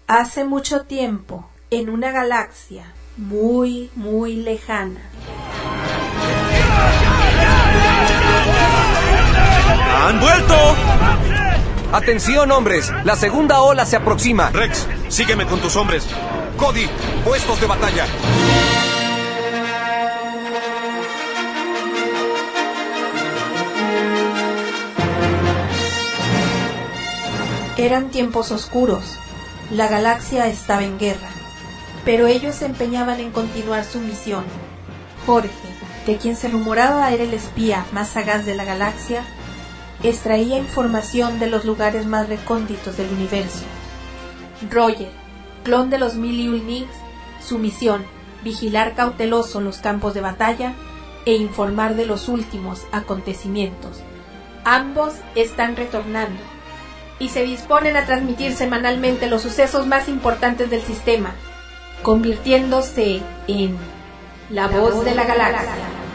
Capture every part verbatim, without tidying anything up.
Hace mucho tiempo, en una galaxia muy, muy lejana. ¡Han vuelto! Atención, hombres, la segunda ola se aproxima. Rex, sígueme con tus hombres. Cody, puestos de batalla. Eran tiempos oscuros. La galaxia estaba en guerra, pero ellos se empeñaban en continuar su misión. Jorge, de quien se rumoraba era el espía más sagaz de la galaxia, extraía información de los lugares más recónditos del universo. Roger, clon de los Mil y un Nix, su misión, vigilar cauteloso los campos de batalla e informar de los últimos acontecimientos. Ambos están retornando y se disponen a transmitir semanalmente los sucesos más importantes del sistema, convirtiéndose en la voz de la galaxia.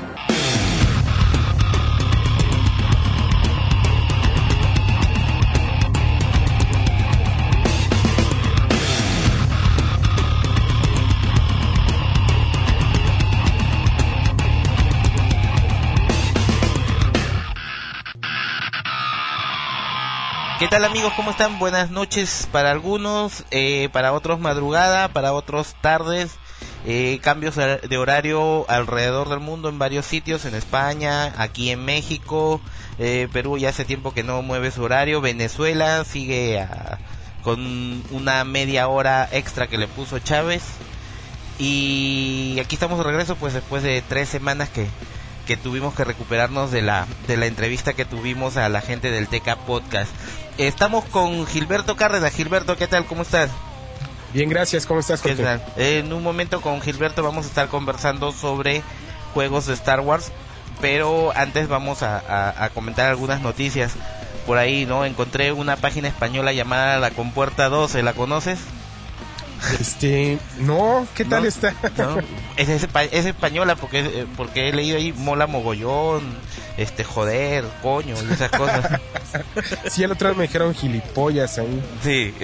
¿Qué tal, amigos? ¿Cómo están? Buenas noches para algunos, eh, para otros madrugada, para otros tardes, eh, cambios de horario alrededor del mundo en varios sitios, en España, aquí en México, eh, Perú ya hace tiempo que no mueve su horario, Venezuela sigue a, con una media hora extra que le puso Chávez, y aquí estamos de regreso pues después de tres semanas que que tuvimos que recuperarnos de la de la entrevista que tuvimos a la gente del T K Podcast. Estamos con Gilberto Cárdenas. Gilberto, ¿qué tal? ¿Cómo estás? Bien, gracias. ¿Cómo estás, Jorge? ¿Qué tal? En un momento con Gilberto vamos a estar conversando sobre juegos de Star Wars, pero antes vamos a, a, a comentar algunas noticias por ahí, ¿no? Encontré una página española llamada La Compuerta doce, ¿la conoces? Este, no, ¿qué tal ¿No? está? No, es, es, es española porque porque he leído ahí mola mogollón, este, joder, coño y esas cosas. Sí, el otro día me dijeron gilipollas ahí. Sí.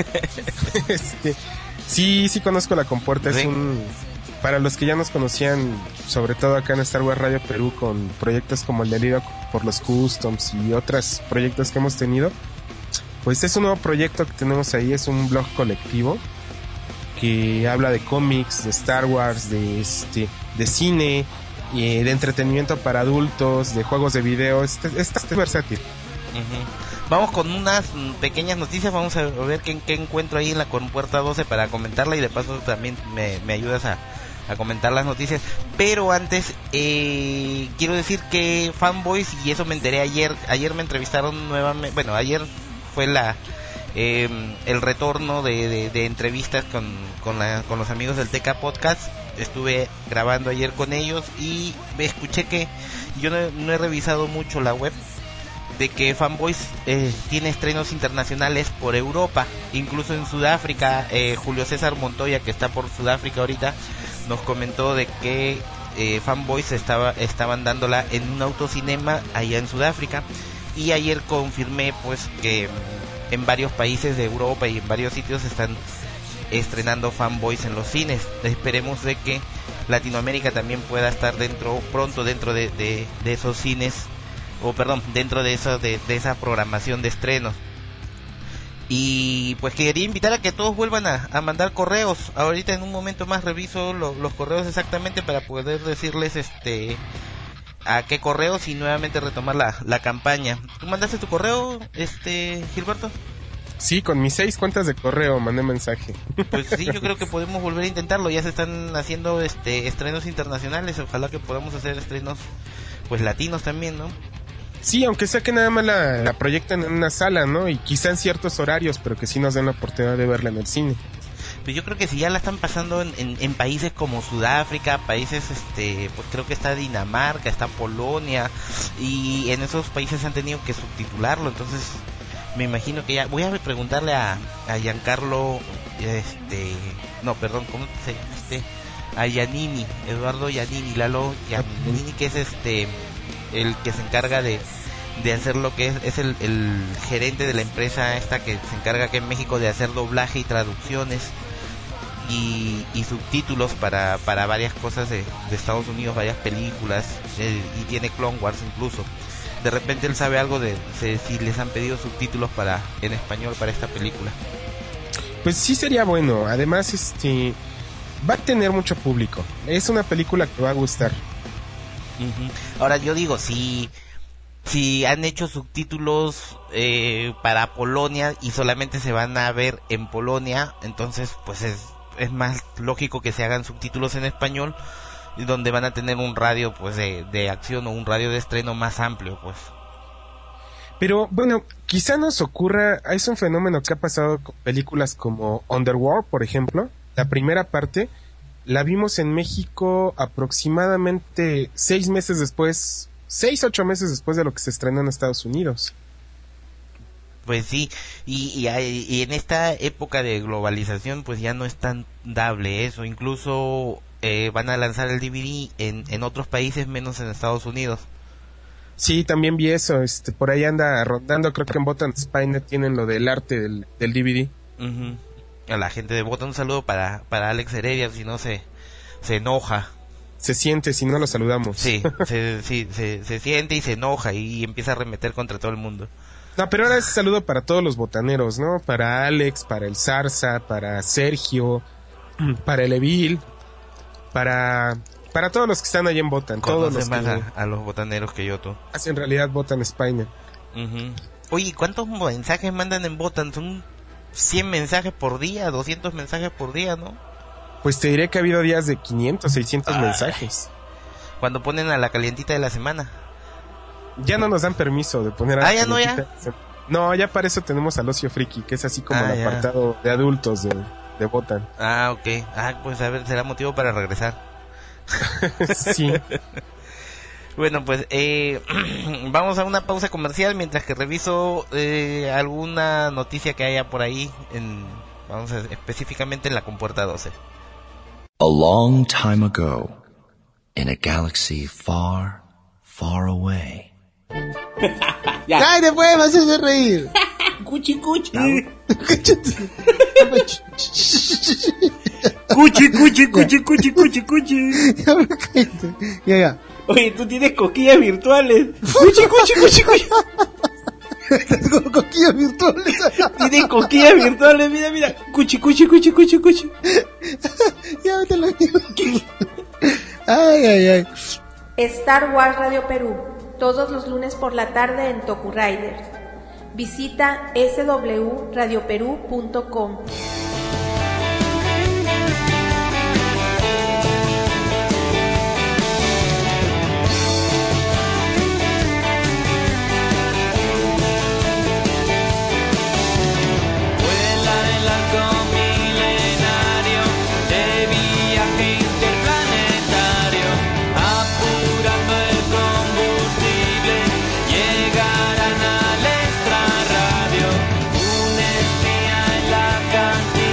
Este, sí, sí conozco La Compuerta, ¿Sí? Es un, para los que ya nos conocían, sobre todo acá en Star Wars Radio Perú, con proyectos como el de Lido por los Customs y otros proyectos que hemos tenido, pues es un nuevo proyecto que tenemos ahí, es un blog colectivo que habla de cómics, de Star Wars, de este, de cine, eh, de entretenimiento para adultos, de juegos de video. Este, este, este es versátil. Uh-huh. Vamos con unas pequeñas noticias, vamos a ver qué, qué encuentro ahí en La Compuerta doce para comentarla, y de paso también me, me ayudas a, a comentar las noticias. Pero antes eh, quiero decir que Fanboys, y eso me enteré ayer, ayer me entrevistaron nuevamente, bueno, ayer fue la Eh, el retorno de, de, de entrevistas con, con, la, con los amigos del T K Podcast. Estuve grabando ayer con ellos y escuché que yo no, no he revisado mucho la web, de que Fanboys eh, tiene estrenos internacionales por Europa, incluso en Sudáfrica. eh, Julio César Montoya, que está por Sudáfrica ahorita, nos comentó de que eh, Fanboys estaba, estaban dándola en un autocinema allá en Sudáfrica, y ayer confirmé pues que en varios países de Europa y en varios sitios están estrenando Fanboys en los cines. Esperemos de que Latinoamérica también pueda estar dentro pronto dentro de, de, de esos cines, o perdón, dentro de eso de, de esa programación de estrenos. Y pues quería invitar a que todos vuelvan a, a mandar correos. Ahorita en un momento más reviso lo, los correos exactamente para poder decirles este a qué correos y nuevamente retomar la, la campaña. ¿Tú mandaste tu correo, este Gilberto? Sí, con mis seis cuentas de correo mandé mensaje. Pues sí, yo creo que podemos volver a intentarlo. Ya se están haciendo este estrenos internacionales. Ojalá que podamos hacer estrenos pues latinos también, ¿no? Sí, aunque sea que nada más la, la proyectan en una sala, ¿no? Y quizá en ciertos horarios, pero que sí nos den la oportunidad de verla en el cine. Pues yo creo que si ya la están pasando en, en, en países como Sudáfrica, países, este, pues creo que está Dinamarca, está Polonia, y en esos países han tenido que subtitularlo, entonces me imagino que ya, voy a preguntarle a, a Giancarlo, este, no, perdón, ¿cómo se llama? Este, a Giannini, Eduardo Giannini, Lalo Giannini, que es este, el que se encarga de, de hacer lo que es, es el, el gerente de la empresa esta que se encarga aquí en México de hacer doblaje y traducciones y, y subtítulos para, para varias cosas de, de Estados Unidos, varias películas, eh, y tiene Clone Wars incluso. De repente él sabe algo de, de si les han pedido subtítulos para en español para esta película. Pues sí sería bueno. Además, este va a tener mucho público. Es una película que va a gustar. Uh-huh. Ahora yo digo, si si han hecho subtítulos eh, para Polonia y solamente se van a ver en Polonia, entonces pues es es más lógico que se hagan subtítulos en español, donde van a tener un radio pues de, de acción o un radio de estreno más amplio, pues. Pero bueno, quizá nos ocurra, es un fenómeno que ha pasado con películas como Underworld, por ejemplo. La primera parte la vimos en México aproximadamente seis meses después, seis, ocho meses después de lo que se estrenó en Estados Unidos. Pues sí, y, y, hay- y en esta época de globalización pues ya no es tan dable eso, incluso eh, van a lanzar el D V D en, en otros países menos en Estados Unidos. Sí, también vi eso, este, por ahí anda rondando, creo que en Botan Spynet tienen lo del arte del, del D V D. Uh-huh. A la gente de Bota un saludo para, para Alex Heredia, si no se, se enoja. Se siente si no lo saludamos. Sí, se, sí se, se siente y se enoja y empieza a arremeter contra todo el mundo. No, pero ahora es saludo para todos los botaneros, ¿no? Para Alex, para el Zarza, para Sergio, para el Evil, para para todos los que están allí en Botan, todos los Conoce más que a, a los botaneros que yo, tú. hacen realidad Botan Spynet. Uh-huh. Oye, ¿cuántos mensajes mandan en Botan? Son cien mensajes por día, doscientos mensajes por día, ¿no? Pues te diré que ha habido días de quinientos, seiscientos Ay. mensajes. Cuando ponen a la calientita de la semana. Ya no nos dan permiso de poner a Ah, ¿ya no, ya? No, ya para eso tenemos al Ocio Friki, que es así como Ah, el ya. apartado de adultos de, de Botan. Ah, ok. Ah, pues a ver, será motivo para regresar. Sí. Bueno, pues eh, vamos a una pausa comercial mientras que reviso eh, alguna noticia que haya por ahí, en, vamos a, específicamente en la compuerta doce. A long time ago, in a galaxy far, far away. ¡Ay, después me haces reír! Cuchi cuchi. Cuchi, cuchi, cuchi, cuchi, cuchi, cuchi. Ya me caíste. Ya, ya. Oye, tú tienes cosquillas virtuales. Cuchi cuchi cuchi cuchi. Tengo cosquillas virtuales. Tienes cosquillas virtuales, mira, mira. Cuchi cuchi cuchi cuchi cuchi. Ya te lo digo. Ay, ay, ay. Star Wars Radio Perú, todos los lunes por la tarde en Toku Riders. Visita s w radio perú punto com. Vuela el halcón milenario de viaje interplanetario, apurando el combustible, llegarán al extrarradio, un espía en la cantina.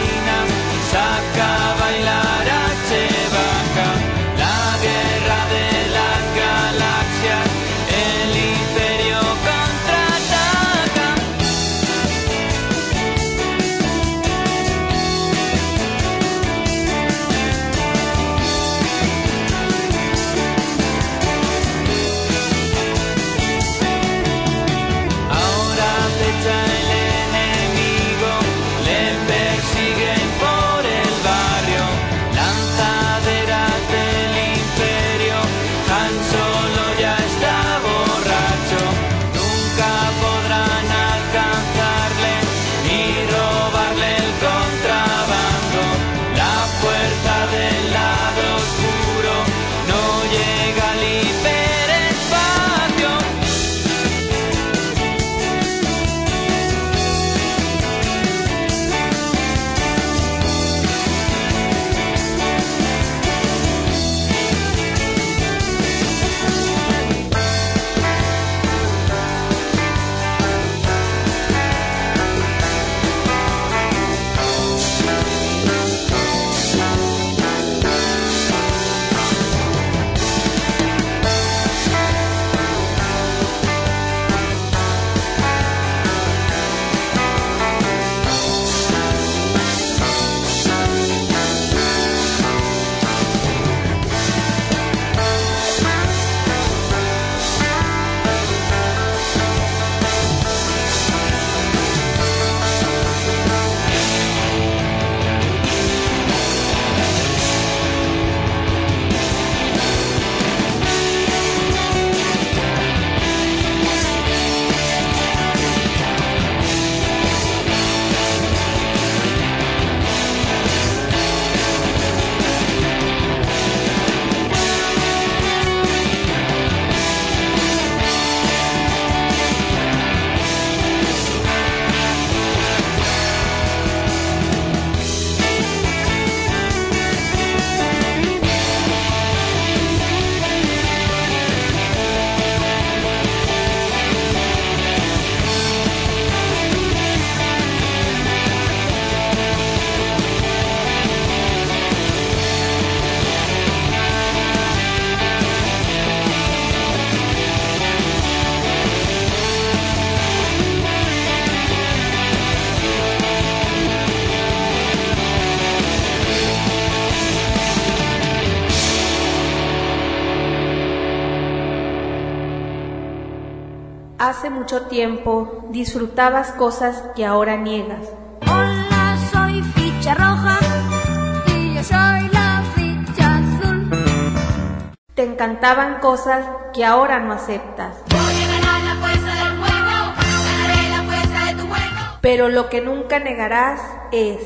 Hace mucho tiempo disfrutabas cosas que ahora niegas. Hola, soy ficha roja y yo soy la ficha azul. Te encantaban cosas que ahora no aceptas. Voy a ganar la apuesta del juego, ganaré la apuesta de tu juego. Pero lo que nunca negarás es...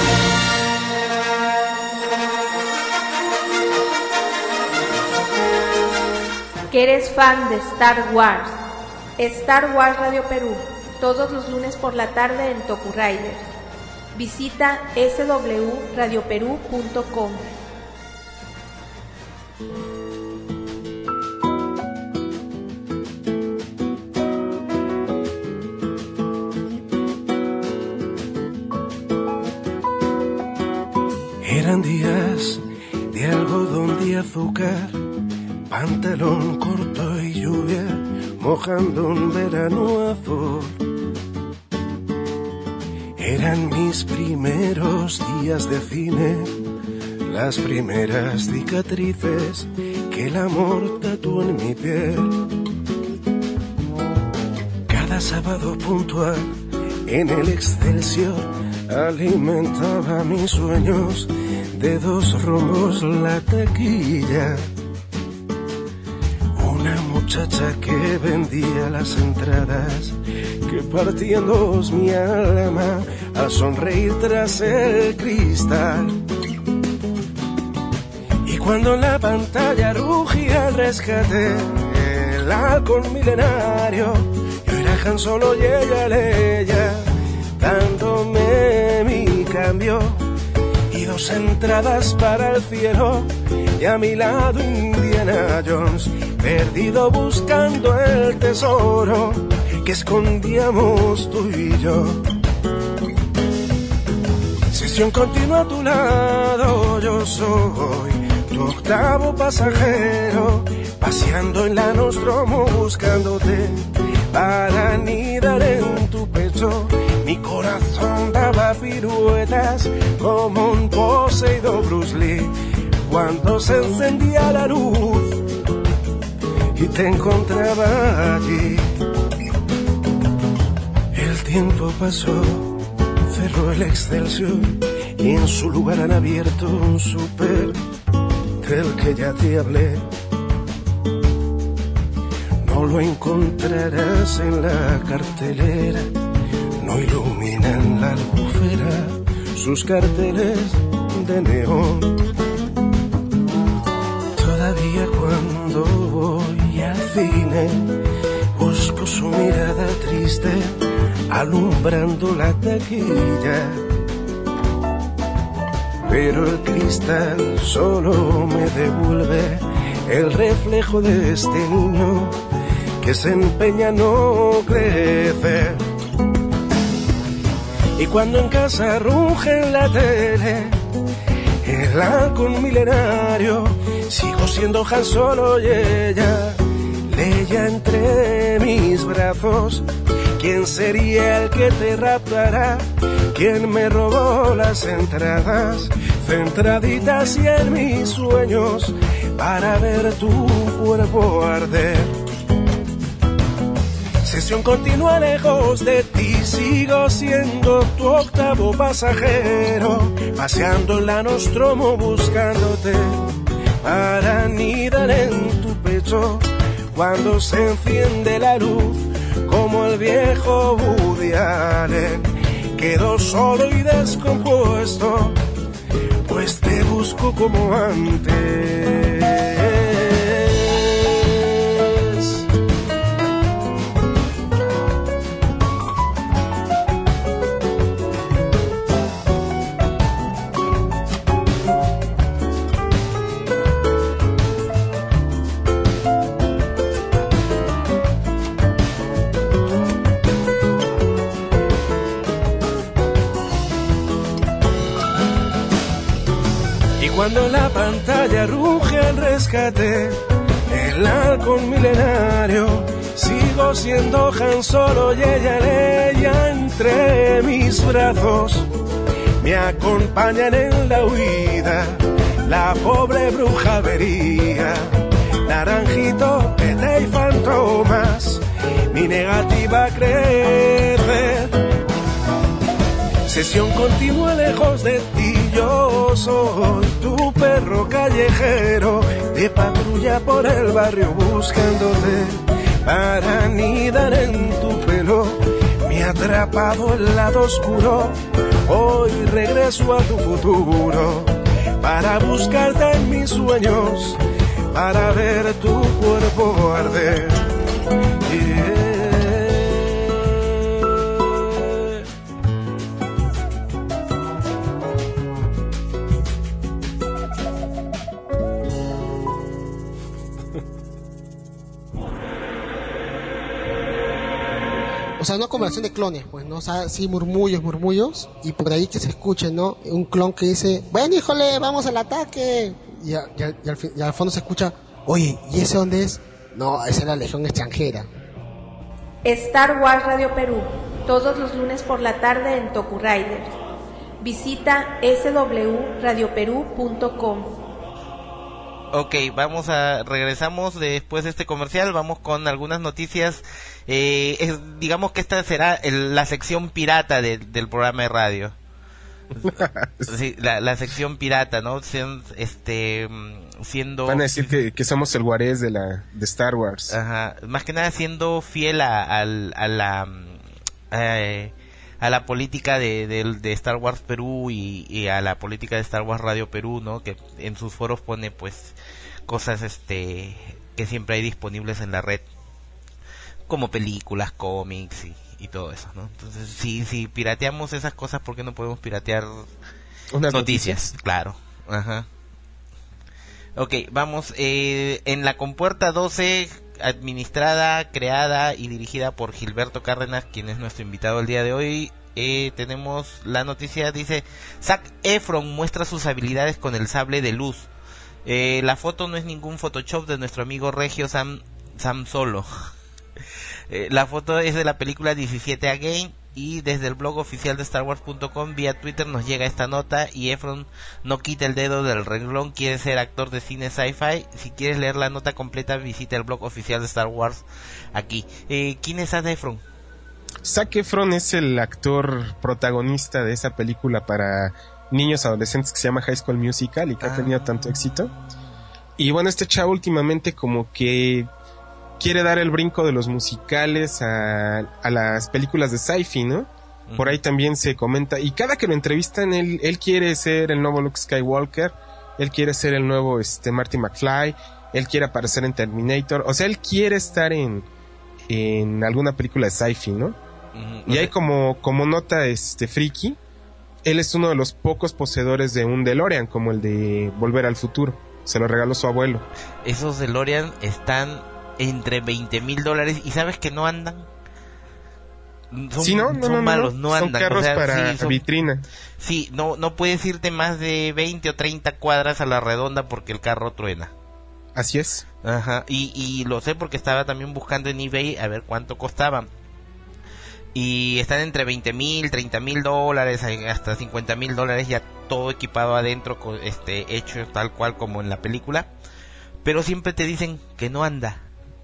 que eres fan de Star Wars. Star Wars Radio Perú, todos los lunes por la tarde en Toku Riders. Visita ese doble u radio perú punto com. Eran días de algodón de azúcar, pantalón corto y lluvia, mojando un verano azul. Eran mis primeros días de cine, las primeras cicatrices que el amor tatuó en mi piel. Cada sábado puntual en el Excelsior alimentaba mis sueños, de dos rombos la taquilla. Una muchacha que vendía las entradas, que partía en dos mi alma al sonreír tras el cristal. Y cuando la pantalla rugía al rescate, el halcón milenario, yo era Han Solo y ella Leia, dándome mi cambio y dos entradas para el cielo, y a mi lado Indiana Jones, perdido buscando el tesoro que escondíamos tú y yo. Sesión continua a tu lado, yo soy tu octavo pasajero, paseando en la Nostromo buscándote para anidar en tu pecho. Mi corazón daba piruetas como un poseído Bruce Lee cuando se encendía la luz y te encontraba allí. El tiempo pasó, cerró el Excelsior y en su lugar han abierto un súper del que ya te hablé. No lo encontrarás en la cartelera, no iluminan la albufera sus carteles de neón. Todavía cuando voy al cine busco su mirada triste alumbrando la taquilla, pero el cristal solo me devuelve el reflejo de este niño que se empeña a no crecer. Y cuando en casa ruge en la tele el halcón milenario, sigo siendo Han Solo y ella Leia entre mis brazos. ¿Quién sería el que te raptará? ¿Quién me robó las entradas centraditas y en mis sueños para ver tu cuerpo arder? Sesión continua lejos de ti, sigo siendo tu octavo pasajero, paseando en la Nostromo buscándote para anidar en tu pecho cuando se enciende la luz, como el viejo Woody Allen. Quedo solo y descompuesto, pues te busco como antes. Cuando la pantalla ruge al rescate, el halcón milenario, sigo siendo Han Solo y ella Leia entre mis brazos. Me acompañan en la huida la pobre bruja Vería, Naranjito, Peta y Fantomas, mi negativa a crecer. Sesión continua lejos de ti, yo soy tu perro callejero, de patrulla por el barrio buscándote, para anidar en tu pelo. Me ha atrapado el lado oscuro, hoy regreso a tu futuro, para buscarte en mis sueños, para ver tu cuerpo arder. Yeah. O sea, una conversación de clones, pues, ¿no? O sea, sí, murmullos, murmullos, y por ahí que se escuche, ¿no? Un clon que dice, bueno, híjole, vamos al ataque. Y, a, y, a, y, al, y al fondo se escucha, oye, ¿y ese dónde es? No, esa es la Legión extranjera. Star Wars Radio Perú, todos los lunes por la tarde en Toku Riders. Visita ese doble u radio perú punto com. Ok, vamos a, regresamos después de este comercial, vamos con algunas noticias, eh, es, digamos que esta será el, la sección pirata de, del programa de radio. Sí, la, la sección pirata, ¿no? Sien, este, siendo... Van a decir que, que somos el guarés de la de Star Wars. Ajá, más que nada siendo fiel a, a, a la... Eh, a la política de, de, de Star Wars Perú y, y a la política de Star Wars Radio Perú, ¿no? Que en sus foros pone pues cosas este que siempre hay disponibles en la red, como películas, cómics y, y todo eso, ¿no? Entonces, si, si pirateamos esas cosas, ¿por qué no podemos piratear unas noticias? noticias? Claro, ajá. Ok, vamos, eh, en la compuerta doce, administrada, creada y dirigida por Gilberto Cárdenas, quien es nuestro invitado el día de hoy, eh, tenemos la noticia, dice, Zac Efron muestra sus habilidades con el sable de luz. Eh, la foto no es ningún Photoshop de nuestro amigo regio Sam, Sam Solo. eh, la foto es de la película diecisiete Again, y desde el blog oficial de Star Wars punto com vía Twitter nos llega esta nota y Efron no quita el dedo del renglón, quiere ser actor de cine sci-fi. Si quieres leer la nota completa, visita el blog oficial de Star Wars aquí. Eh, ¿Quién es Zac Efron? Zac Efron es el actor protagonista de esa película para niños adolescentes que se llama High School Musical y que ah. ha tenido tanto éxito. Y bueno, este chavo últimamente como que quiere dar el brinco de los musicales a, a las películas de sci-fi, ¿no? Uh-huh. Por ahí también se comenta, y cada que lo entrevistan, él, él quiere ser el nuevo Luke Skywalker, él quiere ser el nuevo este Marty McFly, él quiere aparecer en Terminator, o sea, él quiere estar en, en alguna película de sci-fi, ¿no? Uh-huh. Y hay como, como nota este friki, él es uno de los pocos poseedores de un DeLorean, como el de Volver al Futuro, se lo regaló su abuelo. Esos DeLorean están entre veinte mil dólares y sabes que no andan. Son, sí, no, no, son no, malos, no, no son andan. carros o sea, para sí, son, vitrina. Sí, no, no puedes irte más de veinte o treinta cuadras a la redonda porque el carro truena. Así es. Ajá, y, y lo sé porque estaba también buscando en eBay a ver cuánto costaban. Y están entre veinte mil, treinta mil dólares, hasta cincuenta mil dólares, ya todo equipado adentro, este, hecho tal cual como en la película. Pero siempre te dicen que no anda.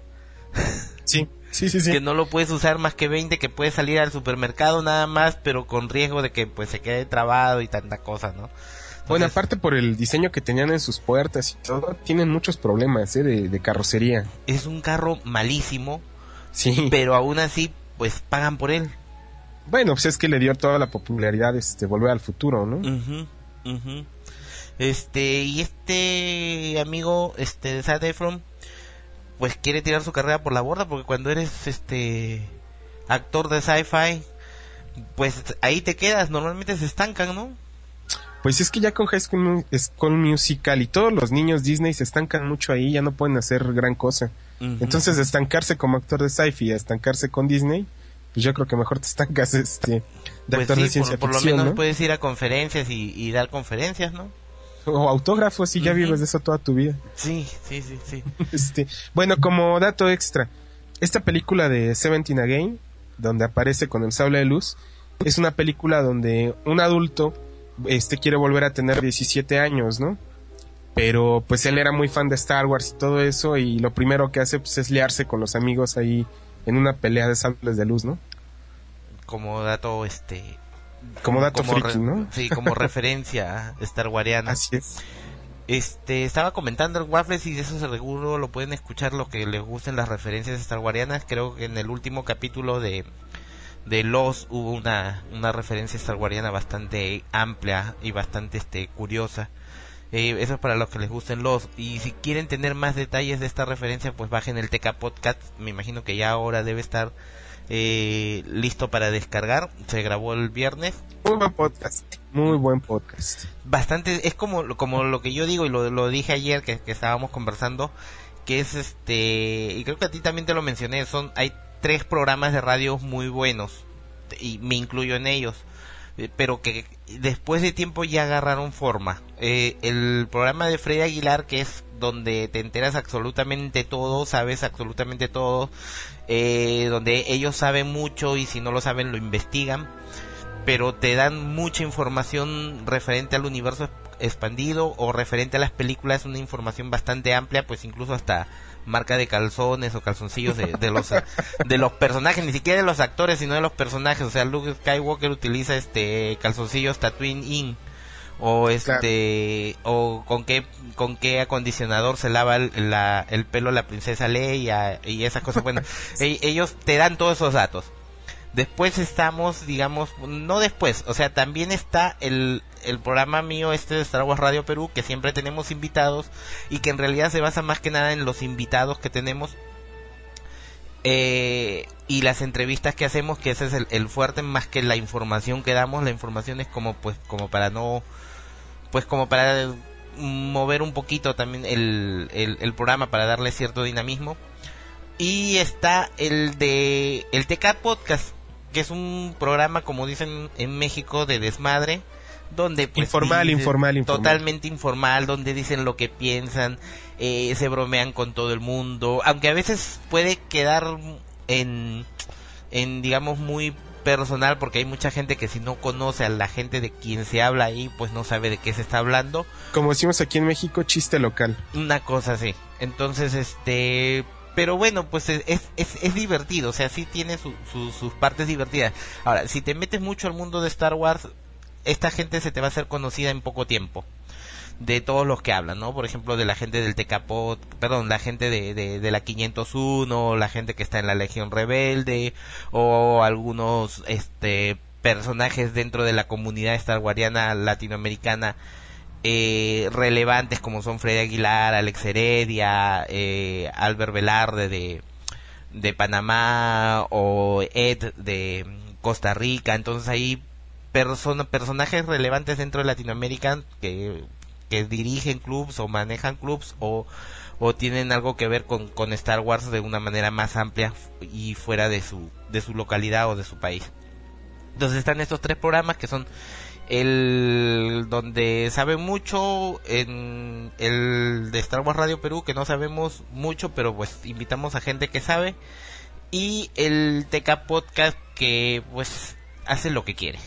Sí, sí, sí, sí. Que no lo puedes usar más que veinte, que puedes salir al supermercado nada más, pero con riesgo de que pues se quede trabado y tanta cosa, ¿no? Entonces, bueno, aparte por el diseño que tenían en sus puertas y todo, tienen muchos problemas, ¿eh? de, de carrocería. Es un carro malísimo, sí, pero aún así pues pagan por él. Bueno, pues es que le dio toda la popularidad este Volver al Futuro, ¿no? Uh-huh, uh-huh. Este, y este amigo, este, Zac Efron, pues quiere tirar su carrera por la borda, porque cuando eres, este, actor de sci-fi, pues ahí te quedas, normalmente se estancan, ¿no? Pues es que ya con High School, School Musical y todos los niños Disney se estancan mucho ahí, ya no pueden hacer gran cosa. Uh-huh. Entonces, estancarse como actor de sci-fi y estancarse con Disney, pues yo creo que mejor te estancas este de pues actor sí, de ciencia por, ficción, por lo menos ¿no? puedes ir a conferencias y, y dar conferencias, ¿no? O autógrafos, y ya uh-huh. vives de eso toda tu vida. Sí, sí, sí, sí. este, bueno, como dato extra, esta película de Seventeen Again, donde aparece con el sable de luz, es una película donde un adulto este quiere volver a tener diecisiete años, ¿no? Pero pues él era muy fan de Star Wars y todo eso, y lo primero que hace pues es liarse con los amigos ahí en una pelea de sables de luz, ¿no? Como dato, este... Como dato como friki, re- ¿no? Sí, como referencia starwariana. Así es. Este, estaba comentando el Waffles y de eso seguro lo pueden escuchar los que les gusten las referencias starwarianas. Creo que en el último capítulo de de Lost hubo una una referencia starwariana bastante amplia y bastante este curiosa. Eh, eso es para los que les gusten Lost. Y si quieren tener más detalles de esta referencia, pues bajen el T K Podcast. Me imagino que ya ahora debe estar eh, listo para descargar. Se grabó el viernes. Muy buen podcast, muy buen podcast. Bastante, es como como lo que yo digo y lo, lo dije ayer que, que estábamos conversando, que es este, y creo que a ti también te lo mencioné, son hay tres programas de radio muy buenos y me incluyo en ellos, eh, pero que después de tiempo ya agarraron forma. Eh, el programa de Freddy Aguilar, que es donde te enteras absolutamente todo, sabes absolutamente todo, eh, donde ellos saben mucho y si no lo saben lo investigan, pero te dan mucha información referente al universo expandido o referente a las películas, una información bastante amplia, pues incluso hasta marca de calzones o calzoncillos de, de los de los personajes, ni siquiera de los actores, sino de los personajes. O sea, Luke Skywalker utiliza este calzoncillos Tatooine In, o este claro. o con qué con qué acondicionador se lava el, la, el pelo la princesa Leia y esas cosas. Bueno, e, ellos te dan todos esos datos. Después estamos, digamos, no después, o sea, también está el, el programa mío este de Star Wars Radio Perú, que siempre tenemos invitados y que en realidad se basa más que nada en los invitados que tenemos eh, y las entrevistas que hacemos, que ese es el, el fuerte más que la información que damos. La información es como pues como para no, pues como para mover un poquito también el, el, el programa, para darle cierto dinamismo. Y está el de el T K Podcast, que es un programa, como dicen en México, de desmadre, donde pues, informal, dicen, informal, informal, totalmente informal, donde dicen lo que piensan, eh, se bromean con todo el mundo, aunque a veces puede quedar en, en digamos muy personal, porque hay mucha gente que si no conoce a la gente de quien se habla ahí, pues no sabe de qué se está hablando. Como decimos aquí en México, chiste local. Una cosa así. Entonces, este... pero bueno, pues es, es, es divertido, o sea, sí tiene su, su, sus partes divertidas. Ahora, si te metes mucho al mundo de Star Wars, esta gente se te va a hacer conocida en poco tiempo, de todos los que hablan, ¿no? Por ejemplo, de la gente del T K Pod, perdón, la gente de, de, de la quinientos uno, la gente que está en la Legión Rebelde, o algunos este personajes dentro de la comunidad starwariana latinoamericana, Eh, relevantes, como son Freddy Aguilar, Alex Heredia, eh, Albert Velarde de, de Panamá, o Ed de Costa Rica. Entonces hay persona, personajes relevantes dentro de Latinoamérica que, que dirigen clubs o manejan clubs o, o tienen algo que ver con, con Star Wars de una manera más amplia y fuera de su, de su localidad o de su país. Entonces están estos tres programas que son el donde sabe mucho, en el de Star Wars Radio Perú, que no sabemos mucho, pero pues invitamos a gente que sabe, y el T K Podcast, que pues hace lo que quiere.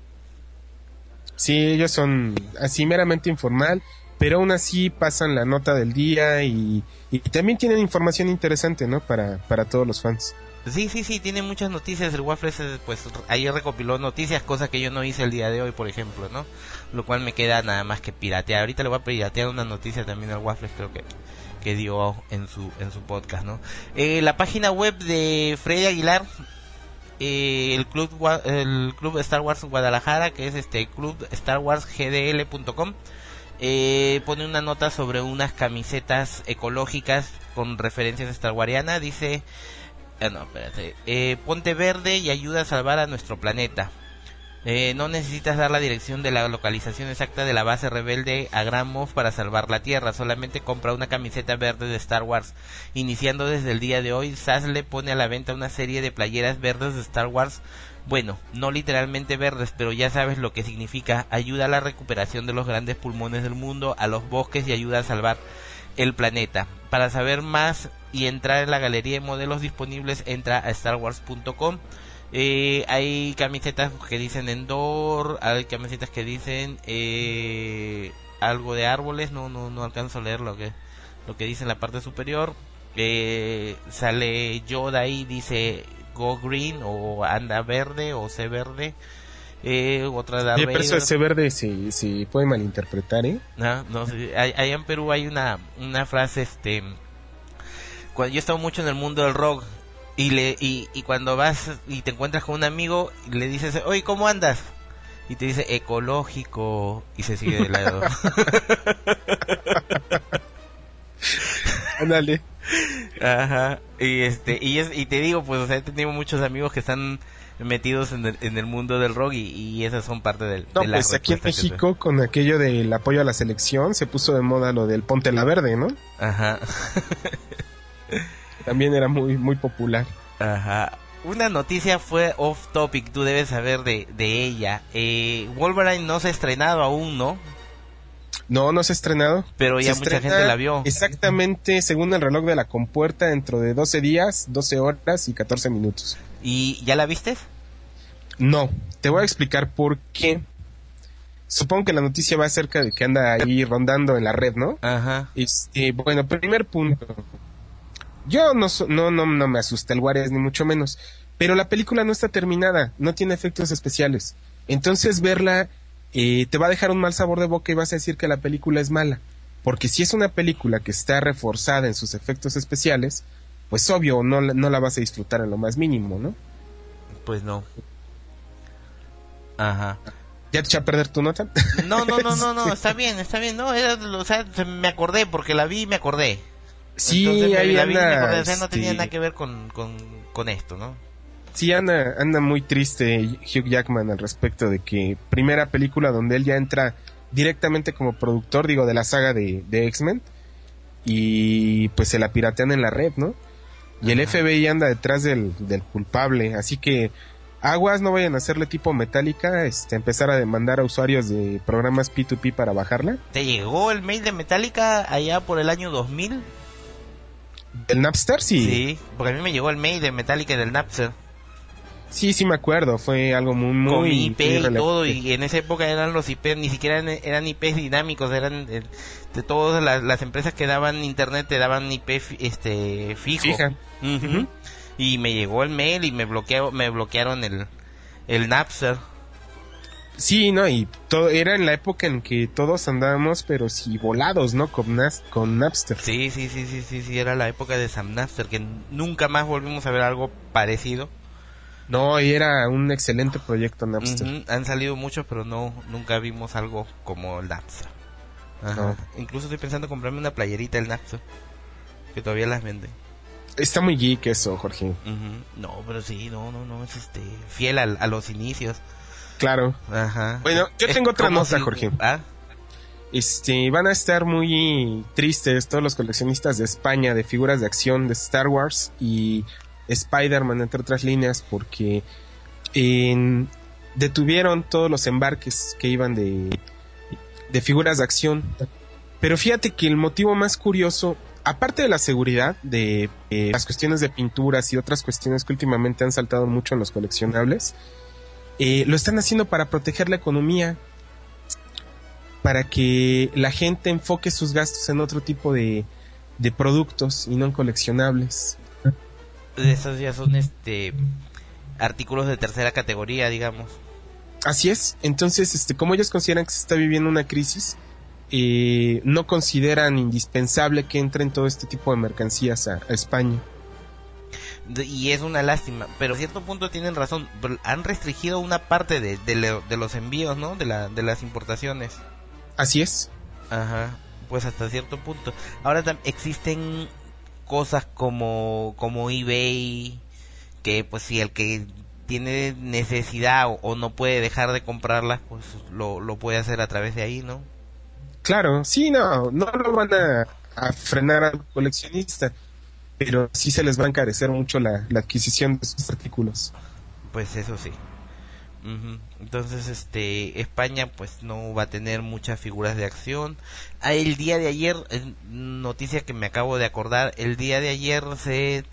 Sí, ellos son así meramente informal, pero aún así pasan la nota del día y, y también tienen información interesante, ¿no? Para, para todos los fans. Sí, sí, sí, tiene muchas noticias. El Waffles, pues ayer recopiló noticias, cosa que yo no hice el día de hoy, por ejemplo, ¿no? Lo cual me queda nada más que piratear. Ahorita le voy a piratear una noticia también al Waffles, creo que que dio en su en su podcast, ¿no? Eh, la página web de Freddy Aguilar, eh, el club el club Star Wars Guadalajara, que es este club Star Wars G D L punto com, eh, pone una nota sobre unas camisetas ecológicas con referencias starwarianas. Dice: Ah, no, espérate. Eh, ponte verde y ayuda a salvar a nuestro planeta. Eh, no necesitas dar la dirección de la localización exacta de la base rebelde a Grand Moff para salvar la Tierra. Solamente compra una camiseta verde de Star Wars. Iniciando desde el día de hoy, S A S le pone a la venta una serie de playeras verdes de Star Wars. Bueno, no literalmente verdes, pero ya sabes lo que significa. Ayuda a la recuperación de los grandes pulmones del mundo, a los bosques, y ayuda a salvar el planeta. Para saber más y entrar en la galería de modelos disponibles, entra a star wars punto com. Eh, hay camisetas que dicen Endor, hay camisetas que dicen eh, algo de árboles, no no no alcanzo a leer lo que lo que dice en la parte superior. eh, sale Yoda ahí, dice Go Green o anda verde o sé verde. Eh, otra de Oye, pero eso de sé verde se, se puede malinterpretar, ¿eh? No, no sé. Allá en Perú hay una, una frase, este... Cuando yo he estado mucho en el mundo del rock y le y, y cuando vas y te encuentras con un amigo y le dices, oye, ¿cómo andas? Y te dice ecológico y se sigue de lado. Ándale. Ajá. Y este y es y te digo, pues, o sea, he tenido muchos amigos que están metidos en el, en el mundo del rock y, y esas son parte del no, de la pues aquí en México con aquello del apoyo a la selección se puso de moda lo del ponte la verde, ¿no? Ajá. También era muy muy popular. Ajá. Una noticia fue off topic, tú debes saber de, de ella. Eh, Wolverine no se ha estrenado aún, ¿no? No, no se ha estrenado. Pero ya se mucha estrena gente la vio. Exactamente, según el reloj de la compuerta, dentro de doce días, doce horas y catorce minutos. ¿Y ya la viste? No, te voy a explicar por qué. Supongo que la noticia va acerca de que anda ahí rondando en la red, ¿no? Ajá. Este, bueno, primer punto. Yo no, no, no, no me asusta el Guardias ni mucho menos, pero la película no está terminada, no tiene efectos especiales. Entonces verla eh, te va a dejar un mal sabor de boca y vas a decir que la película es mala. Porque si es una película que está reforzada en sus efectos especiales, pues obvio, no, no la vas a disfrutar en lo más mínimo, ¿no? Pues no. Ajá. ¿Ya te eché a perder tu nota? No, no, no, no, no, está bien, está bien, no, era, o sea, me acordé, porque la vi y me acordé. Sí, Entonces, ahí la vi y me anda, acordé, o sea, no tenía este... nada que ver con, con, con esto, ¿no? Sí, anda, anda muy triste Hugh Jackman al respecto de que primera película donde él ya entra directamente como productor, digo, de la saga de, de X-Men, y pues se la piratean en la red, ¿no? Y el F B I anda detrás del, del culpable, así que aguas, no vayan a hacerle tipo Metallica, este, empezar a demandar a usuarios de programas P dos P para bajarla. ¿Te llegó el mail de Metallica allá por el año dos mil? ¿Del Napster? Sí. Sí, porque a mí me llegó el mail de Metallica del Napster. Sí, sí me acuerdo, fue algo muy, muy... Con I P muy y todo, y en esa época eran los I P, ni siquiera eran, eran I Ps dinámicos, eran de, de todas las, las empresas que daban internet, te daban I P este, fijo. Fija. Uh-huh. Uh-huh. Y me llegó el mail y me bloqueó, me bloquearon el, el Napster. Sí, no, y todo era en la época en que todos andábamos, pero sí volados, ¿no? Con, Nas, con Napster. Sí, sí, sí, sí, sí, sí, era la época de Sam Napster, que nunca más volvimos a ver algo parecido. No, y era un excelente proyecto Napster. Uh-huh. Han salido muchos, pero no, nunca vimos algo como el Napster. Ajá. No. Incluso estoy pensando en comprarme una playerita del Napster, que todavía las venden. Está muy geek eso, Jorge. Uh-huh. No, pero sí, no, no, no, es este fiel a, a los inicios. Claro. Ajá. Bueno, yo tengo otra nota, si... Jorge. ¿Ah? Este, van a estar muy tristes todos los coleccionistas de España de figuras de acción de Star Wars y Spider-Man, entre otras líneas, porque en, detuvieron todos los embarques que iban de, de figuras de acción. Pero fíjate que el motivo más curioso, aparte de la seguridad, de eh, las cuestiones de pinturas y otras cuestiones que últimamente han saltado mucho en los coleccionables, eh, lo están haciendo para proteger la economía, para que la gente enfoque sus gastos en otro tipo de, de productos y no en coleccionables. Esos ya son este artículos de tercera categoría, digamos. Así es. Entonces, este, como ellos consideran que se está viviendo una crisis, eh, no consideran indispensable que entren todo este tipo de mercancías a, a España. Y es una lástima, pero a cierto punto tienen razón. Han restringido una parte de, de, le, de los envíos, ¿no? De, la, de las importaciones. Así es. Ajá. Pues hasta cierto punto. Ahora tam- existen cosas como como eBay, que pues si el que tiene necesidad o, o no puede dejar de comprarlas, pues lo, lo puede hacer a través de ahí, ¿no? Claro, sí, no, no lo van a, a frenar al coleccionista, pero sí se les va a encarecer mucho la, la adquisición de sus artículos. Pues eso sí. Uh-huh. Entonces, este, España pues no va a tener muchas figuras de acción. Ah, el día de ayer, noticia que me acabo de acordar, el día de ayer se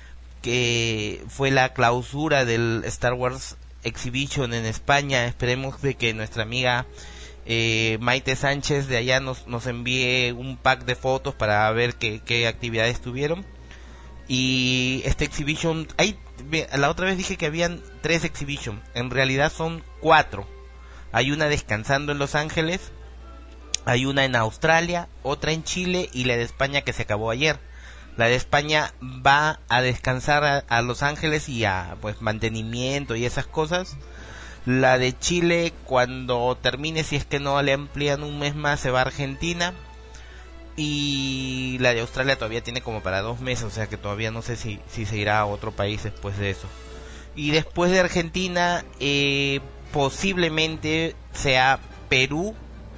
que fue la clausura del Star Wars Exhibition en España. Esperemos de que nuestra amiga eh, Maite Sánchez de allá nos nos envíe un pack de fotos para ver qué, qué actividades tuvieron. Y este exhibition, hay, la otra vez dije que habían tres exhibition, en realidad son cuatro. Hay una descansando en Los Ángeles, hay una en Australia, otra en Chile y la de España que se acabó ayer. La de España va a descansar a, a Los Ángeles y a pues mantenimiento y esas cosas. La de Chile, cuando termine, si es que no le amplían un mes más, se va a Argentina. Y la de Australia todavía tiene como para dos meses, o sea que todavía no sé si, si se irá a otro país después de eso. Y después de Argentina, eh, posiblemente sea Perú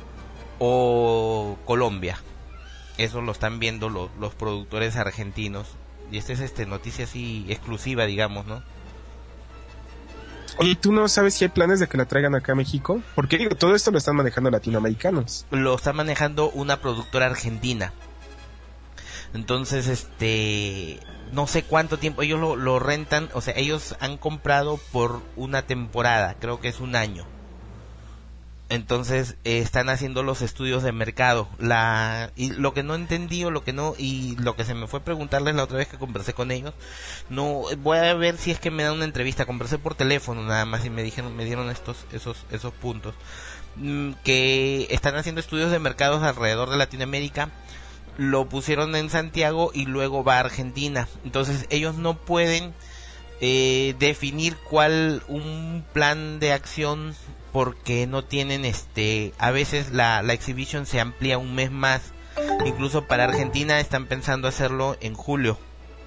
o Colombia. Eso lo están viendo los, los productores argentinos. Y esta es este noticia así exclusiva, digamos, ¿no? ¿Y tú no sabes si hay planes de que la traigan acá a México? Porque digo, todo esto lo están manejando latinoamericanos. Lo está manejando una productora argentina. Entonces, este... no sé cuánto tiempo. Ellos lo, lo rentan, o sea, ellos han comprado por una temporada. Creo que es un año. Entonces eh, están haciendo los estudios de mercado. La y lo que no entendí o lo que no y lo que se me fue preguntarles la otra vez que conversé con ellos, no voy a ver si es que me dan una entrevista. Conversé por teléfono nada más y me dijeron, me dieron estos esos esos puntos mm, que están haciendo estudios de mercados alrededor de Latinoamérica. Lo pusieron en Santiago y luego va a Argentina. Entonces ellos no pueden eh, definir cuál un plan de acción, porque no tienen este a veces la, la exhibition se amplía un mes más. Incluso para Argentina están pensando hacerlo en julio.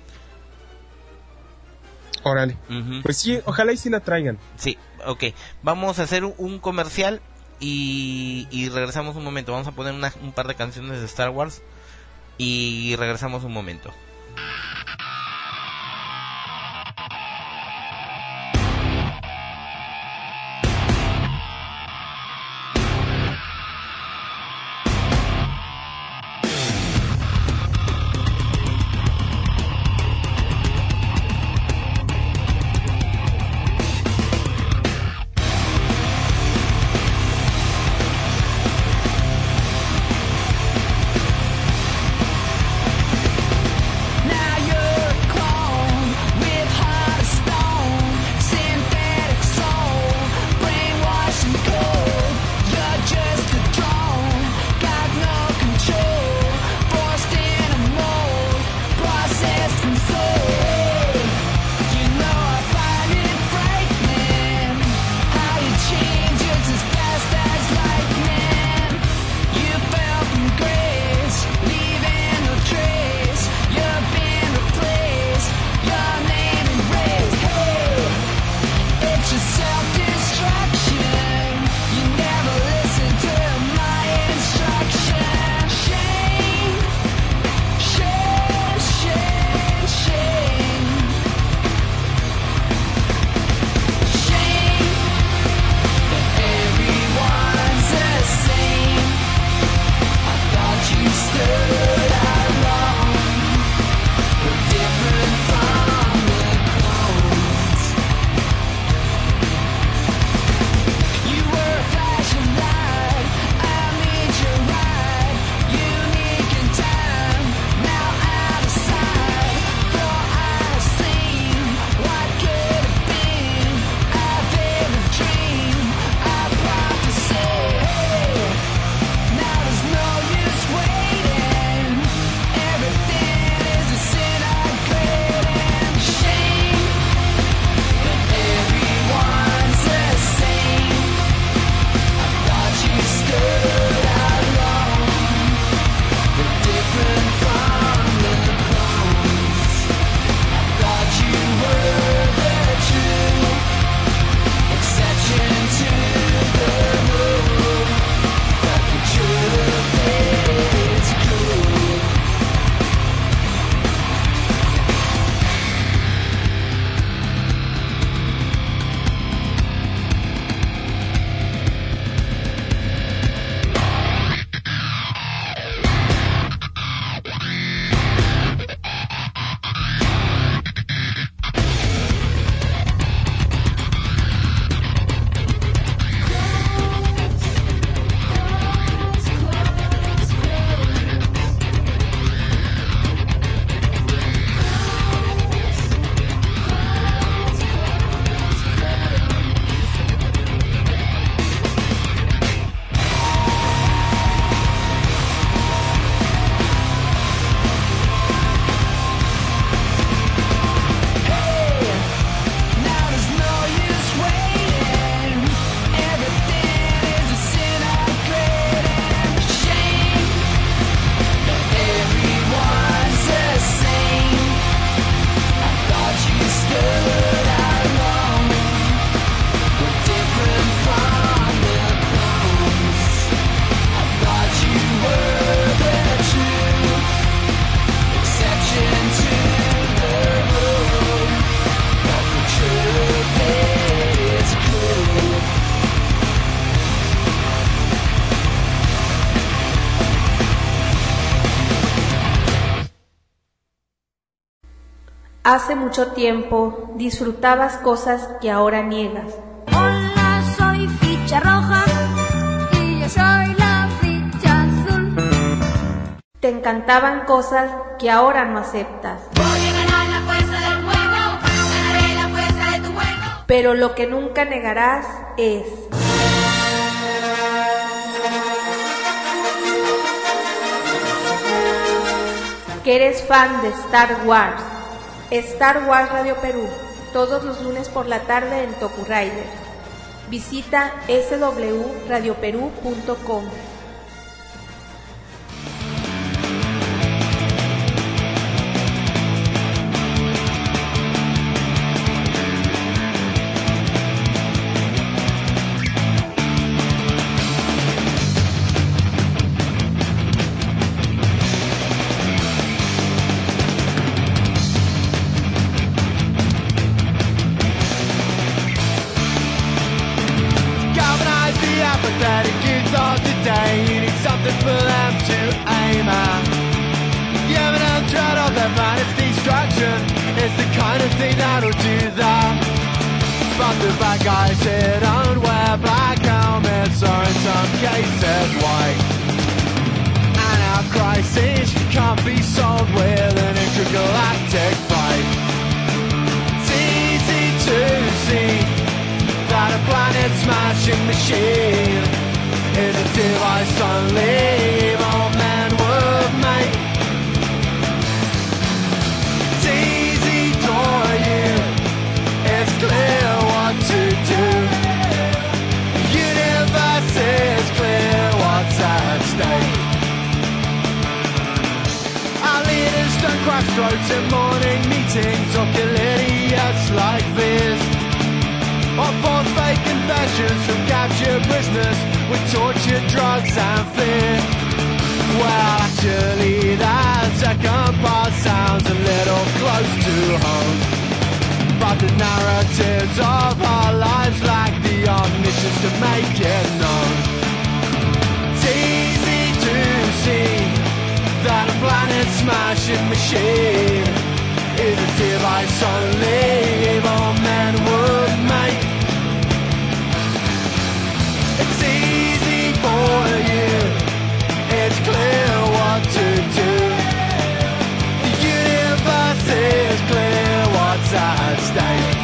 Órale. Uh-huh. Pues sí, ojalá y sí la traigan. Sí, ok. Vamos a hacer un comercial y, y regresamos un momento. Vamos a poner una, un par de canciones de Star Wars y regresamos un momento. Hace mucho tiempo disfrutabas cosas que ahora niegas. Hola, soy ficha roja y yo soy la ficha azul. Te encantaban cosas que ahora no aceptas. Voy a ganar la apuesta del juego, ganaré la apuesta de tu juego. Pero lo que nunca negarás es... que eres fan de Star Wars. Star Wars Radio Perú, todos los lunes por la tarde en Toku Rider. Visita ese doble u radio perú punto com. Bad guys here don't wear black helmets or in some cases white. And our crisis can't be solved with an intergalactic fight. It's easy to see that a planet smashing machine is a device only evil men would make. It's easy for you, it's clear what to do. The universe is clear what's at stake. Our leaders don't crack throats in morning meetings or kill idiots like this, or force fake confessions from captured prisoners with torture, drugs and fear. Well, actually that second part sounds a little close to home, but the narratives of our lives lack the omniscience to make it known. It's easy to see that a planet smashing machine is a device only evil men would make. It's easy for you, it's clear what to do. The universe is clear what's at stake.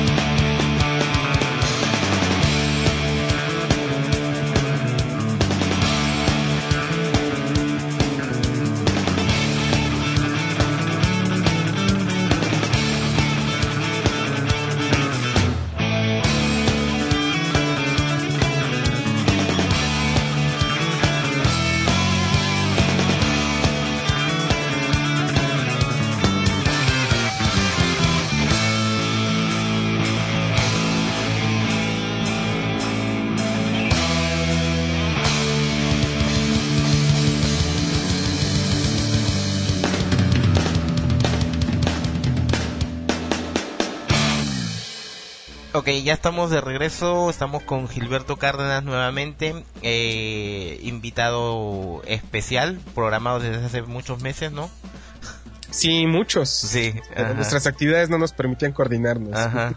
Ok, ya estamos de regreso, estamos con Gilberto Cárdenas nuevamente, eh, invitado especial, programado desde hace muchos meses, ¿no? Sí, muchos. Sí. Pero nuestras actividades no nos permitían coordinarnos. Ajá.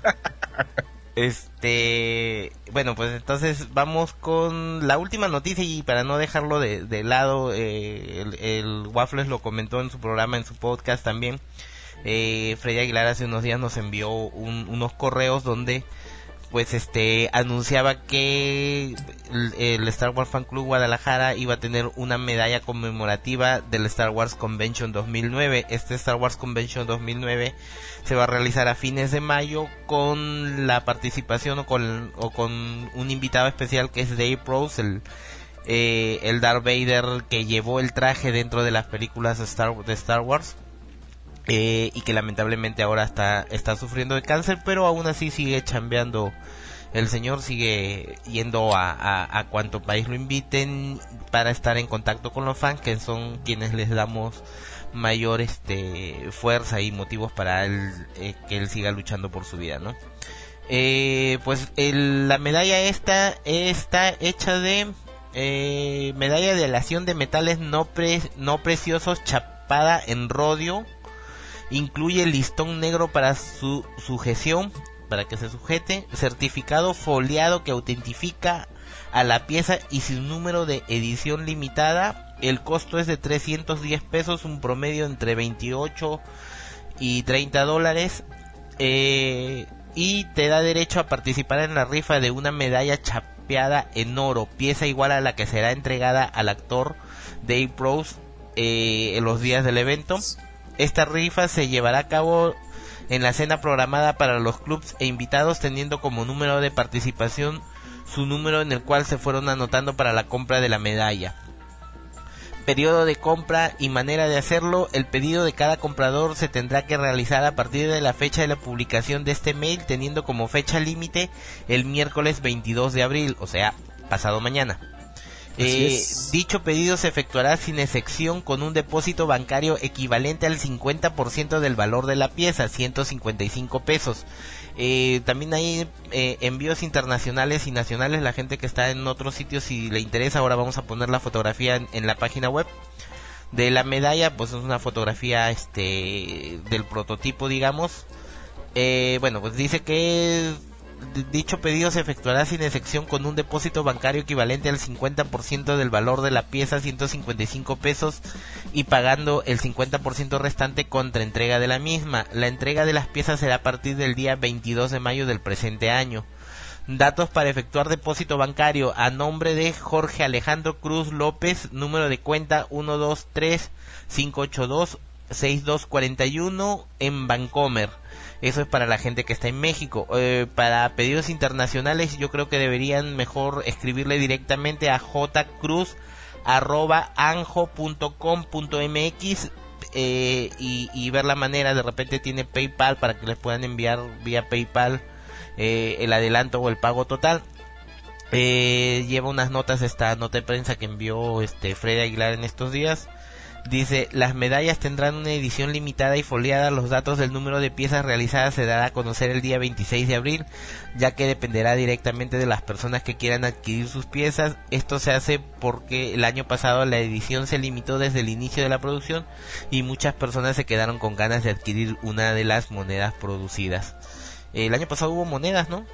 Este, bueno, pues entonces vamos con la última noticia y para no dejarlo de, de lado, eh, el, el Waffles lo comentó en su programa, en su podcast también. Eh, Freddy Aguilar hace unos días nos envió un, unos correos donde pues este anunciaba que el, el Star Wars Fan Club Guadalajara iba a tener una medalla conmemorativa del Star Wars Convention dos mil nueve. Este Star Wars Convention dos mil nueve se va a realizar a fines de mayo con la participación o con, o con un invitado especial que es Dave Prowse, el eh, el Darth Vader que llevó el traje dentro de las películas Star, de Star Wars. Eh, y que lamentablemente ahora está está sufriendo de cáncer, pero aún así sigue chambeando. El señor sigue yendo a, a, a cuanto país lo inviten para estar en contacto con los fans, que son quienes les damos mayor este fuerza y motivos para él, eh, que él siga luchando por su vida, ¿no? Eh, pues el, la medalla esta está hecha de eh, medalla de aleación de metales no pre, no preciosos chapada en rodio Incluye listón negro para su sujeción, para que se sujete, certificado foliado que autentifica a la pieza y su número de edición limitada. El costo es de trescientos diez pesos, un promedio entre veintiocho y treinta dólares. Eh, y te da derecho a participar en la rifa de una medalla chapeada en oro, pieza igual a la que será entregada al actor Dave Prowse eh, en los días del evento. Esta rifa se llevará a cabo en la cena programada para los clubs e invitados, teniendo como número de participación su número en el cual se fueron anotando para la compra de la medalla. Periodo de compra y manera de hacerlo: el pedido de cada comprador se tendrá que realizar a partir de la fecha de la publicación de este mail, teniendo como fecha límite el miércoles veintidós de abril, o sea, pasado mañana. Eh, dicho pedido se efectuará sin excepción con un depósito bancario equivalente al cincuenta por ciento del valor de la pieza, ciento cincuenta y cinco pesos. Eh, también hay eh, envíos internacionales y nacionales. La gente que está en otros sitios, si le interesa, ahora vamos a poner la fotografía en, en la página web de la medalla. Pues es una fotografía este del prototipo, digamos. Eh, bueno, pues dice que dicho pedido se efectuará sin excepción con un depósito bancario equivalente al cincuenta por ciento del valor de la pieza, ciento cincuenta y cinco pesos, y pagando el cincuenta por ciento restante contra entrega de la misma. La entrega de las piezas será a partir del día veintidós de mayo del presente año. Datos para efectuar depósito bancario: a nombre de Jorge Alejandro Cruz López, número de cuenta uno dos tres cinco ocho dos seis dos cuatro uno en Vancomer. Eso es para la gente que está en México. Eh, para pedidos internacionales, yo creo que deberían mejor escribirle directamente a jcruz arroba anjo punto com punto mx eh, y, y ver la manera. De repente tiene PayPal para que les puedan enviar vía PayPal eh, el adelanto o el pago total. Eh, lleva unas notas esta nota de prensa que envió este Freddy Aguilar en estos días. Dice: las medallas tendrán una edición limitada y foliada. Los datos del número de piezas realizadas se dará a conocer el día veintiséis de abril, ya que dependerá directamente de las personas que quieran adquirir sus piezas. Esto se hace porque el año pasado la edición se limitó desde el inicio de la producción y muchas personas se quedaron con ganas de adquirir una de las monedas producidas. El año pasado hubo monedas, ¿no?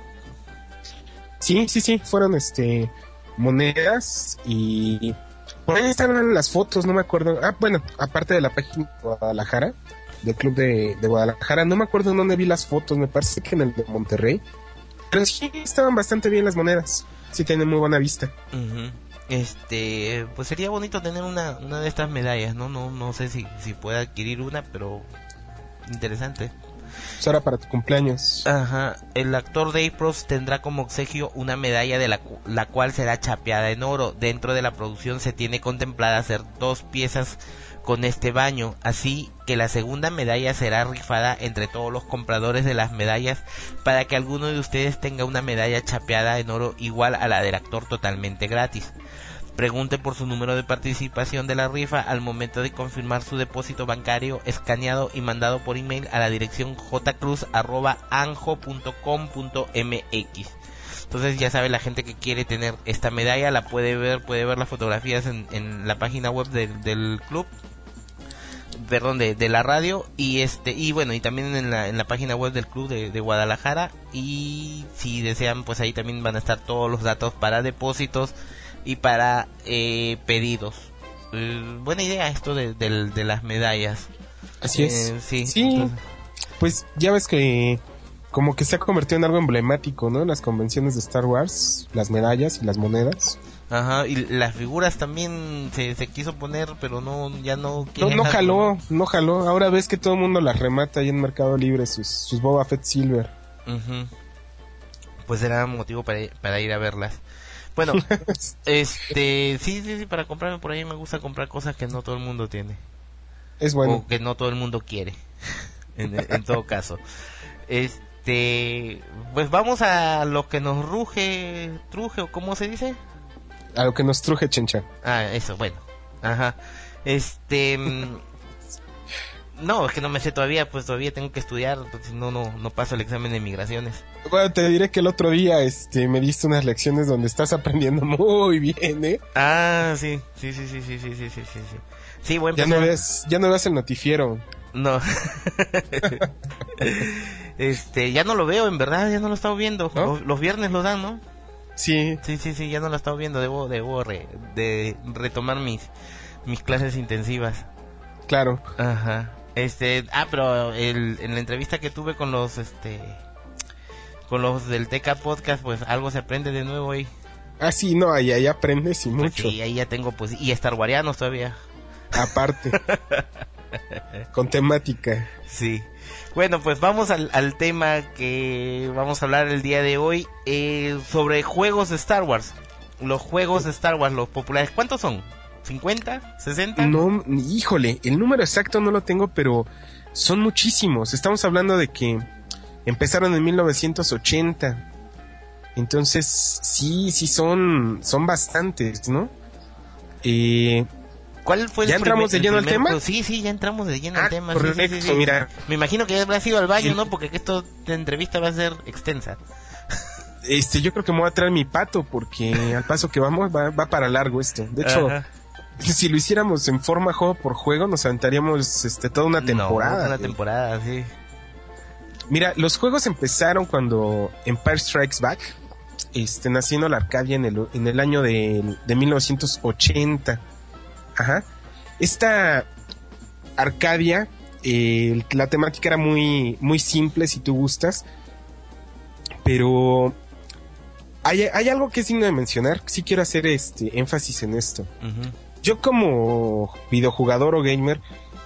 Sí, sí, sí, fueron este monedas y por ahí están las fotos, no me acuerdo. Ah, bueno, aparte de la página de Guadalajara, del club de, de Guadalajara, no me acuerdo en dónde vi las fotos, me parece que en el de Monterrey. Pero sí, estaban bastante bien las monedas, sí tienen muy buena vista. Uh-huh. Este, pues sería bonito tener una, una de estas medallas, ¿no? No, no sé si, si pueda adquirir una, pero interesante. Pues ahora para tu cumpleaños. Ajá. El actor Dave Prowse tendrá como obsequio una medalla de la, cu- la cual será chapeada en oro. Dentro de la producción se tiene contemplada hacer dos piezas con este baño, así que la segunda medalla será rifada entre todos los compradores de las medallas para que alguno de ustedes tenga una medalla chapeada en oro igual a la del actor totalmente gratis. Pregunte por su número de participación de la rifa al momento de confirmar su depósito bancario escaneado y mandado por email a la dirección jcruz arroba anjo punto com punto mx. Entonces ya sabe, la gente que quiere tener esta medalla la puede ver, puede ver las fotografías en, en la página web de, del club, perdón, de, de la radio, y este y bueno, y también en la, en la página web del club de, de Guadalajara. Y si desean, pues ahí también van a estar todos los datos para depósitos y para eh, pedidos. Eh, buena idea esto de, de, de las medallas. Así eh, es. Sí, sí. Entonces, pues ya ves que como que se ha convertido en algo emblemático, ¿no? En las convenciones de Star Wars, las medallas y las monedas. Ajá, y las figuras también se, se quiso poner, pero no, ya no... No, no jaló, no jaló. Ahora ves que todo el mundo las remata ahí en Mercado Libre, sus, sus Boba Fett Silver. Uh-huh. Pues era motivo para, para ir a verlas. Bueno, este, sí, sí, sí, para comprarme por ahí me gusta comprar cosas que no todo el mundo tiene. Es bueno. O que no todo el mundo quiere, en, en todo caso. Este, pues vamos a lo que nos ruge, truje, o ¿cómo se dice? A lo que nos truje, Chencha. Ah, eso, bueno. Ajá. Este... No, es que no me sé todavía, pues todavía tengo que estudiar, pues, no, no, no paso el examen de migraciones. Bueno, te diré que el otro día, este, me diste unas lecciones donde estás aprendiendo muy bien, ¿eh? Ah, sí, sí, sí, sí, sí, sí, sí, sí, sí. Sí, bueno, ya no ves, ya no ves el noticiero. No. Este, ya no lo veo, en verdad, ya no lo he estado viendo. ¿No? Los, los viernes lo dan, ¿no? Sí. Sí, sí, sí, ya no lo he estado viendo. Debo, debo re, de retomar mis, mis clases intensivas. Claro. Ajá. Este, ah, pero el, en la entrevista que tuve con los, este, con los del T K Podcast, pues algo se aprende de nuevo ahí. Ah, sí, no, ahí, ahí aprendes y pues mucho. Sí, ahí ya tengo, pues, y Star Warianos todavía. Aparte. Con temática. Sí. Bueno, pues vamos al, al tema que vamos a hablar el día de hoy, eh, sobre juegos de Star Wars. Los juegos de Star Wars, los populares. ¿Cuántos son? ¿cincuenta? ¿sesenta? No, híjole, el número exacto no lo tengo, pero son muchísimos. Estamos hablando de que empezaron en mil novecientos ochenta. Entonces, sí, sí son, son bastantes, ¿no? Eh... ¿Cuál fue el ¿Ya entramos primer, de lleno al tema? Juego? Sí, sí, ya entramos de lleno al ah, tema. Correcto, sí, sí, sí, sí. Mira. Me imagino que habrás ido al baño, sí. ¿no? Porque esto de entrevista va a ser extensa. Este, yo creo que me voy a traer mi pato porque al paso que vamos va, va para largo esto. De hecho, ajá, si lo hiciéramos en forma juego por juego, nos aventaríamos este, toda una temporada. No, una temporada, sí. Mira, los juegos empezaron cuando Empire Strikes Back, este, naciendo la Arcadia en el, en el año de, de mil novecientos ochenta. Ajá. Esta Arcadia, eh, la temática era muy, muy simple si tú gustas, pero hay, hay algo que es digno de mencionar. Sí quiero hacer este énfasis en esto. Uh-huh. Yo como videojugador o gamer,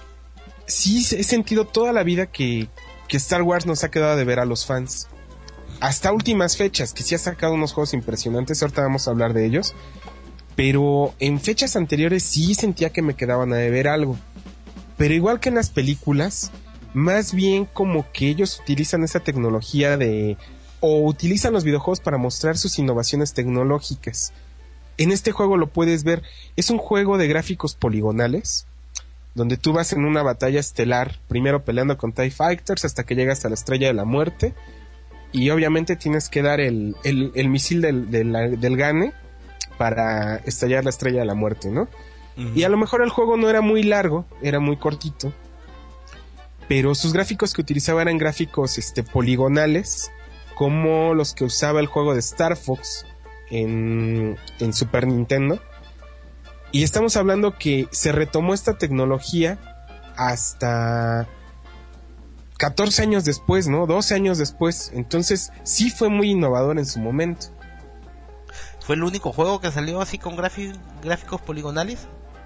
sí he sentido toda la vida que, que Star Wars nos ha quedado de ver a los fans. Hasta últimas fechas, que sí ha sacado unos juegos impresionantes, ahorita vamos a hablar de ellos. Pero en fechas anteriores sí sentía que me quedaban a deber algo. Pero igual que en las películas, más bien como que ellos utilizan esa tecnología de... o utilizan los videojuegos para mostrar sus innovaciones tecnológicas. En este juego lo puedes ver, es un juego de gráficos poligonales, donde tú vas en una batalla estelar, primero peleando con TIE Fighters hasta que llegas a la Estrella de la Muerte, y obviamente tienes que dar el, el, el misil del, del, del Gane para estallar la Estrella de la Muerte, ¿no? Uh-huh. Y a lo mejor el juego no era muy largo, era muy cortito, pero sus gráficos que utilizaba eran gráficos este, poligonales, como los que usaba el juego de Star Fox en, en Super Nintendo. Y estamos hablando que se retomó esta tecnología hasta catorce años después, ¿no? doce años después. Entonces sí fue muy innovador en su momento. ¿Fue el único juego que salió así con grafi- gráficos poligonales?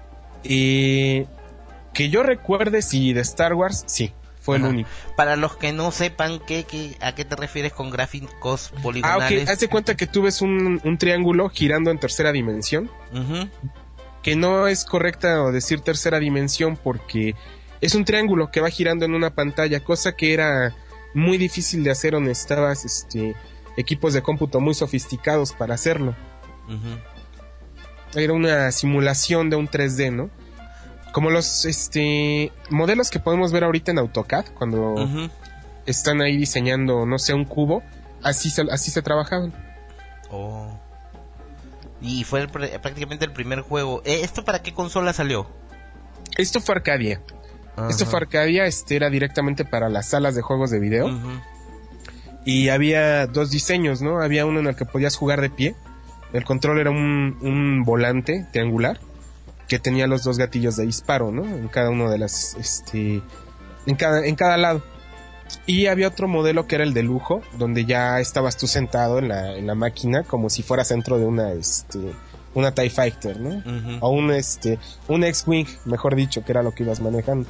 Eh, que yo recuerde, sí, de Star Wars, sí, fue Ajá. el único. Para los que no sepan qué, qué, a qué te refieres con gráficos poligonales. Ah, ok, haz de cuenta que tú ves un, un triángulo girando en tercera dimensión. Uh-huh. Que no es correcta decir tercera dimensión porque es un triángulo que va girando en una pantalla, cosa que era muy difícil de hacer, o necesitabas este, equipos de cómputo muy sofisticados para hacerlo. Uh-huh. Era una simulación de un tres D, ¿no? Como los este modelos que podemos ver ahorita en AutoCAD cuando uh-huh. están ahí diseñando, no sé, un cubo, así se, así se trabajaban. Oh. Y fue el, prácticamente el primer juego. ¿Eh, ¿Esto para qué consola salió? Esto fue Arcadia. Uh-huh. Esto fue Arcadia, este era directamente para las salas de juegos de video. Uh-huh. Y había dos diseños, ¿no? Había uno en el que podías jugar de pie. El control era un, un volante triangular que tenía los dos gatillos de disparo, ¿no? En cada uno de las, este, en cada, en cada lado. Y había otro modelo que era el de lujo, donde ya estabas tú sentado en la, en la máquina como si fueras dentro de una, este, una TIE Fighter, ¿no? Uh-huh. O un, este, un X-Wing, mejor dicho, que era lo que ibas manejando.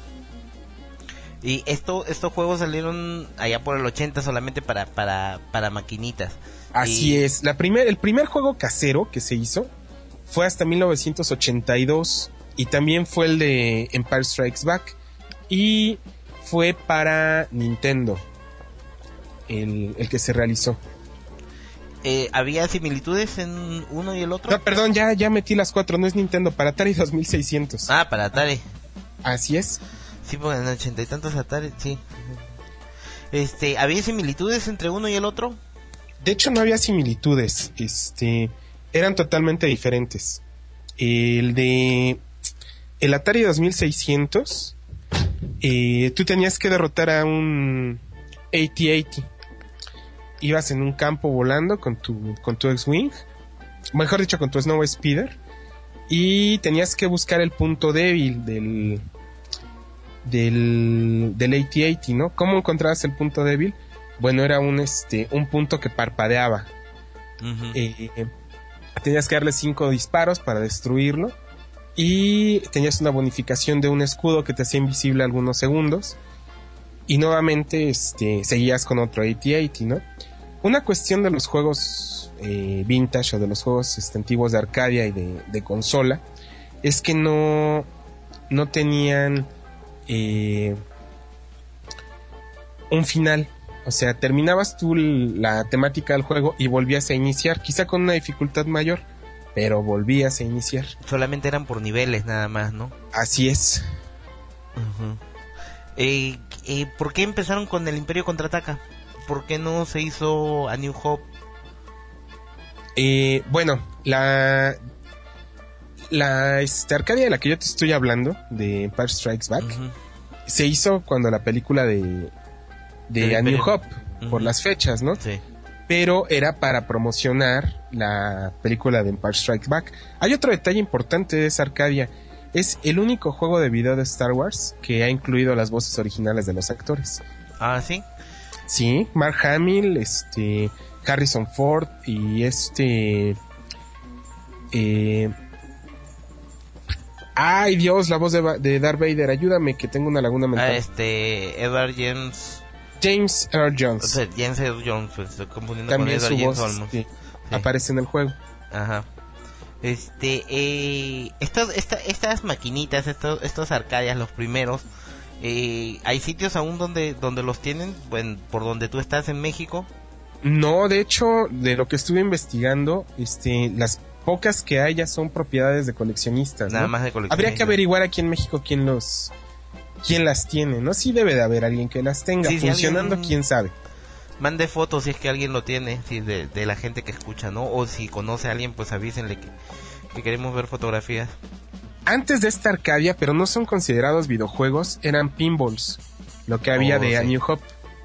Y esto, estos juegos salieron allá por el ochenta solamente para, para, para maquinitas. Así y... es. La primer, el primer juego casero que se hizo fue hasta mil novecientos ochenta y dos y también fue el de Empire Strikes Back y fue para Nintendo el, el que se realizó. Eh, ¿Había similitudes en uno y el otro? No, perdón, ya, ya metí las cuatro, no es Nintendo, para Atari dos mil seiscientos. Ah, para Atari. Así es. Sí, porque en ochenta y tantos Atari, sí. Este, ¿había similitudes entre uno y el otro? De hecho no había similitudes, este, eran totalmente diferentes. El de el Atari dos mil seiscientos eh, tú tenías que derrotar a un ochenta ochenta. Ibas en un campo volando con tu, con tu X-Wing, mejor dicho, con tu Snow Speeder, y tenías que buscar el punto débil del del del ochenta ochenta, ¿no? ¿Cómo encontrabas el punto débil? Bueno, era un este un punto que parpadeaba. Uh-huh. Eh, tenías que darle cinco disparos para destruirlo, y tenías una bonificación de un escudo que te hacía invisible algunos segundos, y nuevamente este seguías con otro ochenta ochenta, ¿no? Una cuestión de los juegos eh, vintage o de los juegos este, antiguos de Arcadia y de, de consola es que no no tenían eh, un final. O sea, terminabas tú la temática del juego y volvías a iniciar, quizá con una dificultad mayor, pero volvías a iniciar. Solamente eran por niveles nada más, ¿no? Así es. Uh-huh. eh, eh, ¿Por qué empezaron con el Imperio Contraataca? ¿Por qué no se hizo A New Hope? Eh, bueno, la la este, Arcadia de la que yo te estoy hablando, de Empire Strikes Back, uh-huh, se hizo cuando la película de de A New Hope, uh-huh, por las fechas, ¿no? Sí. Pero era para promocionar la película de Empire Strikes Back. Hay otro detalle importante de esa Arcadia: es el único juego de video de Star Wars que ha incluido las voces originales de los actores. Ah, ¿sí? Sí, Mark Hamill, este, Harrison Ford y este, eh, ay Dios, la voz de, de Darth Vader, ayúdame que tengo una laguna mental. Ah, este, Edward James. James Earl Jones. O sea, James Earl Jones, pues, estoy confundiendo también con Edward su voz, James Olmos. sí, sí, aparece en el juego. Ajá. Este, eh, estos, esta, estas maquinitas, estos, estos Arcadias, los primeros, eh, ¿hay sitios aún donde, donde los tienen? Bueno, por donde tú estás en México. No, de hecho, de lo que estuve investigando, este, las pocas que hay ya son propiedades de coleccionistas, Nada ¿no? más de coleccionistas. Habría que averiguar aquí en México quién los, quién las tiene, ¿no? Sí debe de haber alguien que las tenga, sí, funcionando, si alguien... quién sabe. Mande fotos si es que alguien lo tiene, si de, de la gente que escucha, ¿no? O si conoce a alguien, pues avísenle que, que queremos ver fotografías. Antes de esta Arcadia, pero no son considerados videojuegos, eran pinballs, lo que había oh, de sí. A New Hope.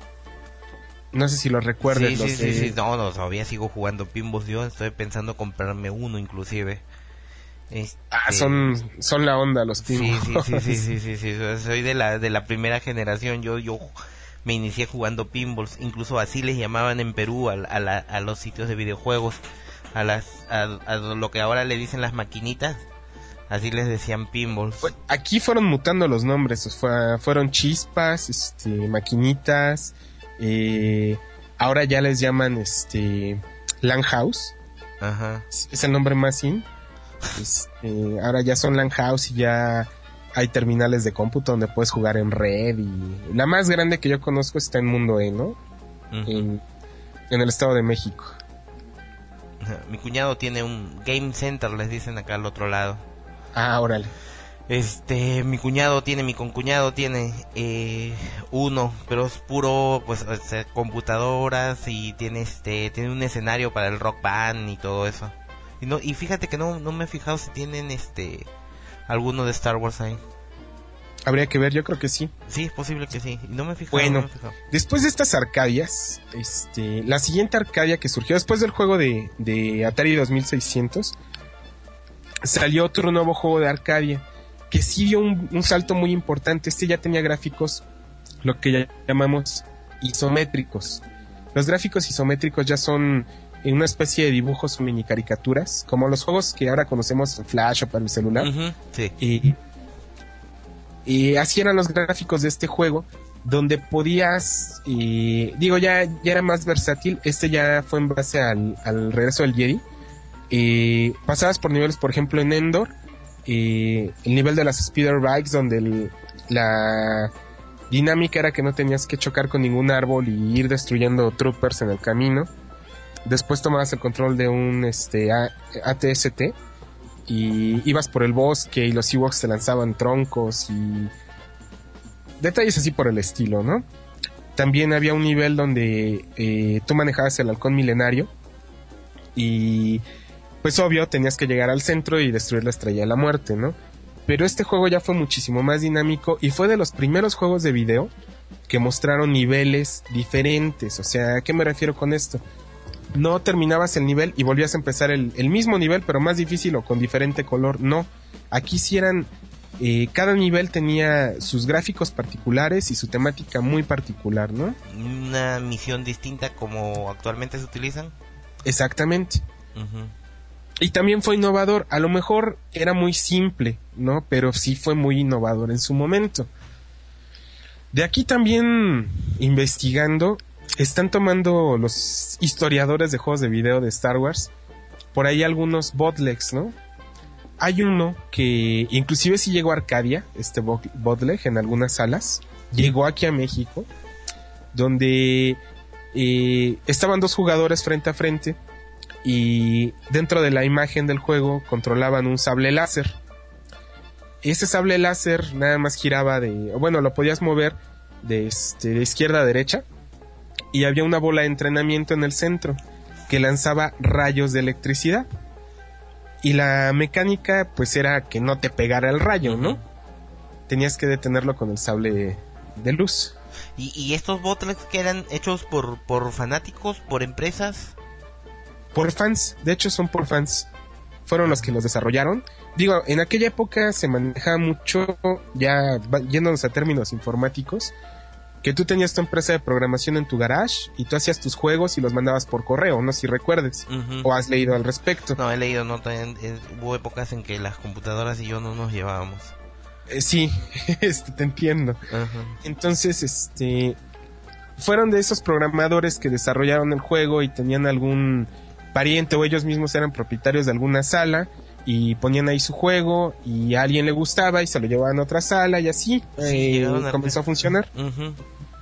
No sé si lo recuerdas. Sí, los sí, de... sí, sí, no, no, todavía sigo jugando pinballs, yo estoy pensando comprarme uno inclusive. Este... Ah, son, son la onda los pinballs. Sí, sí, sí, sí, sí, sí, sí, soy de la, de la primera generación, yo, yo me inicié jugando pinballs, incluso así les llamaban en Perú a, a, la, a los sitios de videojuegos, a las, a, a lo que ahora le dicen las maquinitas. Así les decían pinballs. Aquí fueron mutando los nombres, fue, fueron chispas, este, maquinitas, eh, ahora ya les llaman este LAN House. Ajá. Es, es el nombre más in. Este, ahora ya son LAN House y ya hay terminales de cómputo donde puedes jugar en red, y la más grande que yo conozco está en Mundo E, ¿no? Uh-huh. En, en el Estado de México. Mi cuñado tiene un Game Center, les dicen acá al otro lado. Ah, órale. Este, mi cuñado tiene, mi concuñado tiene eh, uno, pero es puro, pues, o sea, computadoras, y tiene este, tiene un escenario para el Rock Band y todo eso. Y no, y fíjate que no, no me he fijado si tienen este, alguno de Star Wars ahí. Habría que ver, yo creo que sí. Sí, es posible que sí. Y no me he fijado. Bueno, no me he fijado. Después de estas Arcadias, este, la siguiente Arcadia que surgió después del juego de, de Atari dos mil seiscientos, salió otro nuevo juego de Arcadia que sí dio un, un salto muy importante. Este ya tenía gráficos, lo que ya llamamos isométricos. Los gráficos isométricos ya son en una especie de dibujos o mini caricaturas, como los juegos que ahora conocemos en Flash o para el celular. Uh-huh, sí. Y, y así eran los gráficos de este juego, donde podías, y, digo, ya, ya era más versátil. Este ya fue en base al, al regreso del Jedi. Eh, pasabas por niveles, por ejemplo en Endor, eh, el nivel de las Speeder Bikes, donde el, la dinámica era que no tenías que chocar con ningún árbol y ir destruyendo troopers en el camino. Después tomabas el control de un este A T S T y ibas por el bosque y los Ewoks te lanzaban troncos y detalles así por el estilo, ¿no? También había un nivel donde eh, tú manejabas el halcón milenario y pues obvio tenías que llegar al centro y destruir la estrella de la muerte, ¿no? pero este juego ya fue muchísimo más dinámico y fue de los primeros juegos de video que mostraron niveles diferentes. O sea, ¿a qué me refiero con esto? No terminabas el nivel y volvías a empezar el, el mismo nivel, pero más difícil o con diferente color. No, aquí sí eran... Eh, cada nivel tenía sus gráficos particulares y su temática muy particular, ¿no? Una misión distinta como actualmente se utilizan. Exactamente. Uh-huh. Y también fue innovador. A lo mejor era muy simple, ¿no? Pero sí fue muy innovador en su momento. De aquí también, investigando, están tomando los historiadores de juegos de video de Star Wars por ahí algunos bootlegs, ¿no? Hay uno que inclusive sí llegó a Arcadia, este bootleg, en algunas salas. Llegó aquí a México, donde eh, estaban dos jugadores frente a frente y dentro de la imagen del juego controlaban un sable láser. Ese sable láser nada más giraba de... Bueno, lo podías mover de, este, de izquierda a derecha y había una bola de entrenamiento en el centro que lanzaba rayos de electricidad. Y la mecánica, pues, era que no te pegara el rayo, ¿no? Tenías que detenerlo con el sable de luz. ¿Y, y estos bootlegs que eran hechos por, por fanáticos, por empresas? Por fans, de hecho son por fans. Fueron los que los desarrollaron. Digo, en aquella época se manejaba mucho, ya yéndonos a términos informáticos, que tú tenías tu empresa de programación en tu garage y tú hacías tus juegos y los mandabas por correo, no sé si recuerdes, uh-huh. o has leído al respecto. No, he leído, no, también, eh, hubo épocas en que las computadoras y yo no nos llevábamos. Eh, sí, este, te entiendo. Uh-huh. Entonces, este, fueron de esos programadores que desarrollaron el juego y tenían algún pariente o ellos mismos eran propietarios de alguna sala y ponían ahí su juego y a alguien le gustaba y se lo llevaban a otra sala y así sí, eh, a comenzó a funcionar. Uh-huh.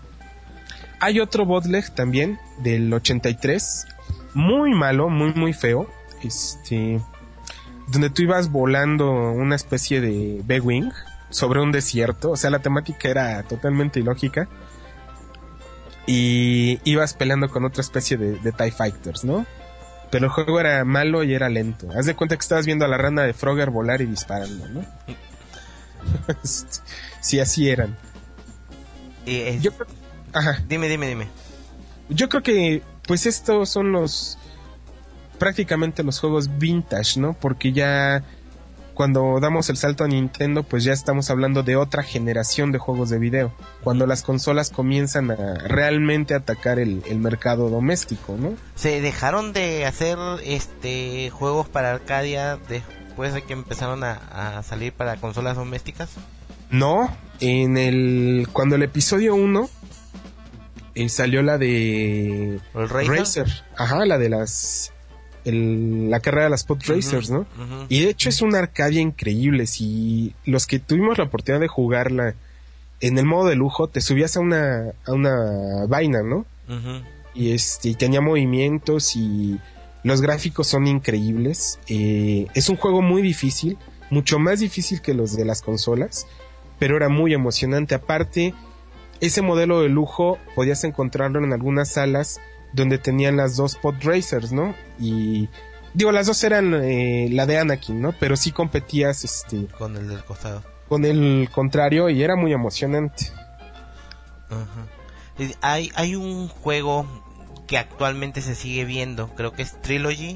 Hay otro bootleg también del ochenta y tres, muy malo, muy muy feo, este, donde tú ibas volando una especie de B-Wing sobre un desierto, o sea la temática era totalmente ilógica y ibas peleando con otra especie de, de TIE Fighters, ¿no? Pero el juego era malo y era lento. Haz de cuenta que estabas viendo a la rana de Frogger volar y disparando, ¿no? Sí, así eran. Eh, es... Yo... Ajá. Dime, dime, dime. Yo creo que, pues estos son los... prácticamente los juegos vintage, ¿no? Porque ya... cuando damos el salto a Nintendo, pues ya estamos hablando de otra generación de juegos de video. Cuando las consolas comienzan a realmente atacar el, el mercado doméstico, ¿no? ¿Se dejaron de hacer este juegos para Arcadia después de que empezaron a, a salir para consolas domésticas? No, en el cuando el episodio uno eh, salió la de ¿El Racer? Racer. Ajá, la de las... El, la carrera de las Pod Racers, ¿no? Uh-huh. Y de hecho es una Arcadia increíble. Si los que tuvimos la oportunidad de jugarla en el modo de lujo, te subías a una a una vaina, ¿no? Uh-huh. Y este y tenía movimientos y los gráficos son increíbles. Eh, es un juego muy difícil, mucho más difícil que los de las consolas, pero era muy emocionante. Aparte, ese modelo de lujo podías encontrarlo en algunas salas donde tenían las dos Pod Racers, ¿no? Y digo, las dos eran eh, la de Anakin, ¿no? Pero sí competías este con el del costado, con el contrario, y era muy emocionante. Uh-huh. Hay hay un juego que actualmente se sigue viendo, creo que es Trilogy.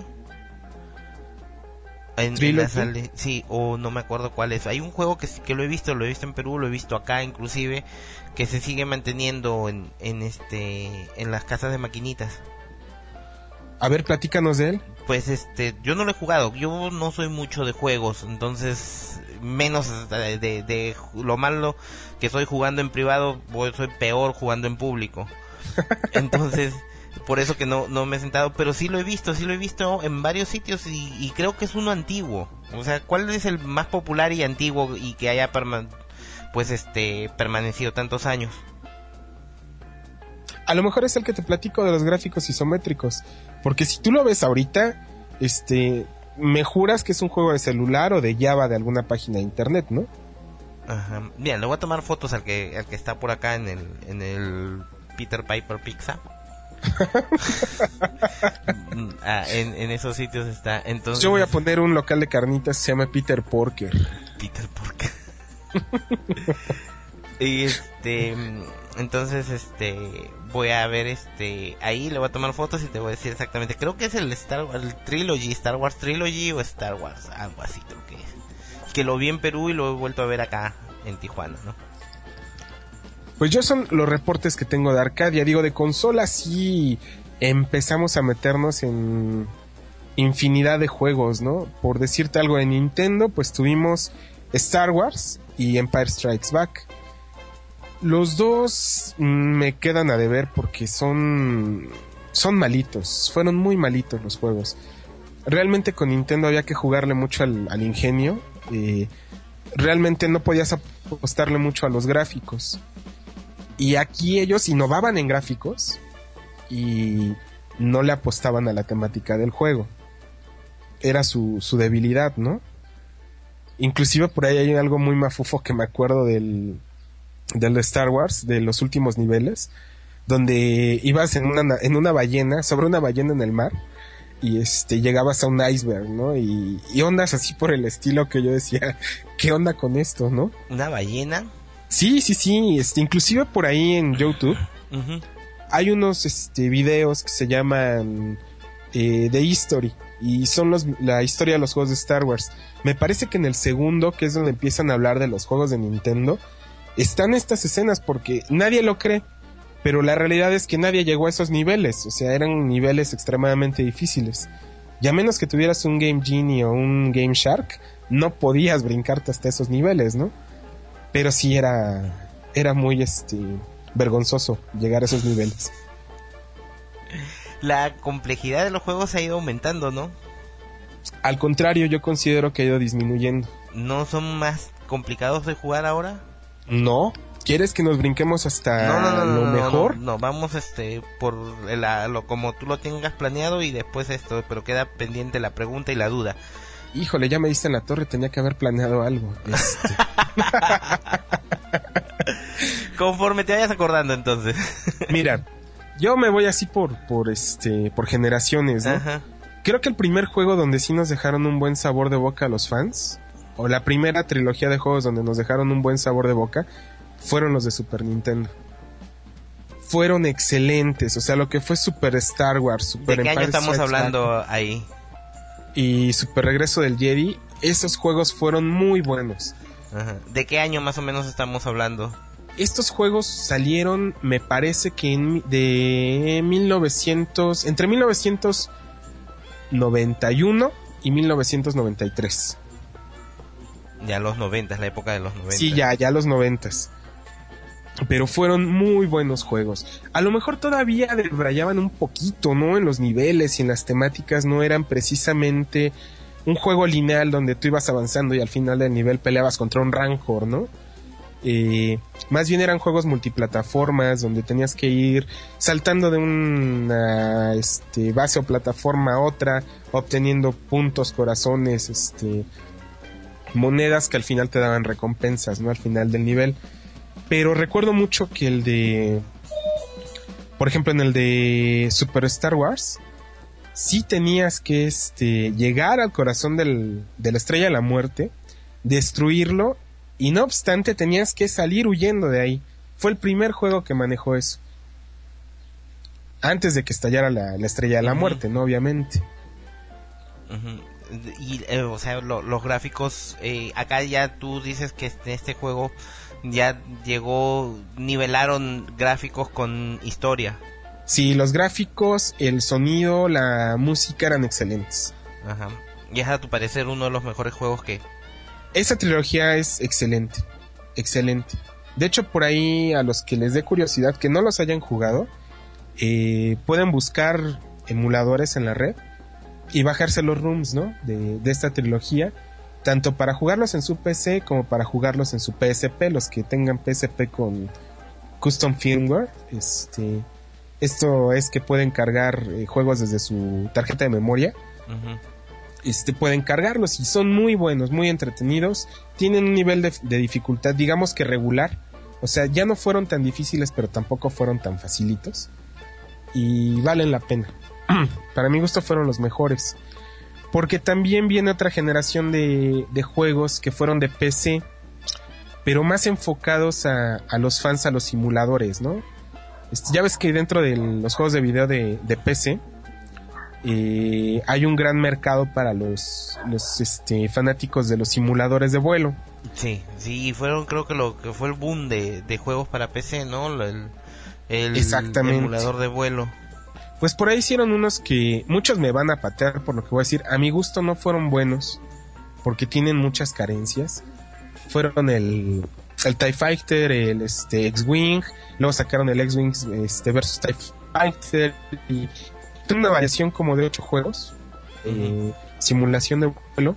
En, en la sala, sí, o no me acuerdo cuál es. Hay un juego que que lo he visto, lo he visto en Perú, lo he visto acá inclusive, que se sigue manteniendo en, en este en las casas de maquinitas. A ver, platícanos de él. Pues este, yo no lo he jugado, yo no soy mucho de juegos, entonces menos de, de, de lo malo que soy jugando en privado, soy peor jugando en público. Entonces por eso que no no me he sentado, pero sí lo he visto, sí lo he visto en varios sitios y, y creo que es uno antiguo. O sea, ¿cuál es el más popular y antiguo y que haya perma- pues este permanecido tantos años? A lo mejor es el que te platico de los gráficos isométricos, porque si tú lo ves ahorita, este, me juras que es un juego de celular o de Java de alguna página de internet, ¿no? Ajá. Bien, le voy a tomar fotos al que al que está por acá en el en el Peter Piper Pizza. ah, en, en esos sitios está. Entonces yo voy a poner un local de carnitas que se llama Peter Porker. Peter Porker. Y este, entonces este, voy a ver este, ahí le voy a tomar fotos y te voy a decir exactamente. Creo que es el Star Wars, el Trilogy, Star Wars Trilogy o Star Wars, algo así creo que es. Que lo vi en Perú y lo he vuelto a ver acá en Tijuana, ¿no? Pues yo son los reportes que tengo de Arcadia. Digo, de consola sí empezamos a meternos en infinidad de juegos, ¿no? Por decirte algo, de Nintendo, pues tuvimos Star Wars y Empire Strikes Back. Los dos me quedan a deber porque son son malitos, fueron muy malitos los juegos. Realmente con Nintendo había que jugarle mucho al, al ingenio. Eh, realmente no podías apostarle mucho a los gráficos. Y aquí ellos innovaban en gráficos y no le apostaban a la temática del juego. Era su, su debilidad, ¿no? Inclusive por ahí hay algo muy mafufo que me acuerdo del, del de Star Wars, de los últimos niveles, donde ibas en una, en una ballena, sobre una ballena en el mar, y este llegabas a un iceberg, ¿no? Y, y ondas así por el estilo que yo decía, ¿qué onda con esto, no? ¿Una ballena? Sí, sí, sí, este, inclusive por ahí en YouTube uh-huh. hay unos este videos que se llaman eh, The History, y son los, la historia de los juegos de Star Wars. Me parece que en el segundo, que es donde empiezan a hablar de los juegos de Nintendo, están estas escenas porque nadie lo cree, pero la realidad es que nadie llegó a esos niveles, o sea, eran niveles extremadamente difíciles. Y a menos que tuvieras un Game Genie o un Game Shark, no podías brincarte hasta esos niveles, ¿no? Pero sí era era muy este vergonzoso llegar a esos niveles. La complejidad de los juegos ha ido aumentando, ¿no? Al contrario, yo considero que ha ido disminuyendo. ¿No son más complicados de jugar ahora? No. ¿Quieres que nos brinquemos hasta no, no, no, lo no, mejor? No, no, no, vamos este por la, lo como tú lo tengas planeado y después esto, pero queda pendiente la pregunta y la duda. Híjole, ya me diste en la torre, tenía que haber planeado algo. Este. Conforme te vayas acordando, entonces. Mira, yo me voy así por por este por generaciones, ¿no? Ajá. Creo que el primer juego donde sí nos dejaron un buen sabor de boca a los fans, o la primera trilogía de juegos donde nos dejaron un buen sabor de boca, fueron los de Super Nintendo. Fueron excelentes, o sea, lo que fue Super Star Wars, Super ¿De qué Empire año estamos Strikes hablando Back ahí? Y Super Regreso del Jedi, esos juegos fueron muy buenos. Ajá. ¿De qué año más o menos estamos hablando? Estos juegos salieron, me parece que en, de mil novecientos, entre mil novecientos noventa y uno y mil novecientos noventa y tres. Ya los noventas, la época de los noventas. Sí, ya, ya los noventas. Pero fueron muy buenos juegos. A lo mejor todavía debrayaban un poquito, ¿no? En los niveles y en las temáticas no eran precisamente un juego lineal donde tú ibas avanzando y al final del nivel peleabas contra un Rancor, ¿no? Eh, más bien eran juegos multiplataformas donde tenías que ir saltando de una este, base o plataforma a otra, obteniendo puntos, corazones, este, monedas que al final te daban recompensas, ¿no? Al final del nivel. Pero recuerdo mucho que el de, por ejemplo, en el de Super Star Wars, sí tenías que este, llegar al corazón del, de la Estrella de la Muerte, destruirlo, y no obstante tenías que salir huyendo de ahí. Fue el primer juego que manejó eso. Antes de que estallara la, la Estrella de la uh-huh. Muerte, ¿no? Obviamente. Uh-huh. Y, eh, o sea, lo, los gráficos, eh, acá ya tú dices que este, este juego ya llegó, nivelaron gráficos con historia. Sí, los gráficos, el sonido, la música eran excelentes. Ajá. Y es a tu parecer uno de los mejores juegos que... Esa trilogía es excelente, excelente. De hecho, por ahí a los que les dé curiosidad que no los hayan jugado, eh, pueden buscar emuladores en la red y bajarse los ROMs, ¿no? De, de esta trilogía, tanto para jugarlos en su P C como para jugarlos en su P S P, los que tengan P S P con custom firmware. Este, esto es que pueden cargar eh, juegos desde su tarjeta de memoria. Uh-huh. Este, pueden cargarlos y son muy buenos, muy entretenidos. Tienen un nivel de, de dificultad, digamos que regular. O sea, ya no fueron tan difíciles, pero tampoco fueron tan facilitos. Y valen la pena. Para mi gusto fueron los mejores. porque también viene otra generación de, de juegos que fueron de P C, pero más enfocados a, a los fans, a los simuladores, ¿no? Este, ya ves que dentro de los juegos de video de, de P C eh, hay un gran mercado para los, los este, fanáticos de los simuladores de vuelo. Sí, sí, fueron creo que lo que fue el boom de, de juegos para P C, ¿no? El, el Exactamente. emulador de vuelo. Pues por ahí hicieron unos que muchos me van a patear por lo que voy a decir. A mi gusto no fueron buenos porque tienen muchas carencias. Fueron el, el TIE Fighter, el este, X-Wing, luego sacaron el X-Wing este, versus TIE Fighter y una variación como de ocho juegos, uh-huh. eh, simulación de vuelo,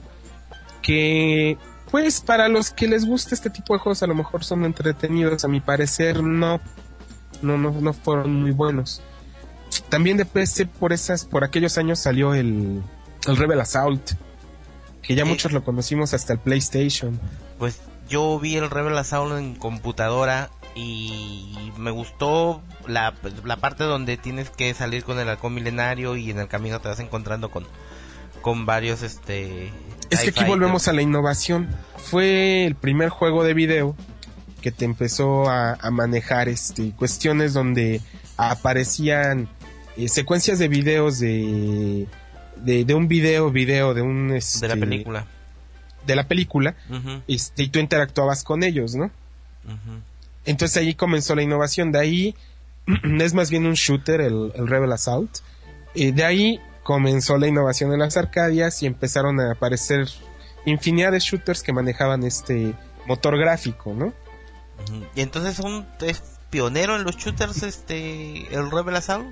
que pues para los que les gusta este tipo de juegos a lo mejor son entretenidos, a mi parecer no, no, no, no fueron muy buenos. También de P C por esas, por aquellos años salió el, el Rebel Assault, que ya eh, muchos lo conocimos hasta el PlayStation. Pues yo vi el Rebel Assault en computadora y me gustó la, la parte donde tienes que salir con el halcón milenario y en el camino te vas encontrando con, con varios este es que aquí volvemos a la innovación. Fue el primer juego de video que te empezó a, a manejar este cuestiones donde aparecían eh, secuencias de videos de, de de un video video de un este, de la película de la película uh-huh. este, y tú interactuabas con ellos, ¿no? Uh-huh. Entonces ahí comenzó la innovación. De ahí es más bien un shooter, el, el Rebel Assault. Y de ahí comenzó la innovación en las arcadias y empezaron a aparecer infinidad de shooters que manejaban este motor gráfico, ¿no? Uh-huh. Y entonces un es pionero en los shooters este el Rebel Assault.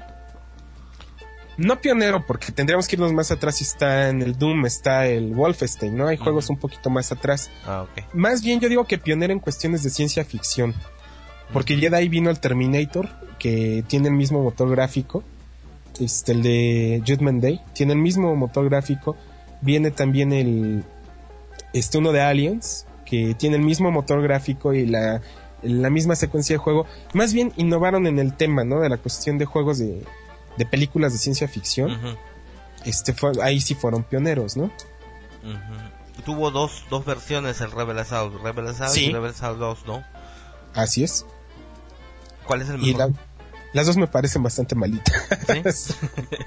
No pionero, porque tendríamos que irnos más atrás. Está en el Doom, está el Wolfenstein, ¿no? Hay uh-huh. juegos un poquito más atrás. Ah, okay. Más bien yo digo que pionero en cuestiones de ciencia ficción, porque uh-huh. ya de ahí vino el Terminator, que tiene el mismo motor gráfico. Este, el de Judgment Day tiene el mismo motor gráfico. Viene también el este uno de Aliens, que tiene el mismo motor gráfico y la la misma secuencia de juego. Más bien innovaron en el tema, ¿no? De la cuestión de juegos de de películas de ciencia ficción. Uh-huh. Este fue, ahí sí fueron pioneros, ¿no? Uh-huh. Tuvo dos dos versiones el Rebel Assault, Rebel Assault sí. y Rebel Assault dos, ¿no? Así es. ¿Cuál es el mejor? Y la, las dos me parecen bastante malitas. ¿Sí?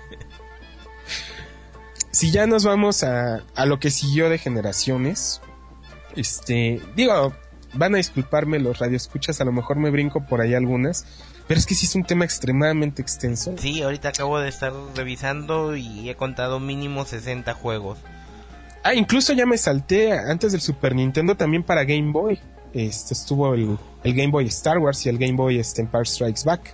Si ya nos vamos a, a lo que siguió de generaciones, este, digo, van a disculparme los radioescuchas, a lo mejor me brinco por ahí algunas, pero es que sí es un tema extremadamente extenso. Sí, ahorita acabo de estar revisando y he contado mínimo sesenta juegos. Ah, incluso ya me salté antes del Super Nintendo también para Game Boy. Este estuvo el, el Game Boy Star Wars y el Game Boy este, Empire Strikes Back.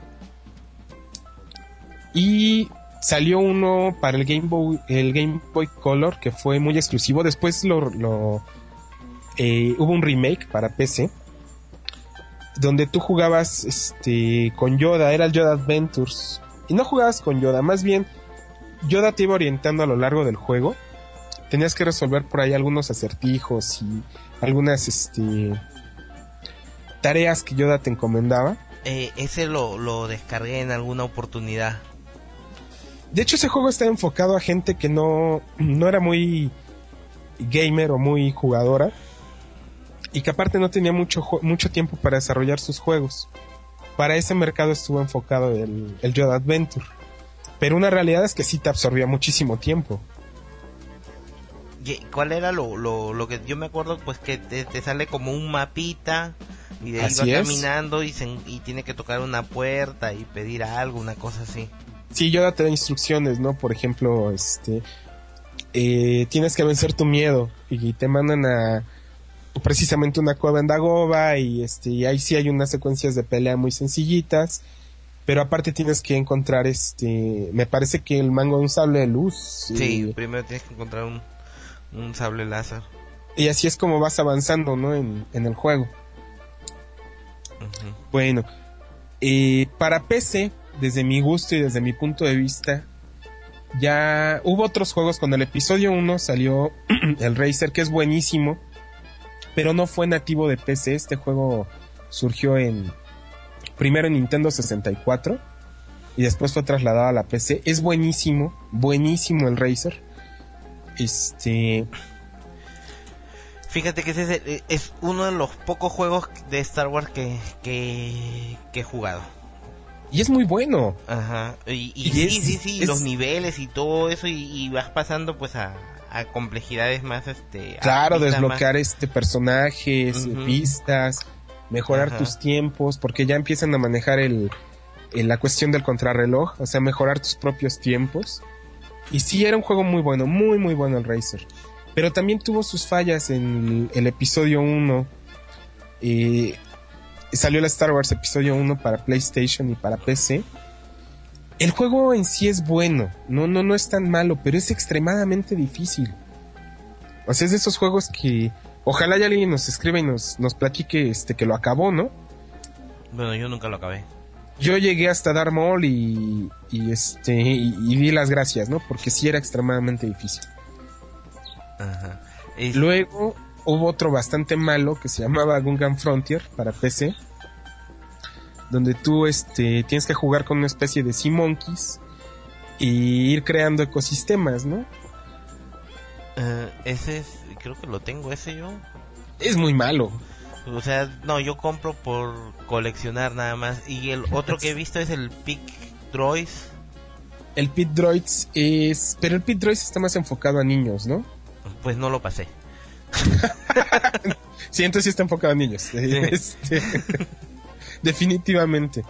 Y salió uno para el Game Boy, el Game Boy Color, que fue muy exclusivo. Después lo, lo eh, hubo un remake para P C, donde tú jugabas este con Yoda, era el Yoda Adventures. Y no jugabas con Yoda, más bien Yoda te iba orientando a lo largo del juego. Tenías que resolver por ahí algunos acertijos y algunas este tareas que Yoda te encomendaba. Eh, ese lo, lo descargué en alguna oportunidad. De hecho, ese juego está enfocado a gente que no, no era muy gamer o muy jugadora, y que aparte no tenía mucho, mucho tiempo para desarrollar sus juegos. Para ese mercado estuvo enfocado el, el Yoda Adventure. Pero una realidad es que sí te absorbía muchísimo tiempo. ¿Cuál era lo, lo, lo que yo me acuerdo? Pues que te, te sale como un mapita y de ahí así va es. caminando y, se, y tiene que tocar una puerta y pedir algo, una cosa así. Sí, Yoda te da instrucciones, ¿no? Por ejemplo, este eh, tienes que vencer tu miedo y te mandan a precisamente una cueva en Dagobah y este y ahí sí hay unas secuencias de pelea muy sencillitas, pero aparte tienes que encontrar este me parece que el mango de un sable de luz. Sí, eh, primero tienes que encontrar un, un sable láser. Y así es como vas avanzando, ¿no? En, en el juego. Uh-huh. Bueno, eh, para P C, desde mi gusto y desde mi punto de vista, ya hubo otros juegos. Con el episodio uno salió el Racer, que es buenísimo, pero no fue nativo de P C. Este juego surgió en primero en Nintendo sesenta y cuatro y después fue trasladado a la P C. Es buenísimo, buenísimo el Racer. Este... Fíjate que ese es, el- es uno de los pocos juegos de Star Wars que, que, que he jugado. Y es muy bueno. Ajá. Y, y Y sí, es- sí, sí, es- los niveles y todo eso, y, y vas pasando pues a, a complejidades más, este... a Claro, pistas desbloquear más- este personajes, Ujú. pistas, mejorar Ajá. tus tiempos, porque ya empiezan a manejar el, el- la cuestión del contrarreloj, o sea, mejorar tus propios tiempos. Y sí, era un juego muy bueno, muy muy bueno el Racer. Pero también tuvo sus fallas en el, el episodio uno. Eh, salió el Star Wars episodio uno para PlayStation y para P C. El juego en sí es bueno, no, no, no es tan malo, pero es extremadamente difícil. O sea, es de esos juegos que ojalá ya alguien nos escriba y nos, nos platique este que lo acabó, ¿no? Bueno, yo nunca lo acabé. Yo llegué hasta Darth Maul y, y este y, y di las gracias, ¿no? Porque sí era extremadamente difícil. Ajá. Luego hubo otro bastante malo que se llamaba Gundam Frontier para P C, donde tú este tienes que jugar con una especie de Sea Monkeys y ir creando ecosistemas, ¿no? Eh, ese es, creo que lo tengo ese yo. Es muy malo. O sea, no, yo compro por coleccionar nada más. Y el otro que he visto es el Pick Droids. El Pit Droids es... Pero el Pit Droids está más enfocado a niños, ¿no? Pues no lo pasé. Sí, entonces sí está enfocado a niños. Este, definitivamente.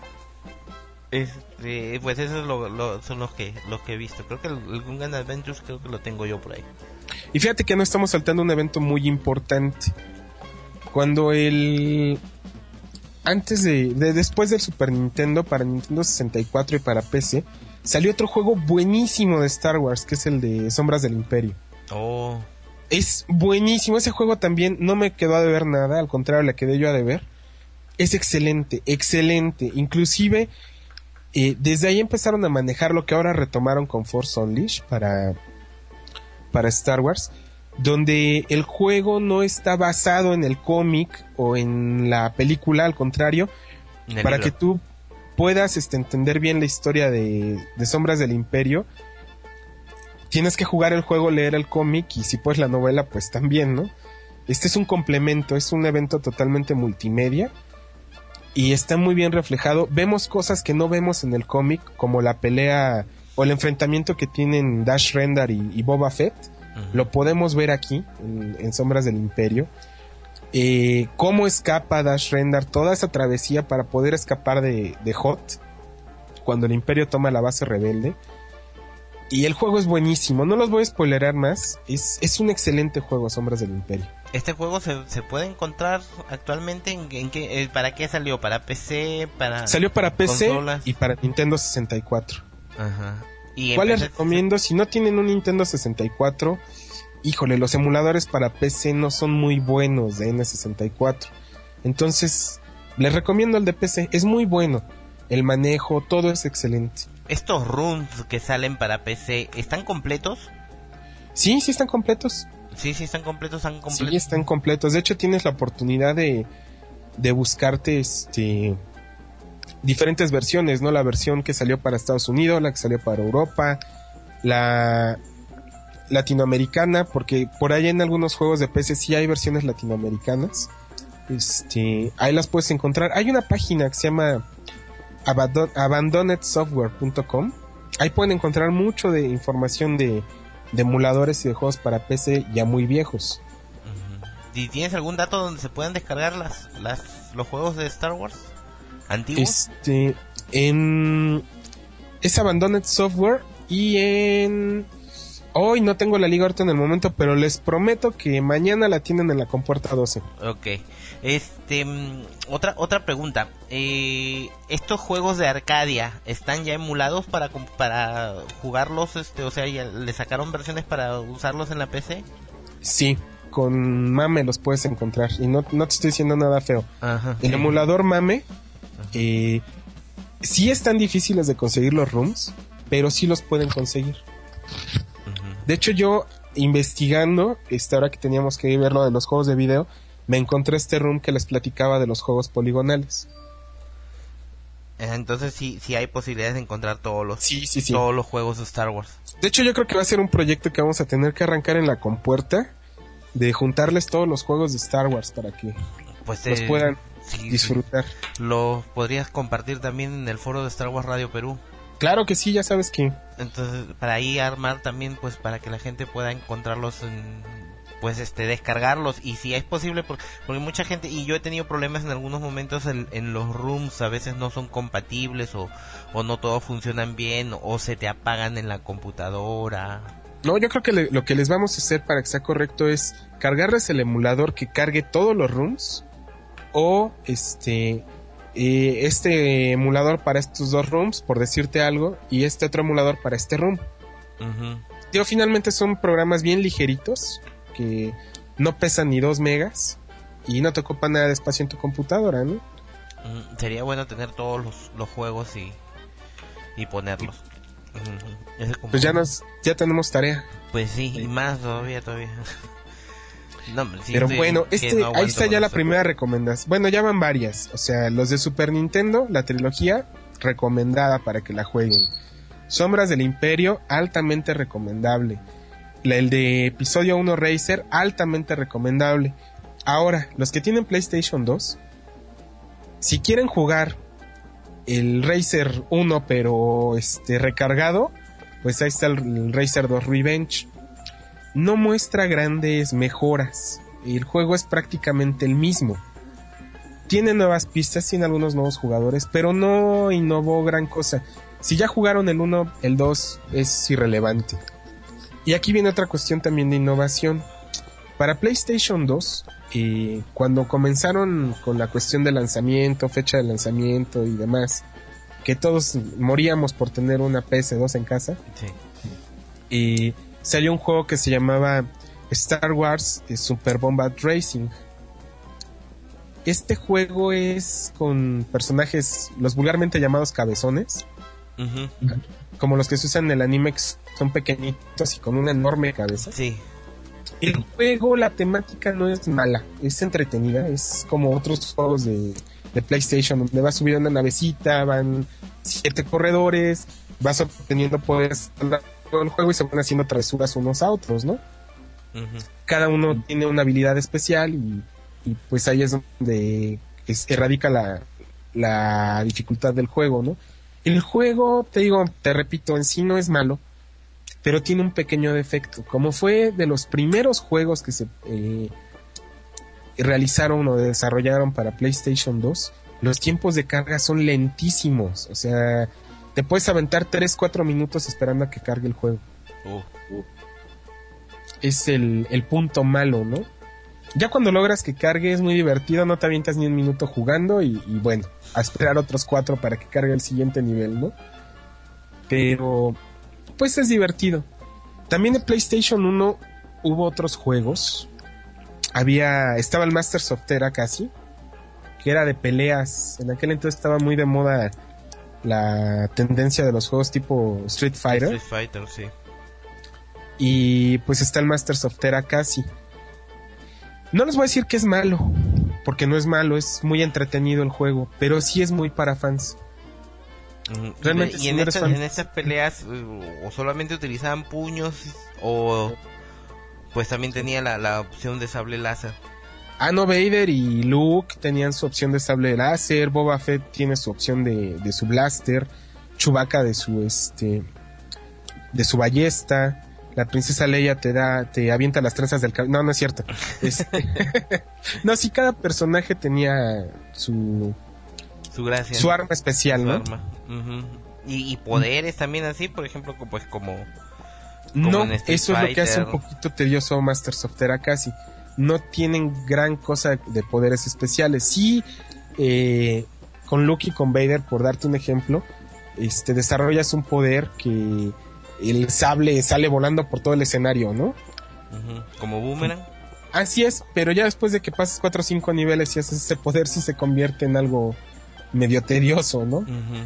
Este, pues eso es lo, lo- son los que los que he visto. Creo que el, el Gundam Adventures creo que lo tengo yo por ahí. Y fíjate que no estamos saltando un evento muy importante. Cuando el... Antes de, de... Después del Super Nintendo, para Nintendo sesenta y cuatro y para P C, salió otro juego buenísimo de Star Wars, que es el de Sombras del Imperio. Oh. Es buenísimo, ese juego también no me quedó a deber nada, al contrario, le quedé yo a deber. Es excelente, excelente. Inclusive, eh, desde ahí empezaron a manejar lo que ahora retomaron con Force Unleashed para, para Star Wars, donde el juego no está basado en el cómic o en la película, al contrario, En el para libro. que tú puedas este, entender bien la historia de, de Sombras del Imperio. Tienes que jugar el juego, leer el cómic y si puedes la novela, pues también, ¿no? Este es un complemento, es un evento totalmente multimedia y está muy bien reflejado. Vemos cosas que no vemos en el cómic, como la pelea o el enfrentamiento que tienen Dash Rendar y, y Boba Fett. Uh-huh. Lo podemos ver aquí, en, en Sombras del Imperio. Eh, cómo escapa Dash Rendar, toda esa travesía para poder escapar de, de Hoth, cuando el Imperio toma la base rebelde. Y el juego es buenísimo, no los voy a spoilerar más, es, es un excelente juego, Sombras del Imperio. ¿Este juego se, se puede encontrar actualmente? ¿En, en qué, eh, ¿Para qué salió? ¿Para P C? Para Salió para P C consolas? Y para Nintendo sesenta y cuatro. Ajá. ¿Y ¿Cuál les empecé- recomiendo? Si no tienen un Nintendo sesenta y cuatro, híjole, los emuladores para P C no son muy buenos de N sesenta y cuatro. Entonces, les recomiendo el de P C, es muy bueno. El manejo, todo es excelente. ¿Estos rooms que salen para P C están completos? Sí, sí están completos. Sí, sí están completos, están completos. Sí, están completos. De hecho, tienes la oportunidad de, de buscarte este diferentes versiones, ¿no? La versión que salió para Estados Unidos, la que salió para Europa, la latinoamericana, porque por ahí en algunos juegos de P C sí hay versiones latinoamericanas. Este, ahí las puedes encontrar. Hay una página que se llama abandon- abandoned software punto com. Ahí pueden encontrar mucho de información de, de emuladores y de juegos para P C ya muy viejos. ¿Y tienes algún dato donde se puedan descargar las, las los juegos de Star Wars antiguos? Este, en es Abandoned Software y en hoy no tengo la liga ahorita en el momento, pero les prometo que mañana la tienen en la compuerta doce. Ok. Este, mm, otra otra pregunta. Eh, ¿Estos juegos de Arcadia están ya emulados para com- para jugarlos? Este, o sea, ¿ya le sacaron versiones para usarlos en la P C? Sí, con MAME los puedes encontrar y no, no te estoy diciendo nada feo. Ajá, el sí. emulador MAME eh, sí están difíciles de conseguir los rooms, pero sí los pueden conseguir. De hecho, yo investigando, esta hora que teníamos que ver lo de los juegos de video, me encontré este room que les platicaba de los juegos poligonales. Entonces sí, sí hay posibilidades de encontrar todos los, sí, sí, sí. todos los juegos de Star Wars. De hecho, yo creo que va a ser un proyecto que vamos a tener que arrancar en la compuerta, de juntarles todos los juegos de Star Wars para que pues, los eh, puedan sí, disfrutar. Sí. Los podrías compartir también en el foro de Star Wars Radio Perú. Claro que sí, ya sabes que. Entonces, para ahí armar también, pues, para que la gente pueda encontrarlos en, pues, este, descargarlos, y si es posible, porque, porque mucha gente, y yo he tenido problemas en algunos momentos en, en los rooms, a veces no son compatibles, o, o no todos funcionan bien, o se te apagan en la computadora. No, yo creo que le, lo que les vamos a hacer para que sea correcto es cargarles el emulador que cargue todos los rooms, o este eh, este emulador para estos dos rooms, por decirte algo, y este otro emulador para este room. Uh-huh. Digo, finalmente son programas bien ligeritos, que no pesan ni dos megas, y no te ocupan nada de espacio en tu computadora, ¿no? Uh, sería bueno tener todos los, los juegos y, y ponerlos. Uh-huh. Es como... Pues ya nos ya tenemos tarea. Pues sí, y más todavía, todavía. No, sí, pero bueno, este no ahí está ya la esto. primera recomendación. Bueno, ya van varias. O sea, los de Super Nintendo, la trilogía, recomendada para que la jueguen. Sombras del Imperio, altamente recomendable. La, el de Episodio uno Racer, altamente recomendable. Ahora, los que tienen PlayStation dos, si quieren jugar el Racer uno pero este recargado, pues ahí está el, el Racer dos Revenge. No muestra grandes mejoras, el juego es prácticamente el mismo. Tiene nuevas pistas, tiene algunos nuevos jugadores, pero no innovó gran cosa. Si ya jugaron el uno, el dos es irrelevante. Y aquí viene otra cuestión también de innovación. Para PlayStation dos, eh, cuando comenzaron con la cuestión de lanzamiento, fecha de lanzamiento y demás, que todos moríamos por tener una P S dos en casa, sí. Y salió un juego que se llamaba Star Wars Super Combat Racing. Este juego es con personajes, los vulgarmente llamados cabezones, uh-huh. como los que se usan en el anime, que son pequeñitos y con una enorme cabeza. Sí. El juego, la temática no es mala, es entretenida, es como otros juegos de, de PlayStation, donde vas subiendo una navecita, van siete corredores, vas obteniendo poderes todo el juego y se van haciendo travesuras unos a otros, ¿no? Uh-huh. Cada uno tiene una habilidad especial y, y pues ahí es donde es, erradica la, la dificultad del juego, ¿no? El juego, te digo, te repito, en sí no es malo, pero tiene un pequeño defecto. Como fue de los primeros juegos que se eh, realizaron o desarrollaron para PlayStation dos, los tiempos de carga son lentísimos. O sea, te puedes aventar tres cuatro minutos esperando a que cargue el juego. Uh, uh. Es el, el punto malo, ¿no? Ya cuando logras que cargue es muy divertido, no te avientas ni un minuto jugando y, y bueno, a esperar otros cuatro para que cargue el siguiente nivel, ¿no? Pero pues es divertido. También en PlayStation uno hubo otros juegos. Había, estaba el Masters of Terra casi, que era de peleas. En aquel entonces estaba muy de moda la tendencia de los juegos tipo Street Fighter. Street Fighter, sí. Y pues está el Masters of Terra casi. No les voy a decir que es malo, porque no es malo, es muy entretenido el juego, pero sí es muy para fans. Realmente, y, si en, no estas, en estas peleas o solamente utilizaban puños o pues también tenía la, la opción de sable láser. Ah, no, Vader y Luke tenían su opción de sable láser, Boba Fett tiene su opción de, de su blaster, Chewbacca de su este de su ballesta, la princesa Leia te da te avienta las trenzas del cabello. No, no es cierto. Este... no, sí, cada personaje tenía su su gracia, su arma especial, su ¿no? Arma. Uh-huh. y, y poderes también así, por ejemplo, pues como, como no, en Street eso Fighter. Es lo que hace un poquito tedioso Masters of Terra casi. No tienen gran cosa de poderes especiales. Sí, eh, con Luke y con Vader, por darte un ejemplo, este desarrollas un poder que el sable sale volando por todo el escenario, ¿no? Uh-huh. Como boomerang. Así es, pero ya después de que pases cuatro o cinco niveles y haces ese poder, sí se convierte en algo medio tedioso, ¿no? Uh-huh.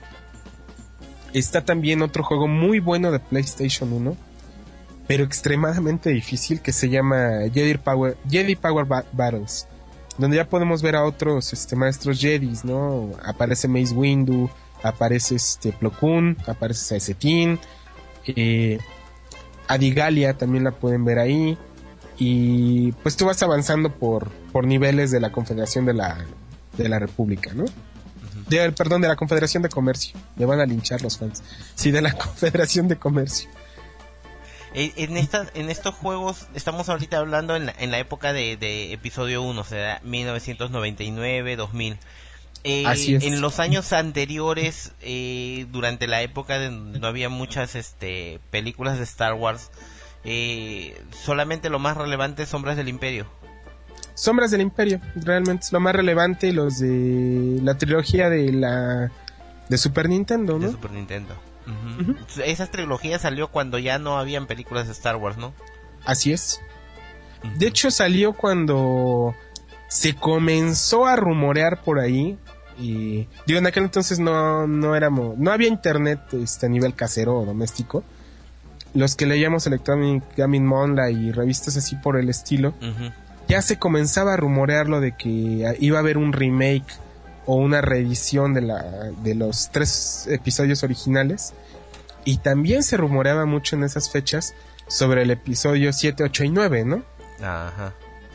Está también otro juego muy bueno de PlayStation uno, pero extremadamente difícil, que se llama Jedi Power, Jedi Power ba- Battles. donde ya podemos ver a otros este, maestros Jedis, ¿no? Aparece Mace Windu, aparece este Plo Koon, aparece Saesetin, eh, Adigalia también la pueden ver ahí, y pues tú vas avanzando por, por niveles de la Confederación de la, de la República, ¿no? Uh-huh. De, perdón, de la Confederación de Comercio. Me van a linchar los fans. Sí, de la Confederación de Comercio. En, estas, en estos juegos estamos ahorita hablando en la, en la época de, de episodio uno, o sea, mil novecientos noventa y nueve, dos mil. Eh, Así es. En los años anteriores, eh, durante la época de donde no había muchas este, películas de Star Wars, eh, solamente lo más relevante es Sombras del Imperio. Sombras del Imperio, realmente es lo más relevante, los de la trilogía de la de Super Nintendo, ¿no? De Super Nintendo. Uh-huh. Uh-huh. Esa trilogía salió cuando ya no habían películas de Star Wars, ¿no? Así es. Uh-huh. De hecho salió cuando se comenzó a rumorear por ahí, y digo, en aquel entonces no no éramos no había internet este a nivel casero o doméstico. Los que leíamos Electronic Gaming Monthly y revistas así por el estilo, uh-huh. ya se comenzaba a rumorear lo de que iba a haber un remake o una reedición de la de los tres episodios originales, y también se rumoreaba mucho en esas fechas sobre el episodio siete, ocho y nueve, ¿no? Ajá.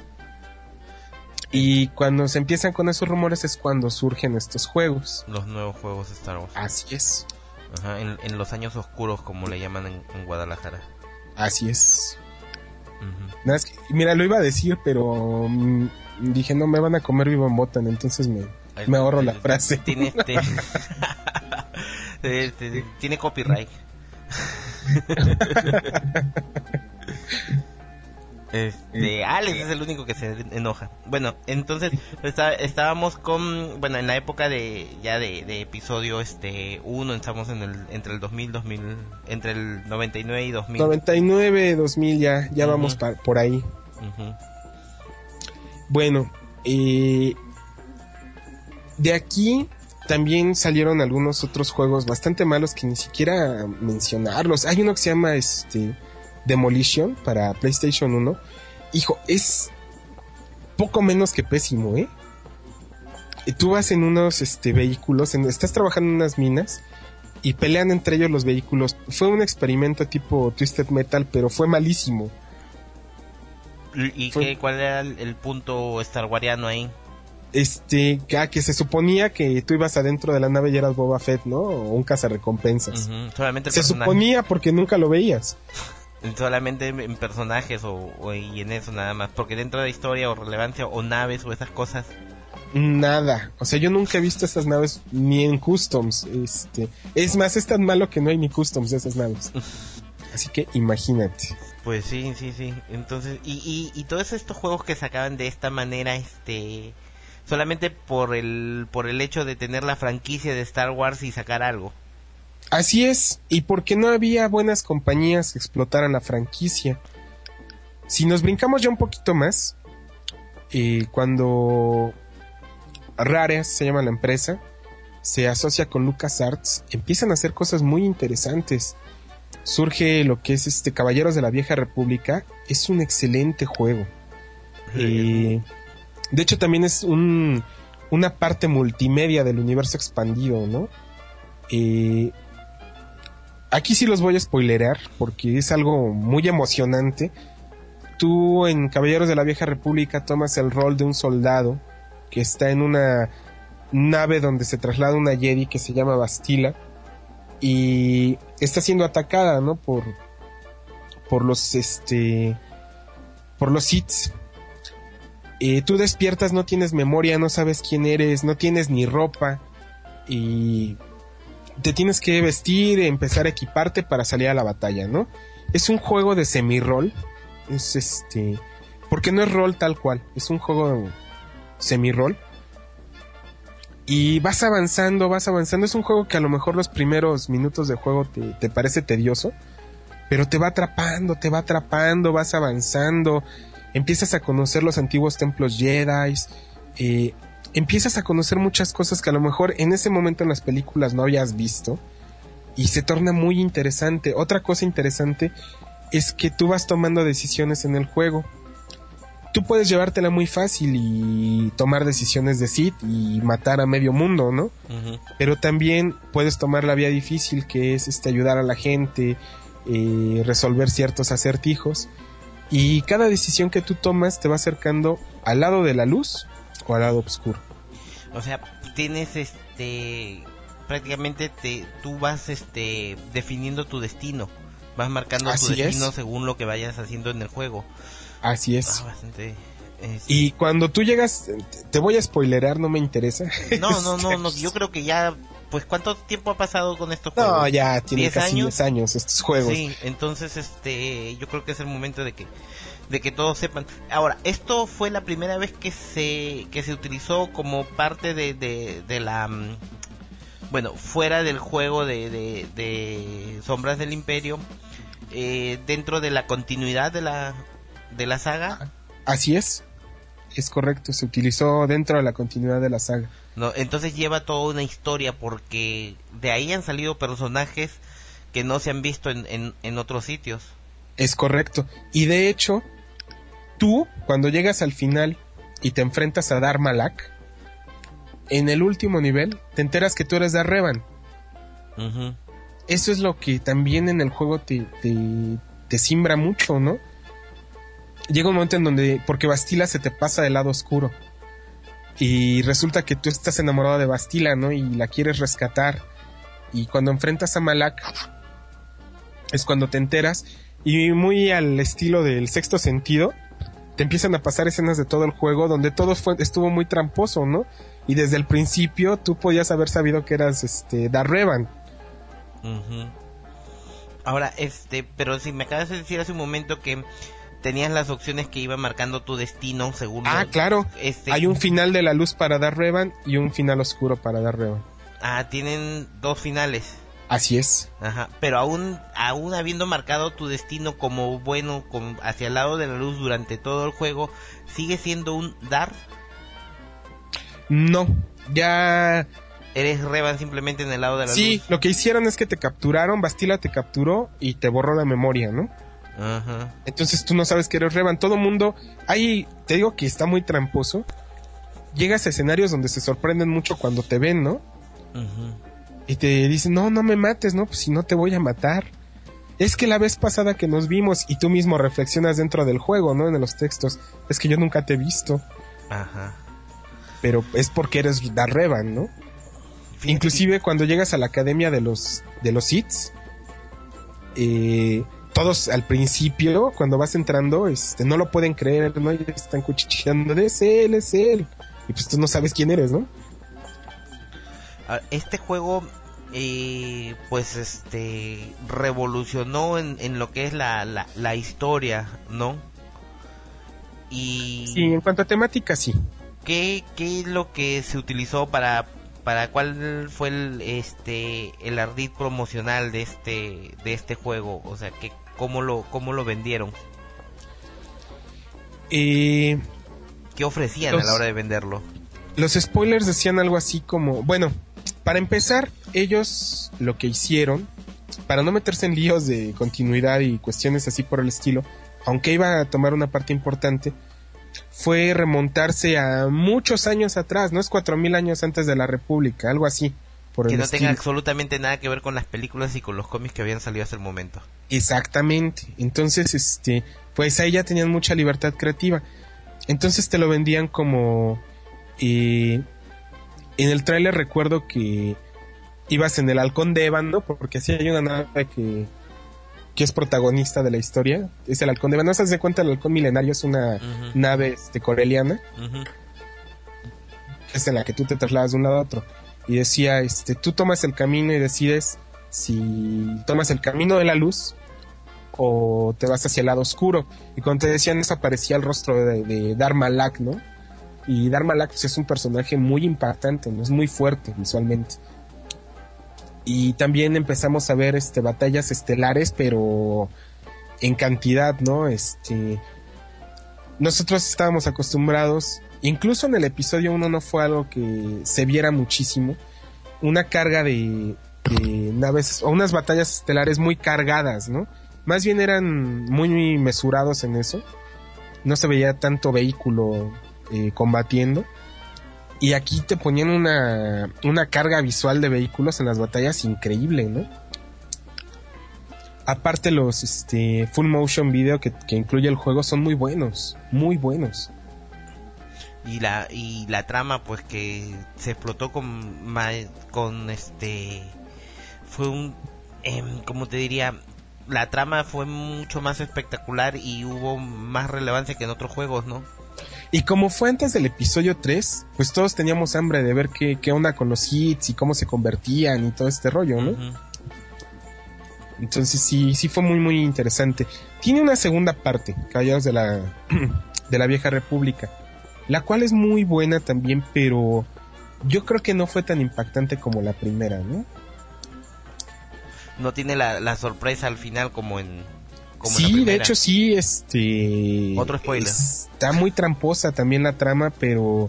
Y cuando se empiezan con esos rumores es cuando surgen estos juegos. Los nuevos juegos de Star Wars. Así es. Ajá, en, en los años oscuros, como le llaman en, en Guadalajara. Así es. Uh-huh. Nada, es que, mira, lo iba a decir, pero um, dije, no, me van a comer vivo en botan, entonces me... El, Me ahorro el, la frase. Tiene, este, este, tiene copyright. Este, Alex es el único que se enoja. Bueno, entonces está, estábamos con, bueno, en la época de ya de, de episodio este uno, estamos en el entre el dos mil, dos mil, entre el noventa y nueve y dos mil. noventa y nueve, dos mil ya ya uh-huh. vamos pa, por ahí. Uh-huh. Bueno, eh de aquí también salieron algunos otros juegos bastante malos que ni siquiera mencionarlos. Hay uno que se llama este Demolition para PlayStation uno. Hijo, es poco menos que pésimo, ¿eh? Y tú vas en unos este vehículos, en, estás trabajando en unas minas y pelean entre ellos los vehículos. Fue un experimento tipo Twisted Metal, pero fue malísimo. ¿Y fue... qué, cuál era el, el punto starwariano ahí? Este, que, que se suponía que tú ibas adentro de la nave y eras Boba Fett, ¿no? O un cazarrecompensas. Uh-huh. Solamente el se personaje. Suponía porque nunca lo veías. Solamente en personajes o, o y en eso nada más. Porque dentro de la historia o relevancia o naves o esas cosas. Nada. O sea, yo nunca he visto esas naves ni en customs. Este, es más, es tan malo que no hay ni customs de esas naves. Así que imagínate. Pues sí, sí, sí. Entonces, y, y, y todos estos juegos que sacaban de esta manera, este... solamente por el por el hecho de tener la franquicia de Star Wars y sacar algo. Así es, y porque no había buenas compañías que explotaran la franquicia. Si nos brincamos ya un poquito más, eh, cuando Rare se llama la empresa, se asocia con LucasArts, empiezan a hacer cosas muy interesantes. Surge lo que es este Caballeros de la Vieja República, es un excelente juego. Eh, de hecho también es un una parte multimedia del universo expandido, ¿no? Eh, aquí sí los voy a spoilerear porque es algo muy emocionante. Tú en Caballeros de la Vieja República tomas el rol de un soldado que está en una nave donde se traslada una Jedi que se llama Bastila y está siendo atacada, ¿no? Por por los este por los Sith. Eh, tú despiertas, no tienes memoria, no sabes quién eres, no tienes ni ropa y te tienes que vestir, empezar a equiparte para salir a la batalla, ¿no? Es un juego de semi-rol, es este, porque no es rol tal cual, es un juego semi-rol y vas avanzando, vas avanzando, es un juego que a lo mejor los primeros minutos de juego te, te parece tedioso, pero te va atrapando, te va atrapando, vas avanzando. Empiezas a conocer los antiguos templos Jedi, eh, empiezas a conocer muchas cosas que a lo mejor en ese momento en las películas no habías visto y se torna muy interesante. Otra cosa interesante es que tú vas tomando decisiones en el juego. tú puedes llevártela muy fácil y tomar decisiones de Sith y matar a medio mundo, ¿no? Uh-huh. Pero también puedes tomar la vía difícil, que es este ayudar a la gente, eh, resolver ciertos acertijos, y cada decisión que tú tomas te va acercando al lado de la luz o al lado oscuro. O sea, tienes este prácticamente te tú vas este definiendo tu destino, vas marcando Así tu destino es. según lo que vayas haciendo en el juego. Así es. Ah, bastante, es... Y cuando tú llegas, te voy a spoilerar, no me interesa. No, no, no, no, yo creo que ya, pues, ¿cuánto tiempo ha pasado con estos juegos? No, ya tiene casi diez años estos juegos. Sí, entonces, este, yo creo que es el momento de que, de que todos sepan. Ahora, esto fue la primera vez que se, que se utilizó como parte de, de, de la, bueno, fuera del juego de, de, de Sombras del Imperio, eh, dentro de la continuidad de la de la saga. Así es, es correcto, se utilizó dentro de la continuidad de la saga. No, entonces lleva toda una historia, porque de ahí han salido personajes que no se han visto en, en, en otros sitios. Es correcto, y de hecho, tú cuando llegas al final y te enfrentas a Darth Malak, en el último nivel te enteras que tú eres Darth Revan. Uh-huh. Eso es lo que también en el juego te, te, te simbra mucho, ¿no? Llega un momento en donde, porque Bastila se te pasa del lado oscuro y resulta que tú estás enamorado de Bastila, ¿no? Y la quieres rescatar, y cuando enfrentas a Malak es cuando te enteras, y muy al estilo del Sexto Sentido te empiezan a pasar escenas de todo el juego donde todo fue, estuvo muy tramposo, ¿no? Y desde el principio tú podías haber sabido que eras este Darth Revan. Uh-huh. Ahora, este, pero si me acabas de decir hace un momento que tenías las opciones que iban marcando tu destino según... Ah, lo, claro. Este... Hay un final de la luz para Darth Revan y un final oscuro para Darth Revan. Ah, tienen dos finales. Así es. Ajá, pero aún aún habiendo marcado tu destino como bueno, como hacia el lado de la luz durante todo el juego, ¿sigue siendo un Darth? No, ya... ¿Eres Revan simplemente en el lado de la sí, luz? Sí, lo que hicieron es que te capturaron, Bastila te capturó y te borró la memoria, ¿no? Ajá. Entonces tú no sabes que eres Revan. Todo mundo, ahí te digo que está muy tramposo. Llegas a escenarios donde se sorprenden mucho cuando te ven, ¿no? Uh-huh. Y te dicen, no, no me mates, ¿no? Pues si no te voy a matar. Es que la vez pasada que nos vimos, y tú mismo reflexionas dentro del juego, ¿no? En los textos, es que yo nunca te he visto. Ajá. Pero es porque eres Darth Revan, ¿no? Fíjate. Inclusive cuando llegas a la academia de los de los Siths, eh... todos al principio, cuando vas entrando, este, no lo pueden creer, ¿no? Y están cuchicheando, es él, es él. Y pues tú no sabes quién eres, ¿no? Este juego, eh, pues, este, revolucionó en, en lo que es la, la, la historia, ¿no? Y... sí, en cuanto a temática, sí. ¿Qué, qué es lo que se utilizó para... para cuál fue el este el ardid promocional de este de este juego? O sea, que cómo lo cómo lo vendieron. Eh, ¿Qué ofrecían los, a la hora de venderlo? Los spoilers decían algo así como, bueno, para empezar, ellos lo que hicieron, para no meterse en líos de continuidad y cuestiones así por el estilo, aunque iba a tomar una parte importante, fue remontarse a muchos años atrás, no es cuatro mil años antes de la República, algo así. Por que el no estilo. Tenga absolutamente nada que ver con las películas y con los cómics que habían salido hasta el momento. Exactamente. Entonces, este, pues ahí ya tenían mucha libertad creativa. Entonces te lo vendían como... Eh, en el tráiler recuerdo que ibas en el Halcón de Evan, ¿no? Porque así hay una nave que... que es protagonista de la historia, es el Halcón de Evan. ¿No se das cuenta? El Halcón Milenario es una uh-huh. nave este, coreliana, uh-huh. es en la que tú te trasladas de un lado a otro. Y decía, este, tú tomas el camino y decides si tomas el camino de la luz o te vas hacia el lado oscuro. Y cuando te decían eso aparecía el rostro de, de Darth Malak, ¿no? Y Darth Malak pues, es un personaje muy impactante, ¿no? Es muy fuerte visualmente. Y también empezamos a ver este batallas estelares, pero en cantidad, ¿no? Este nosotros estábamos acostumbrados, incluso en el episodio uno no fue algo que se viera muchísimo, una carga de, de naves o unas batallas estelares muy cargadas, ¿no? Más bien eran muy, muy mesurados en eso. no se veía tanto vehículo eh, combatiendo. Y aquí te ponían una, una carga visual de vehículos en las batallas increíble, ¿no? Aparte los este, full motion video que, que incluye el juego son muy buenos, muy buenos. Y la y la trama pues que se explotó con ma- con este fue un eh, como te diría, la trama fue mucho más espectacular y hubo más relevancia que en otros juegos, ¿no? Y como fue antes del episodio tres, pues todos teníamos hambre de ver qué, qué onda con los hits y cómo se convertían y todo este rollo, ¿no? Uh-huh. Entonces sí, sí fue muy muy interesante. Tiene una segunda parte, Caballeros de la de la Vieja República, la cual es muy buena también, pero yo creo que no fue tan impactante como la primera, ¿no? No tiene la, la sorpresa al final como en como sí, en la primera. De hecho sí, este otro spoiler. Está muy tramposa también la trama, pero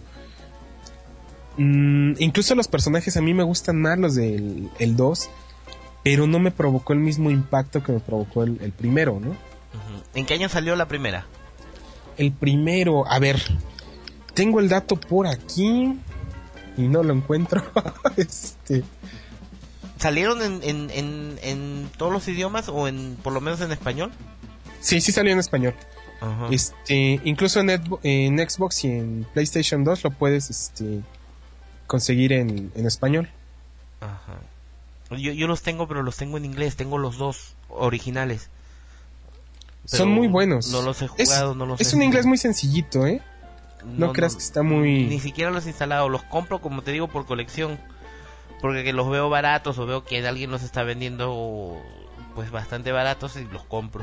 mmm, incluso los personajes a mí me gustan más los del el dos. Pero no me provocó el mismo impacto que me provocó el, el primero, ¿no? Uh-huh. ¿En qué año salió la primera? El primero, a ver, tengo el dato por aquí y no lo encuentro. este... ¿Salieron en, en, en, en todos los idiomas o en por lo menos en español? Sí, sí salió en español. Uh-huh. Este, incluso en, en Xbox y en PlayStation dos lo puedes este, conseguir en, en español. Ajá. Yo, yo los tengo, pero los tengo en inglés. Tengo los dos originales. Pero son muy buenos. No los he jugado, es, no los Es he un inglés muy sencillito, ¿eh? No, no creas no, que está muy... Ni siquiera los he instalado. Los compro, como te digo, por colección. Porque que los veo baratos o veo que alguien los está vendiendo pues bastante baratos y los compro.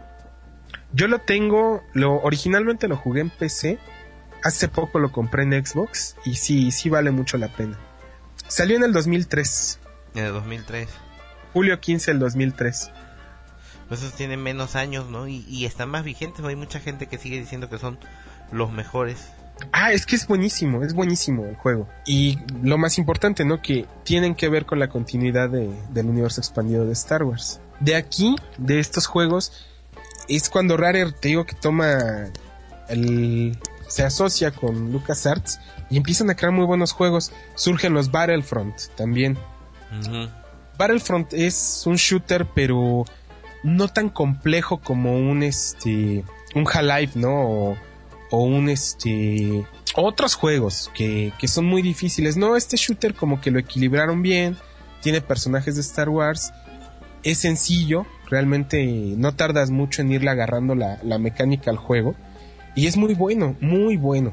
Yo lo tengo, lo originalmente lo jugué en P C. Hace poco lo compré en Xbox y sí, sí vale mucho la pena. Salió en el dos mil tres. En el dos mil tres. Julio quince del dos mil tres. Pues esos tienen menos años, ¿no? Y, y están más vigentes. Hay mucha gente que sigue diciendo que son los mejores. Ah, es que es buenísimo, es buenísimo el juego. Y lo más importante, ¿no? Que tienen que ver con la continuidad de, del universo expandido de Star Wars. De aquí, de estos juegos, es cuando Rare, te digo que toma el... se asocia con LucasArts y empiezan a crear muy buenos juegos. Surgen los Battlefront también. Uh-huh. Battlefront es un shooter, pero no tan complejo como un este un Half-Life, ¿no? O, o un este otros juegos que, que son muy difíciles. No, este shooter como que lo equilibraron bien. Tiene personajes de Star Wars. Es sencillo, realmente no tardas mucho en irle agarrando la, la mecánica al juego. Y es muy bueno, muy bueno.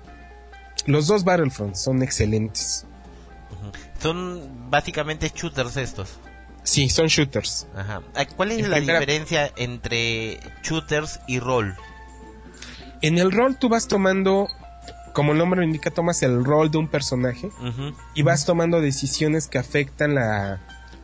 Los dos Battlefront son excelentes. Son básicamente shooters estos. Sí, son shooters. Ajá. ¿Cuál es en la primera... diferencia entre shooters y rol? En el rol tú vas tomando, como el nombre lo indica, tomas el rol de un personaje. Uh-huh. Y vas tomando decisiones que afectan la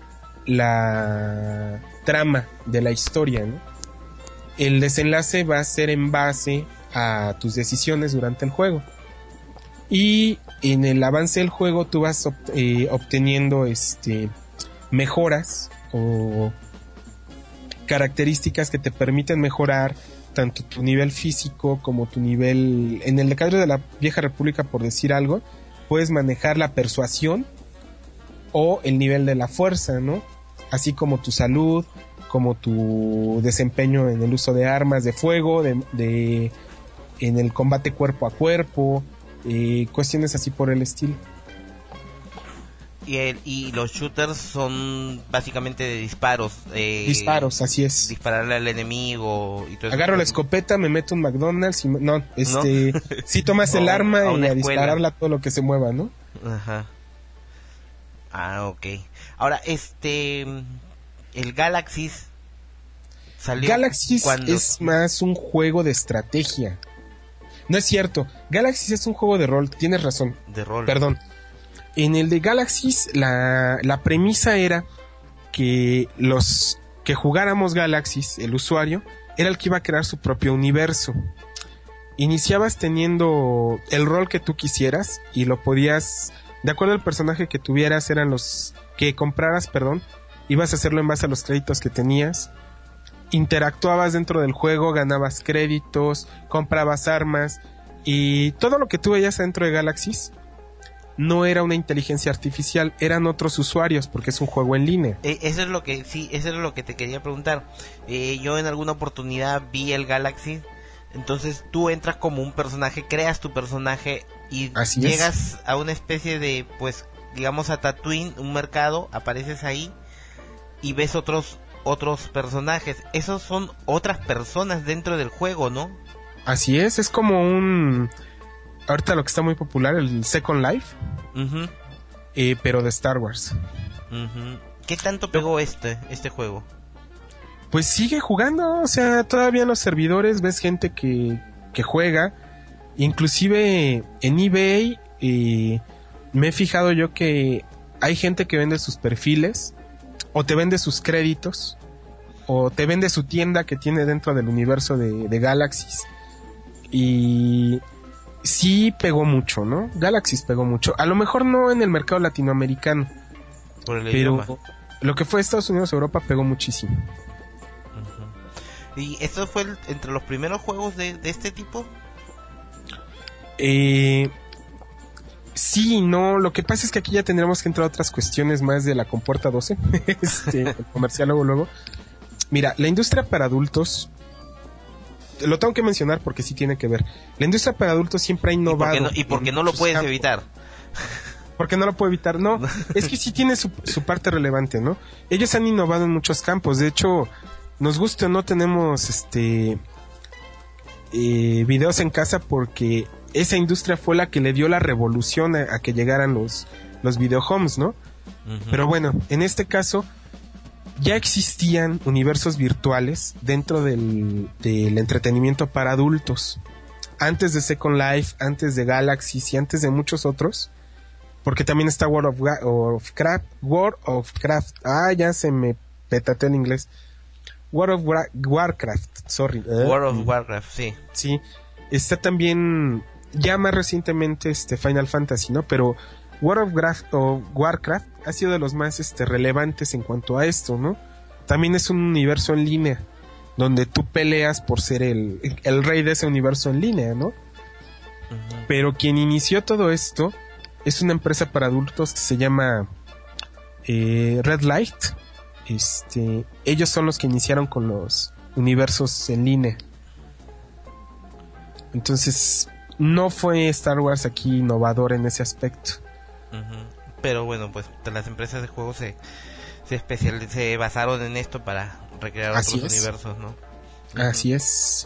la trama de la historia, ¿no? El desenlace va a ser en base a tus decisiones durante el juego. Y en el avance del juego tú vas obt- eh, obteniendo este mejoras o características que te permiten mejorar tanto tu nivel físico como tu nivel... En el Caballeros de la Vieja República, por decir algo, puedes manejar la persuasión o el nivel de la fuerza, ¿no? Así como tu salud, como tu desempeño en el uso de armas de fuego, de, de en el combate cuerpo a cuerpo, eh, cuestiones así por el estilo. Y, el, y los shooters son básicamente de disparos. Eh, disparos, así es. Dispararle al enemigo y todo eso. Agarro la escopeta, me meto un McDonald's y me, no, este, ¿no? Si tomas el arma a y a dispararla todo lo que se mueva, ¿no? Ajá. Ah, ok. Ahora, este, el Galaxys salió. Galaxys cuando... es más un juego de estrategia. No es cierto. Galaxys es un juego de rol. Tienes razón. De rol. Perdón. En el de Galaxys la, la premisa era que los que jugáramos Galaxys, el usuario, era el que iba a crear su propio universo. Iniciabas teniendo el rol que tú quisieras y lo podías, de acuerdo al personaje que tuvieras, eran los que compraras, perdón, ibas a hacerlo en base a los créditos que tenías interactuabas dentro del juego, ganabas créditos, comprabas armas, y todo lo que tú veías dentro de Galaxies no era una inteligencia artificial, eran otros usuarios, porque es un juego en línea. Eh, eso es lo que, sí, eso es lo que te quería preguntar. Eh, yo en alguna oportunidad vi el Galaxy, entonces tú entras como un personaje, creas tu personaje y Así llegas es. a una especie de, pues, digamos a Tatooine, un mercado, apareces ahí y ves otros otros personajes. Esos son otras personas dentro del juego, ¿no? Así es, es como un... Ahorita lo que está muy popular, el Second Life, Uh-huh. eh, pero de Star Wars. Uh-huh. ¿Qué tanto pegó este este juego? Pues sigue jugando, o sea, todavía en los servidores ves gente que, que juega, inclusive en eBay eh, me he fijado yo que hay gente que vende sus perfiles, o te vende sus créditos, o te vende su tienda que tiene dentro del universo de, de Galaxies, y sí pegó mucho, ¿no? Galaxies pegó mucho, a lo mejor no en el mercado latinoamericano, Por el pero idioma. lo que fue Estados Unidos, Europa pegó muchísimo. ¿Y esto fue el- entre los primeros juegos de, de este tipo? Eh, sí y no, lo que pasa es que aquí ya tendremos que entrar a otras cuestiones más de la compuerta doce, este, el comercial luego luego. Mira, la industria para adultos, lo tengo que mencionar porque sí tiene que ver. La industria para adultos siempre ha ¿Y por innovado. qué no, y por qué en no lo muchos puedes campos. evitar? Porque no lo puedo evitar, no, es que sí tiene su, su parte relevante, ¿no? Ellos han innovado en muchos campos, de hecho, nos guste o no, tenemos este eh, videos en casa porque esa industria fue la que le dio la revolución a, a que llegaran los, los videohomes, ¿no? Uh-huh. Pero bueno, en este caso ya existían universos virtuales dentro del, del entretenimiento para adultos. Antes de Second Life, antes de Galaxies y antes de muchos otros. Porque también está World of, Wa- of Craft, World of Craft. Ah, ya se me petateó en inglés. World of Wa- Warcraft, sorry. ¿eh? World of Warcraft, sí. Sí. Está también, ya más recientemente, este Final Fantasy, ¿no? Pero World of Warcraft, o Warcraft ha sido de los más este, relevantes en cuanto a esto, ¿no? También es un universo en línea, donde tú peleas por ser el, el rey de ese universo en línea, ¿no? Uh-huh. Pero quien inició todo esto es una empresa para adultos que se llama eh, Red Light. Este, ellos son los que iniciaron con los universos en línea. Entonces, no fue Star Wars aquí innovador en ese aspecto. Uh-huh. Pero bueno, pues las empresas de juegos se se especial se basaron en esto para recrear Así otros es. universos, ¿no? Así es.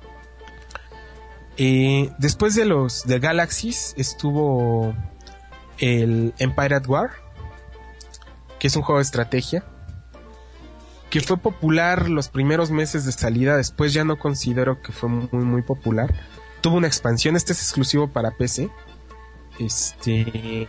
Eh, después de los de Galaxies estuvo el Empire at War, que es un juego de estrategia que fue popular los primeros meses de salida. Después ya no considero que fue muy muy popular. Tuvo una expansión, este es exclusivo para P C, este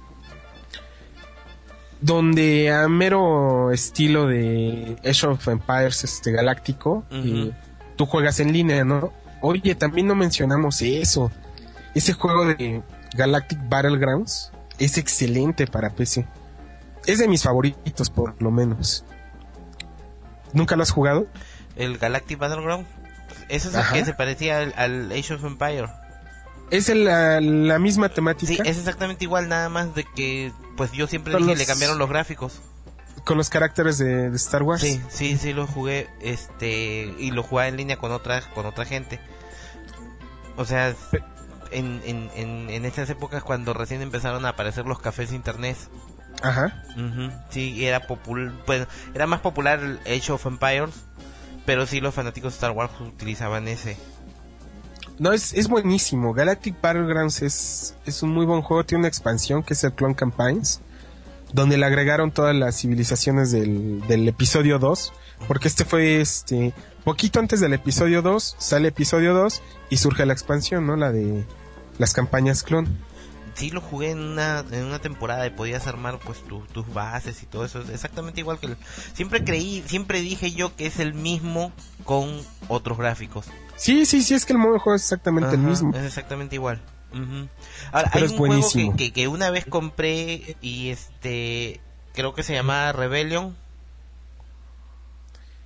donde a mero estilo de Age of Empires este galáctico, Uh-huh. eh, tú juegas en línea, ¿no? Oye, también no mencionamos eso. Ese juego de Galactic Battlegrounds es excelente para P C. Es de mis favoritos, por lo menos. ¿Nunca lo has jugado? El Galactic Battleground, eso es el Ajá. que se parecía al, al Age of Empire. Es el- la, la misma temática. Sí, es exactamente igual, nada más de que, pues yo siempre Con dije, los- le cambiaron los gráficos. Con los caracteres de, de Star Wars. Sí, sí, sí lo jugué, este, y lo jugaba en línea con otra, con otra gente. O sea, en, en, en, en esas épocas cuando recién empezaron a aparecer los cafés de internet. Ajá. Ujú, sí, era popular, bueno, era más popular el Age of Empires, pero sí los fanáticos de Star Wars utilizaban ese. No, es, es buenísimo. Galactic Battlegrounds es, es un muy buen juego. Tiene una expansión que es el Clone Campaigns, donde le agregaron todas las civilizaciones del, del episodio dos. Porque este fue este poquito antes del episodio dos. Sale episodio dos y surge la expansión, ¿no? La de las campañas clon. Sí lo jugué en una, en una temporada y podías armar pues tu, tus bases y todo eso. Es exactamente igual que el... Siempre creí, siempre dije yo que es el mismo con otros gráficos. Sí, sí, sí, es que el modo de juego es exactamente el Ajá, mismo. es exactamente igual. Ujú. Ahora, Pero hay es un juego buenísimo. que, que, que una vez compré y este... creo que se llamaba Rebellion.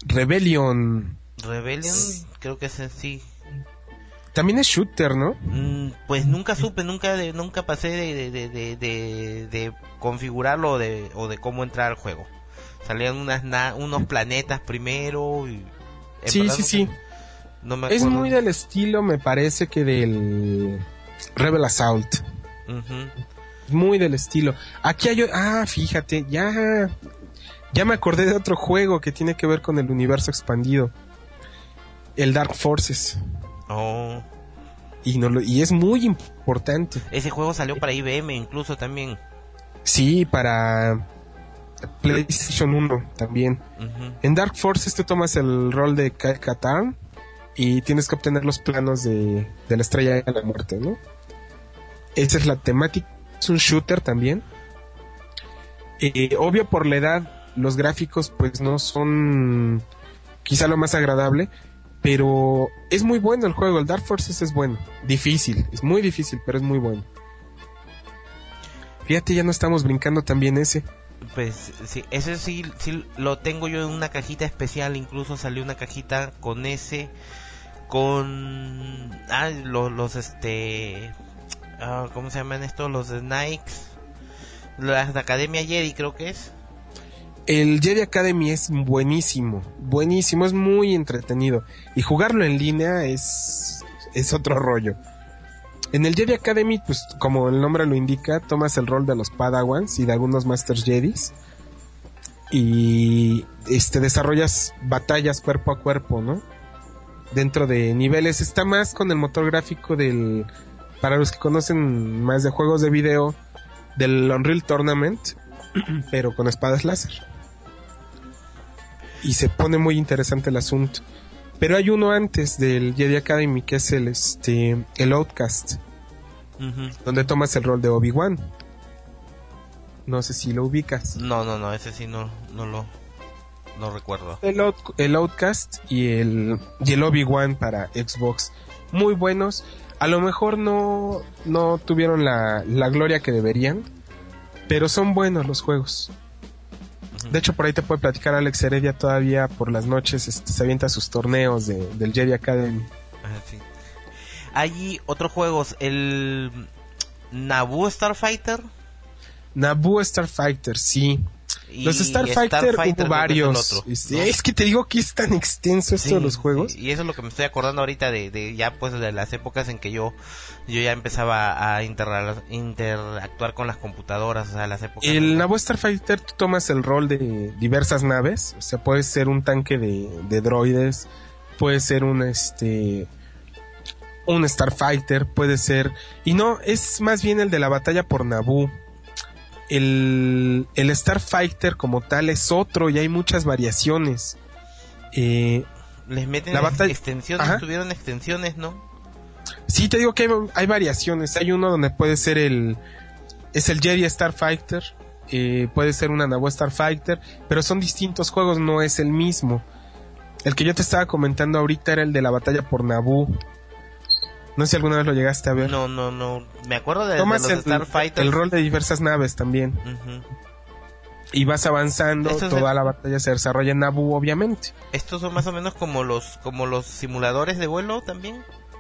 Rebellion. Rebellion, creo que ese sí. También es shooter, ¿no? Mm, pues nunca supe, nunca de, nunca pasé de, de, de, de, de configurarlo o de, o de cómo entrar al juego. Salían unas na, unos planetas primero y... Sí, sí, sí. No me es acuerdo. muy del estilo, me parece, que del Rebel Assault. Uh-huh. Muy del estilo. Aquí hay... Ah, fíjate, ya... Ya me acordé de otro juego que tiene que ver con el universo expandido. El Dark Forces. Oh. Y, no lo, y es muy importante. Ese juego salió para I B M incluso también. Sí, para PlayStation uno también. Uh-huh. En Dark Forces tú tomas el rol de Kyle Katarn y tienes que obtener los planos de, de la Estrella de la Muerte, ¿no? Esa es la temática. Es un shooter también. Eh, obvio, por la edad, los gráficos pues no son quizá lo más agradable, pero es muy bueno el juego. El Dark Forces es bueno. Difícil, es muy difícil, pero es muy bueno. Fíjate, ya no estamos brincando también ese. Pues sí, ese sí, sí lo tengo yo en una cajita especial. Incluso salió una cajita con ese, con ah, los, los este, ah, ¿cómo se llaman estos? Los de Nike, las de Academia Jedi, creo que es. El Jedi Academy es buenísimo, buenísimo, es muy entretenido. Y jugarlo en línea es, es otro rollo. En el Jedi Academy, pues como el nombre lo indica, tomas el rol de los Padawans y de algunos Masters Jedis. Y este desarrollas batallas cuerpo a cuerpo, ¿no? Dentro de niveles. Está más con el motor gráfico del... Para los que conocen más de juegos de video, del Unreal Tournament, pero con espadas láser. Y se pone muy interesante el asunto. Pero hay uno antes del Jedi Academy, que es el este el Outcast, uh-huh. donde tomas el rol de Obi-Wan. No sé si lo ubicas. No, no, no, ese sí no, no lo no recuerdo. El, out, el Outcast y el, y el Obi-Wan para Xbox. Muy buenos. A lo mejor no, no tuvieron la, la gloria que deberían, pero son buenos los juegos. De hecho, por ahí te puede platicar Alex Heredia todavía por las noches, este, se avienta sus torneos de, del Jedi Academy. Ah, sí. Hay otros juegos, el Naboo Starfighter. Naboo Starfighter, sí. Y los Starfighter, Starfighter hubo varios. Otro, este, ¿no? Es que te digo que es tan extenso esto sí, de los juegos. Sí. Y eso es lo que me estoy acordando ahorita de, de ya pues de las épocas en que yo yo ya empezaba a inter- interactuar con las computadoras, o sea, las épocas. El de... Naboo Starfighter, tú tomas el rol de diversas naves, o sea, puede ser un tanque de, de droides, puede ser un este un Starfighter, puede ser, y no, es más bien el de la batalla por Naboo. El, el Starfighter como tal es otro y hay muchas variaciones. Eh, Les meten la batalla... extensiones, Ajá. tuvieron extensiones, ¿no? Sí, te digo que hay, hay variaciones. Hay uno donde puede ser el es el Jedi Starfighter, eh, puede ser una Naboo Starfighter, pero son distintos juegos, no es el mismo. El que yo te estaba comentando ahorita era el de la batalla por Naboo. No sé si alguna vez lo llegaste a ver. No, no, no. Me acuerdo de, Tomas de los el, Starfighters. el rol de diversas naves también. Uh-huh. Y vas avanzando, toda el... la batalla se desarrolla en Naboo, obviamente. ¿Estos son más o menos como los como los simuladores de vuelo también?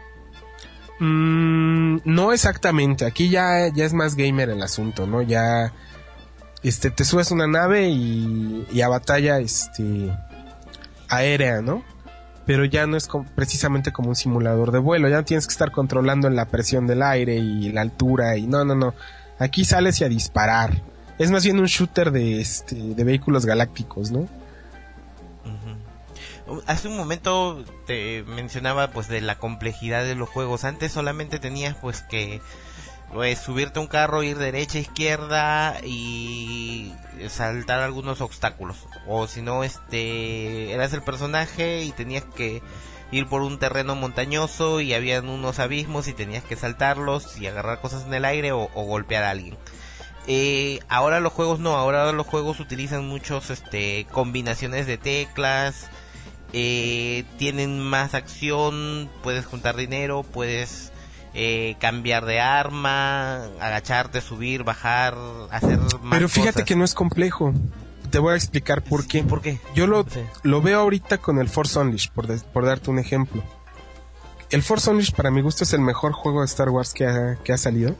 Mm, no exactamente. Aquí ya, ya es más gamer el asunto, ¿no? Ya este te subes una nave y, y a batalla este aérea, ¿no? Pero ya no es como, precisamente como un simulador de vuelo, ya tienes que estar controlando la presión del aire y la altura y no, no, no. Aquí sales y a disparar. Es más bien un shooter de este de vehículos galácticos, ¿no? Uh-huh. Hace un momento te mencionaba pues de la complejidad de los juegos. Antes solamente tenías pues que pues subirte a un carro, ir derecha, izquierda y saltar algunos obstáculos, o si no este eras el personaje y tenías que ir por un terreno montañoso y habían unos abismos y tenías que saltarlos y agarrar cosas en el aire o, o golpear a alguien. Eh, ahora los juegos no, ahora los juegos utilizan muchos este combinaciones de teclas, eh, tienen más acción, puedes juntar dinero, puedes Eh, cambiar de arma, agacharte, subir, bajar, hacer más Pero fíjate cosas. que no es complejo. te voy a explicar por qué. ¿Por qué? Yo lo, Sí. lo veo ahorita con el Force Unleashed, por, de- por darte un ejemplo. El Force Unleashed para mi gusto es el mejor juego de Star Wars que ha, que ha salido.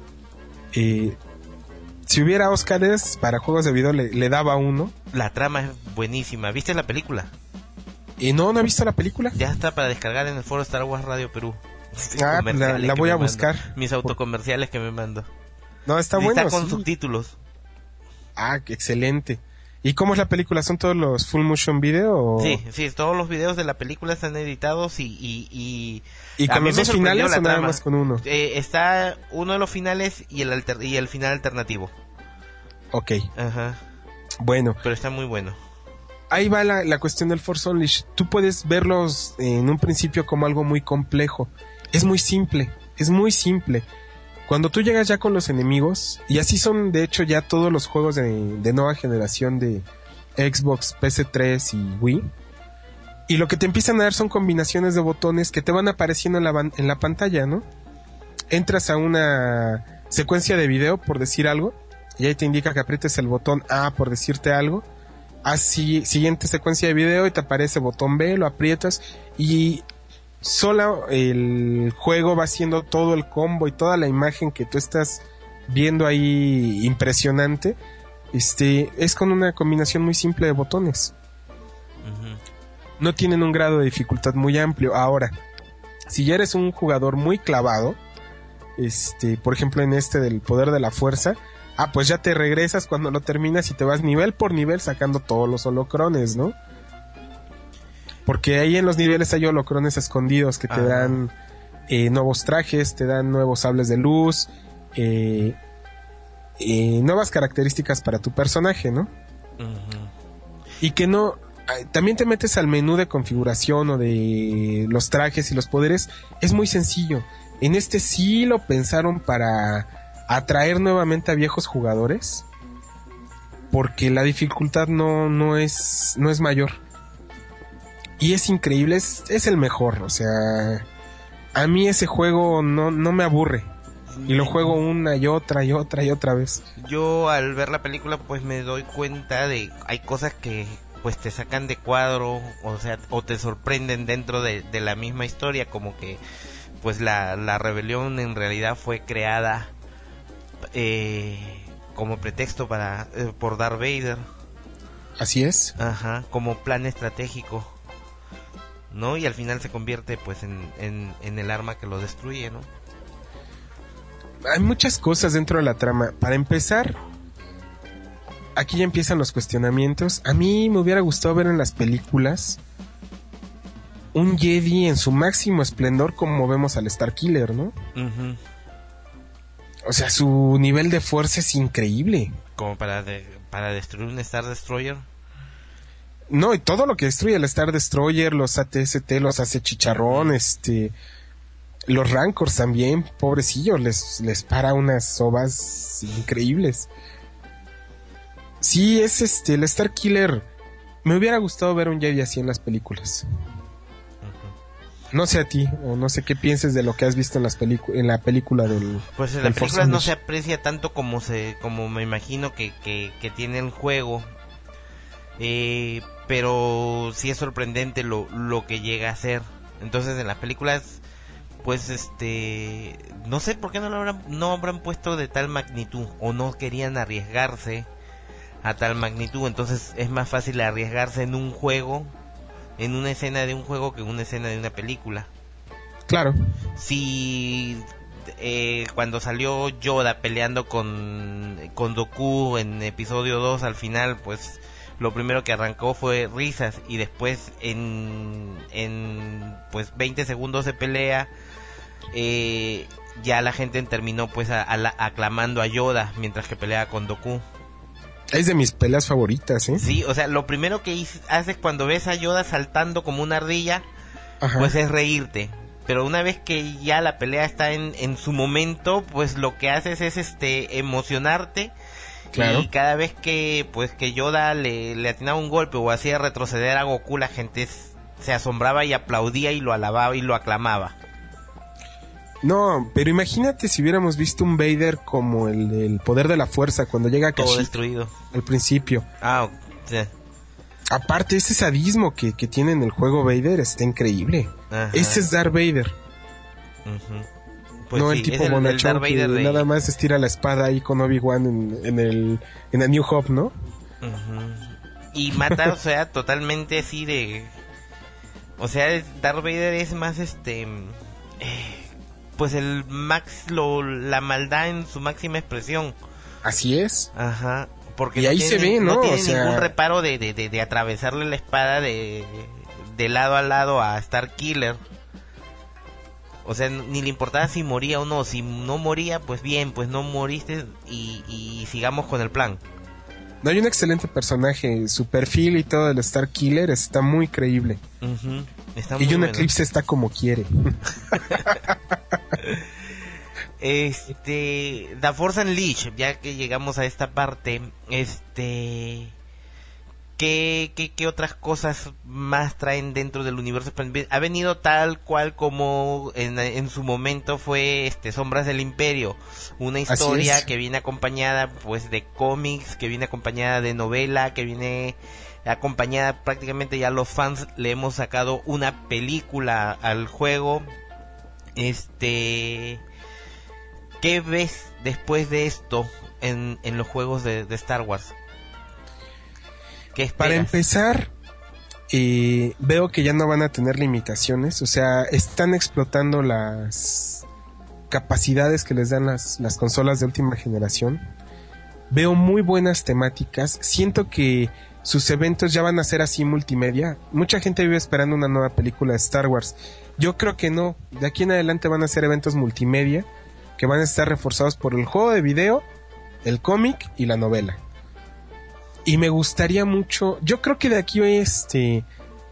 Eh, si hubiera Óscares para juegos de video le, le daba uno. La trama es buenísima. ¿Viste la película? Y no, no he visto la película. Ya está para descargar en el foro Star Wars Radio Perú. Ah, Comerciales la- la que voy me a mando. buscar. Mis autocomerciales que me mando. No, está Y bueno. Está con sí. subtítulos. Ah, qué excelente. ¿Y cómo es la película? ¿Son todos los full motion video? O... Sí, sí, todos los videos de la película están editados y... ¿Y, y, ¿Y a con mí los me dos sorprendió finales la o nada trama. más con uno? Eh, está uno de los finales y el, alter- y el final alternativo. Ok. Ajá. Bueno. Pero está muy bueno. Ahí va la, la cuestión del Force Unleashed. Tú puedes verlos en un principio como algo muy complejo. Es muy simple, es muy simple. Cuando tú llegas ya con los enemigos, y así son de hecho ya todos los juegos de, de nueva generación de Xbox, P S tres y Wii, y lo que te empiezan a dar son combinaciones de botones que te van apareciendo en la, ban- en la pantalla, ¿no? Entras a una secuencia de video, por decir algo, y ahí te indica que aprietes el botón A por decirte algo. Así, siguiente secuencia de video y te aparece botón B, lo aprietas y solo el juego va haciendo todo el combo y toda la imagen que tú estás viendo ahí impresionante. Este, es con una combinación muy simple de botones. Ujú. No tienen un grado de dificultad muy amplio. Ahora, si ya eres un jugador muy clavado, este, por ejemplo en este del poder de la fuerza, ah, pues ya te regresas cuando lo terminas y te vas nivel por nivel sacando todos los holocrones, ¿no? Porque ahí en los niveles hay holocrones escondidos que te Ah. dan eh, nuevos trajes, te dan nuevos sables de luz, eh, eh, nuevas características para tu personaje, ¿no? Ujú. Y que no... ah, también te metes al menú de configuración o de los trajes y los poderes. Es muy sencillo. En este sí lo pensaron para atraer nuevamente a viejos jugadores, porque la dificultad no, no es, no es mayor. Y es increíble, es, es el mejor. O sea, a mí ese juego no, no me aburre. Y lo juego una y otra y otra y otra vez. Yo al ver la película pues me doy cuenta de hay cosas que pues te sacan de cuadro, o sea, o te sorprenden dentro de, de la misma historia, como que pues la, la rebelión en realidad fue creada eh, como pretexto para eh, por Darth Vader. Así es. Ajá, como plan estratégico, ¿no? Y al final se convierte pues en, en, en el arma que lo destruye, ¿no? Hay muchas cosas dentro de la trama. Para empezar, aquí ya empiezan los cuestionamientos. A mí me hubiera gustado ver en las películas un Jedi en su máximo esplendor como vemos al Starkiller, ¿no? Uh-huh. O sea, su nivel de fuerza es increíble. Como para de, para destruir un Star Destroyer. No, y todo lo que destruye el Star Destroyer, los A T S T, los hace chicharrón, este... Los Rancors también, pobrecillos, les, les para unas sobas increíbles. Sí, es este, el Starkiller. Me hubiera gustado ver un Jedi así en las películas. Uh-huh. No sé a ti, o no sé qué pienses de lo que has visto en las pelicu- en la película del... Pues en del las Force películas no Unleashed. se aprecia tanto como se como me imagino que, que, que tiene el juego. Eh, pero sí es sorprendente lo, lo que llega a ser. Entonces en las películas... Pues este, no sé por qué no lo habrán, no habrán puesto de tal magnitud o no querían arriesgarse a tal magnitud. Entonces es más fácil arriesgarse en un juego, en una escena de un juego que en una escena de una película. Claro. Si eh, cuando salió Yoda peleando con con Dooku en episodio dos al final, pues lo primero que arrancó fue risas y después en en pues veinte segundos de pelea eh, ya la gente terminó pues a, a la, aclamando a Yoda mientras que pelea con Dooku. Es de mis peleas favoritas, ¿eh? Sí, o sea, lo primero que hice, haces cuando ves a Yoda saltando como una ardilla, Ajá. pues es reírte. Pero una vez que ya la pelea está en, en su momento, pues lo que haces es este emocionarte. Claro. Y cada vez que pues que Yoda le, le atinaba un golpe o hacía retroceder a Goku, la gente s- se asombraba y aplaudía y lo alababa y lo aclamaba. No, pero imagínate si hubiéramos visto un Vader como el del poder de la fuerza cuando llega a Todo Kashyyyk destruido. al principio. Ah, sí. Aparte, ese sadismo que, que tiene en el juego Vader está increíble. Ajá. Ese es Darth Vader. Uh-huh. Pues no sí, el tipo es el- el bonachón Darth que Vader de- nada más estira la espada ahí con Obi-Wan en, en el en la New Hope, ¿no? Ujú. Y mata, o sea, totalmente así de... O sea, es- Darth Vader es más este... eh, pues el max... Lo, la maldad en su máxima expresión. Así es. Ajá. Porque Y no ahí tiene, se ve, ¿no? No tiene O sea- ningún reparo de, de, de, de atravesarle la espada de, de lado a lado a Starkiller. O sea, ni le importaba si moría o no. Si no moría, pues bien, pues no moriste y, y sigamos con el plan. No, hay un excelente personaje. Su perfil y todo del Star Killer está muy creíble. Ujú. Está Y muy un bueno. Eclipse está como quiere. Este, The Force Unleashed, ya que llegamos a esta parte, este, ¿qué, qué, qué otras cosas más traen dentro del universo? Ha venido tal cual como en, en su momento fue este Sombras del Imperio, una Así historia es. que viene acompañada pues de cómics, que viene acompañada de novela, que viene acompañada prácticamente ya los fans le hemos sacado una película al juego. Este, ¿qué ves después de esto en, en los juegos de, de Star Wars? ¿Qué esperas? Para empezar, eh, veo que ya no van a tener limitaciones. O sea, están explotando las capacidades que les dan las, las consolas de última generación. Veo muy buenas temáticas. Siento que sus eventos ya van a ser así multimedia. Mucha gente vive esperando una nueva película de Star Wars. Yo creo que no. De aquí en adelante van a ser eventos multimedia que van a estar reforzados por el juego de video, el cómic y la novela. Y me gustaría mucho, yo creo que de aquí este,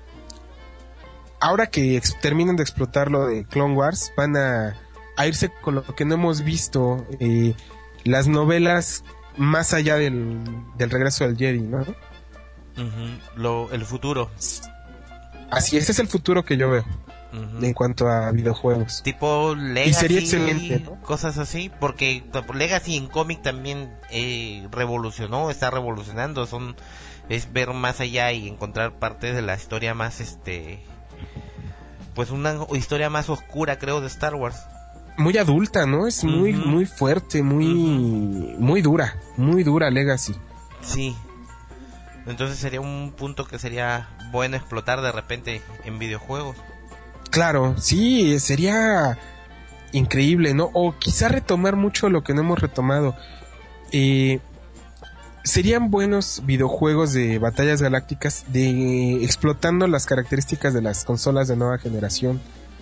ahora que ex- terminen de explotar lo de Clone Wars, van a, a irse con lo que no hemos visto, eh, las novelas más allá del, del regreso del Jedi, ¿no? Ujú, lo, el futuro. Así, ese es el futuro que yo veo. Ujú. En cuanto a videojuegos. Tipo Legacy, Y sería excelente, ¿no? cosas así, porque Legacy en cómic también eh, revolucionó, está revolucionando, son es ver más allá y encontrar partes de la historia más este pues una historia más oscura, creo, de Star Wars. Muy adulta, ¿no? Es muy Ujú. muy fuerte, muy muy dura, muy dura Legacy. Sí. Entonces sería un punto que sería bueno explotar de repente en videojuegos. Claro, sí, sería increíble, ¿no? O quizá retomar mucho lo que no hemos retomado. Eh, serían buenos videojuegos de batallas galácticas de explotando las características de las consolas de nueva generación.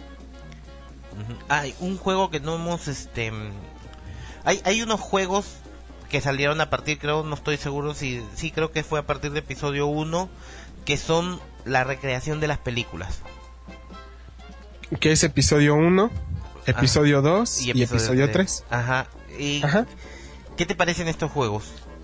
Ujú. Hay un juego que no hemos este hay hay unos juegos que salieron a partir, creo, no estoy seguro si sí creo que fue a partir de episodio uno, que son la recreación de las películas. Que es episodio uno, episodio dos y, episodio tres. Ajá. ¿Y Ajá. qué te parecen estos juegos?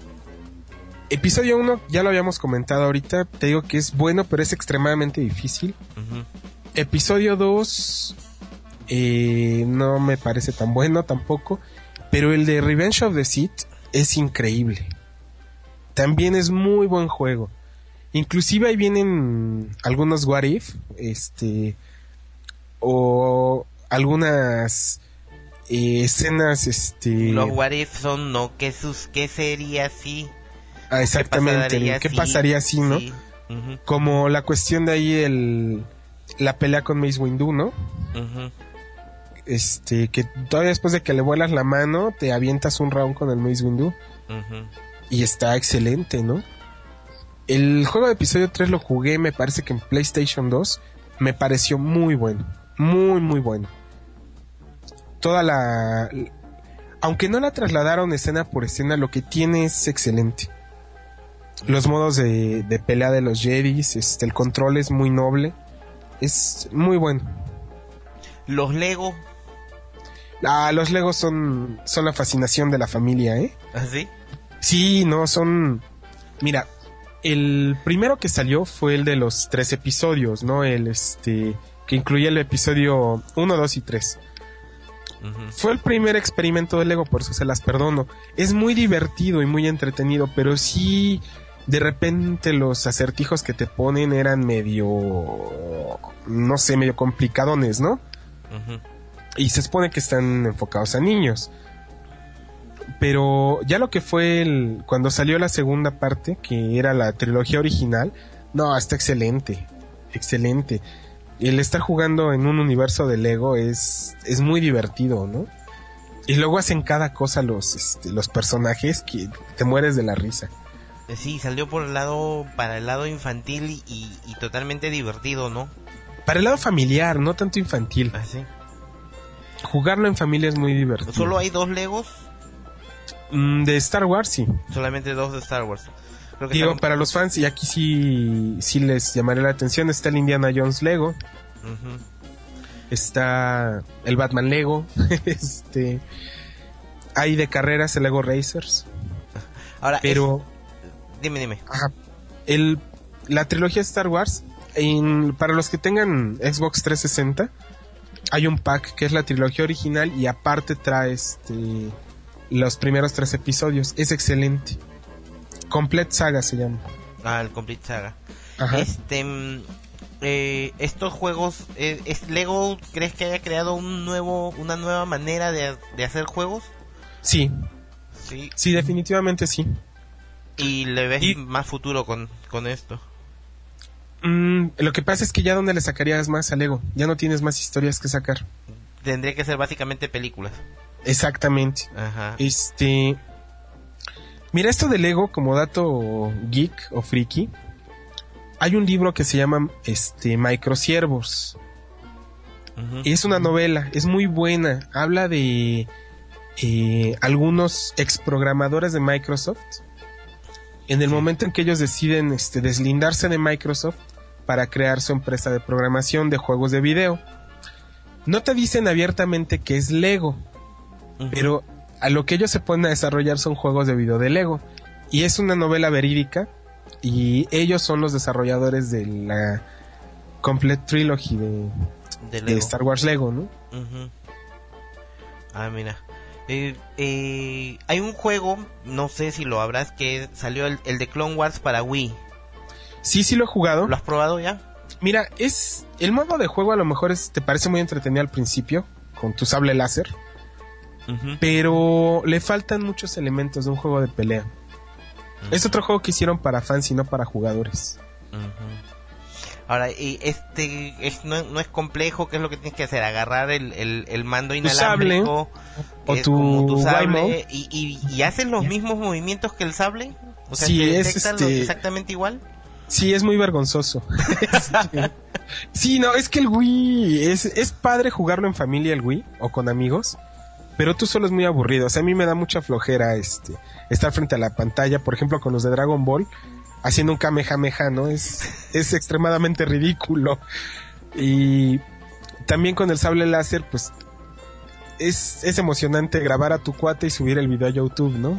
Episodio uno ya lo habíamos comentado ahorita, te digo que es bueno, pero es extremadamente difícil. Ujú. Episodio dos eh, no me parece tan bueno tampoco, pero el de Revenge of the Sith es increíble. También es muy buen juego. Inclusive ahí vienen algunos what if, este, o algunas eh, escenas, este, Los what if son no, ¿qué sus qué sería si? ah, exactamente, pasaría ¿qué si? pasaría si, no? Sí. Ujú. Como la cuestión de ahí el la pelea con Mace Windu, ¿no? Ujú. Este, que todavía después de que le vuelas la mano, te avientas un round con el Mace Windu. Ujú. Y está excelente, ¿no? El juego de episodio tres lo jugué, me parece que en PlayStation dos. Me pareció muy bueno. Muy, muy bueno. Toda la... Aunque no la trasladaron escena por escena, lo que tiene es excelente. Los modos de, de pelea de los Jedis, este, el control es muy noble. Es muy bueno. Los Lego. Ah, los Legos son, son la fascinación de la familia, ¿eh? ¿Así? Sí, no, son... Mira, el primero que salió fue el de los tres episodios, ¿no? El, este... que incluía el episodio uno, dos y tres. Uh-huh. Fue el primer experimento de Lego, por eso se las perdono. Es muy divertido y muy entretenido, pero sí, de repente los acertijos que te ponen eran medio, no sé, medio complicadones, ¿no? Uh-huh. Y se supone que están enfocados a niños. Pero ya lo que fue el, cuando salió la segunda parte, que era la trilogía original, no, está excelente, excelente. El estar jugando en un universo de Lego es, es muy divertido, ¿no? Y luego hacen cada cosa los, este, los personajes que te mueres de la risa. Sí, salió por el lado, para el lado infantil y, y totalmente divertido, ¿no? Para el lado familiar, no tanto infantil. ¿Ah, sí? Jugarlo en familia es muy divertido. ¿Solo hay dos Legos? Mm, de Star Wars, sí. Solamente dos de Star Wars. Creo que Digo, estamos... para los fans, y aquí sí, sí les llamaré la atención, está el Indiana Jones Lego. Uh-huh. Está el Batman Lego. este Hay de carreras el Lego Racers. Ahora, pero... Es... Dime, dime. Ajá. El, la trilogía Star Wars, en, para los que tengan Xbox trescientos sesenta, hay un pack que es la trilogía original y aparte trae este, los primeros tres episodios. Es excelente. Complete Saga se llama. Ah, el Complete Saga. Ajá. Este, eh, estos juegos, eh, ¿es Lego crees que haya creado un nuevo, una nueva manera de, de hacer juegos? Sí. Sí. Sí, definitivamente sí. ¿Y le ves y, más futuro con, con esto? Mm, lo que pasa es que ya donde le sacarías más a Lego, ya no tienes más historias que sacar. Tendría que ser básicamente películas. Exactamente. Ajá. Este, mira, esto de Lego, como dato geek o friki, hay un libro que se llama este Microsiervos. Uh-huh. Es una novela, es muy buena. Habla de eh, algunos exprogramadores de Microsoft. En el momento en que ellos deciden este, deslindarse de Microsoft para crear su empresa de programación de juegos de video. No te dicen abiertamente que es Lego, uh-huh. pero a lo que ellos se ponen a desarrollar son juegos de video de Lego. Y es una novela verídica y ellos son los desarrolladores de la Complete Trilogy de, de, de Star Wars Lego, ¿no? Uh-huh. Ah, mira. Eh, eh, hay un juego, no sé si lo habrás, que salió el, el de Clone Wars para Wii. Sí, sí lo he jugado. ¿Lo has probado ya? Mira, es el modo de juego a lo mejor es, te parece muy entretenido al principio, con tu sable láser, uh-huh. pero le faltan muchos elementos de un juego de pelea. Uh-huh. Es otro juego que hicieron para fans y no para jugadores. Uh-huh. Ahora, y este es, no, no es complejo, ¿qué es lo que tienes que hacer? Agarrar el, el, el mando inalámbrico o tu, tu sable y, y, y hacen los mismos movimientos que el sable. O sea, sí, ¿te es detectan este... exactamente igual? Sí, es muy vergonzoso. este... Sí, no, es que el Wii es, es padre jugarlo en familia, el Wii, o con amigos, pero tú solo es muy aburrido. O sea, a mí me da mucha flojera este estar frente a la pantalla, por ejemplo, con los de Dragon Ball, haciendo un Kamehameha, ¿no? Es, es extremadamente ridículo. Y también con el sable láser, pues, es, es emocionante grabar a tu cuate y subir el video a YouTube, ¿no?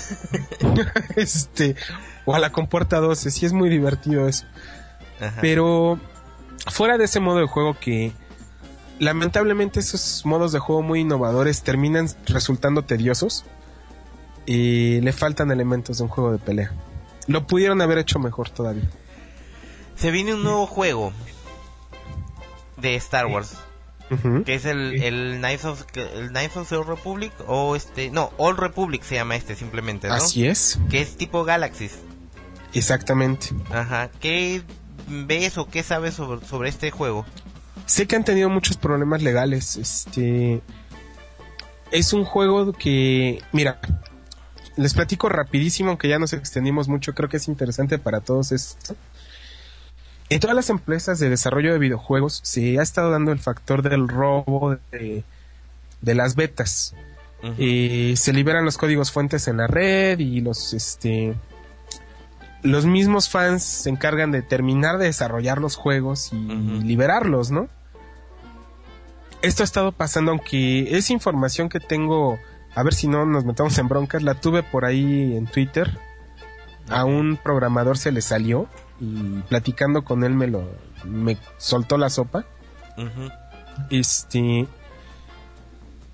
este, o a la compuerta doce, sí es muy divertido eso. Ajá. Pero, fuera de ese modo de juego que, lamentablemente esos modos de juego muy innovadores terminan resultando tediosos, y le faltan elementos de un juego de pelea. Lo pudieron haber hecho mejor todavía. Se viene un nuevo juego de Star Wars, uh-huh. que es el, el Knights of el Knights of the Old Republic o este, no, Old Republic se llama este simplemente, ¿no? Así es. Que es tipo Galaxies. Exactamente. Ajá. ¿Qué ves o qué sabes sobre, sobre este juego? Sé que han tenido muchos problemas legales. Este es un juego que, mira, les platico rapidísimo, aunque ya nos extendimos mucho, creo que es interesante para todos esto. En todas las empresas de desarrollo de videojuegos se ha estado dando el factor del robo de, de las betas. Uh-huh. Eh, se liberan los códigos fuentes en la red y los este los mismos fans se encargan de terminar de desarrollar los juegos y uh-huh. liberarlos, ¿no? Esto ha estado pasando, aunque es información que tengo, a ver si no nos metamos en broncas, la tuve por ahí en Twitter. Uh-huh. A un programador se le salió y platicando con él me lo me soltó la sopa. Uh-huh. Este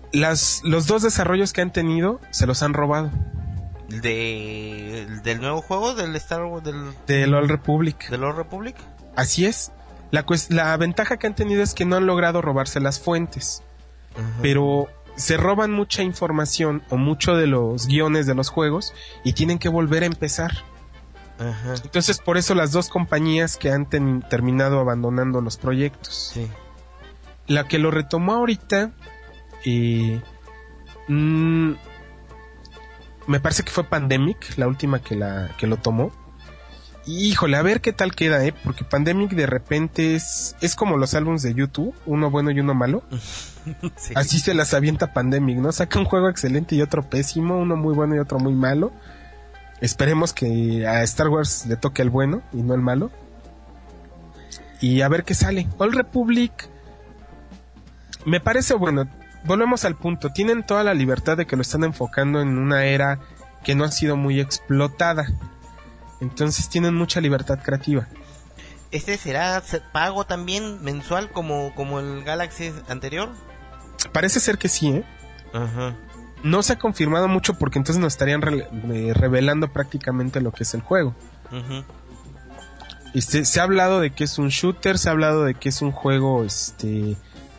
las los dos desarrollos que han tenido se los han robado. De, ¿Del nuevo juego? ¿Del Star Wars? Del, del Old Republic. ¿Del Old Republic? Así es. La, cuest- la ventaja que han tenido es que no han logrado robarse las fuentes. Uh-huh. Pero se roban mucha información o mucho de los guiones de los juegos y tienen que volver a empezar. Uh-huh. Entonces por eso las dos compañías que han ten- terminado abandonando los proyectos. Sí. La que lo retomó ahorita... Eh, mmm, me parece que fue Pandemic la última que la que lo tomó. Y, híjole, a ver qué tal queda, eh, porque Pandemic de repente es es como los álbumes de YouTube, uno bueno y uno malo. Sí. Así se las avienta Pandemic, ¿no? Saca un juego excelente y otro pésimo, uno muy bueno y otro muy malo. Esperemos que a Star Wars le toque el bueno y no el malo. Y a ver qué sale. Old Republic me parece bueno. Volvemos al punto, tienen toda la libertad de que lo están enfocando en una era que no ha sido muy explotada, entonces tienen mucha libertad creativa. ¿Este será pago también mensual como, como el Galaxy anterior? Parece ser que sí, ¿eh? Ajá. No se ha confirmado mucho porque entonces nos estarían re- eh, revelando prácticamente lo que es el juego. Ajá. Este, se ha hablado de que es un shooter, se ha hablado de que es un juego, este...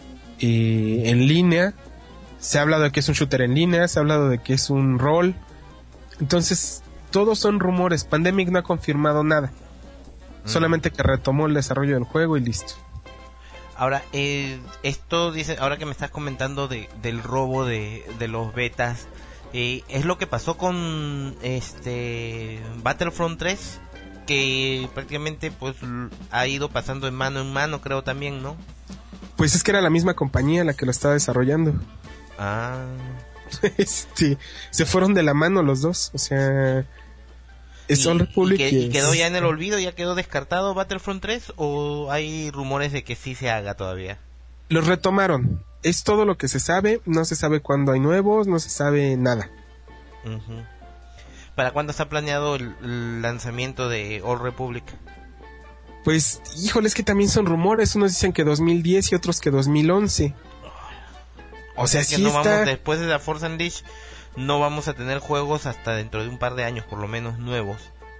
Eh, en línea, se ha hablado de que es un shooter en línea, se ha hablado de que es un rol, entonces todos son rumores. Pandemic no ha confirmado nada, mm. solamente que retomó el desarrollo del juego y listo. Ahora, eh, esto dice, ahora que me estás comentando de, del robo de, de los betas, eh, es lo que pasó con este Battlefront tres, que prácticamente pues ha ido pasando de mano en mano, creo también, ¿no? Pues es que era la misma compañía la que lo estaba desarrollando. Ah. este, se fueron de la mano los dos, o sea... Es Old Republic y, que, y, ¿Y quedó ya en el olvido? ¿Ya quedó descartado Battlefront tres? ¿O hay rumores de que sí se haga todavía? Los retomaron. Es todo lo que se sabe. No se sabe cuándo hay nuevos, no se sabe nada. Uh-huh. ¿Para cuándo está planeado el, el lanzamiento de Old Republic? Pues, híjole, es que también son rumores. Unos dicen que dos mil diez y otros que dos mil once. O, o sea, sea, sí que no está... vamos, después de la Force Unleashed no vamos a tener juegos hasta dentro de un par de años, por lo menos, nuevos.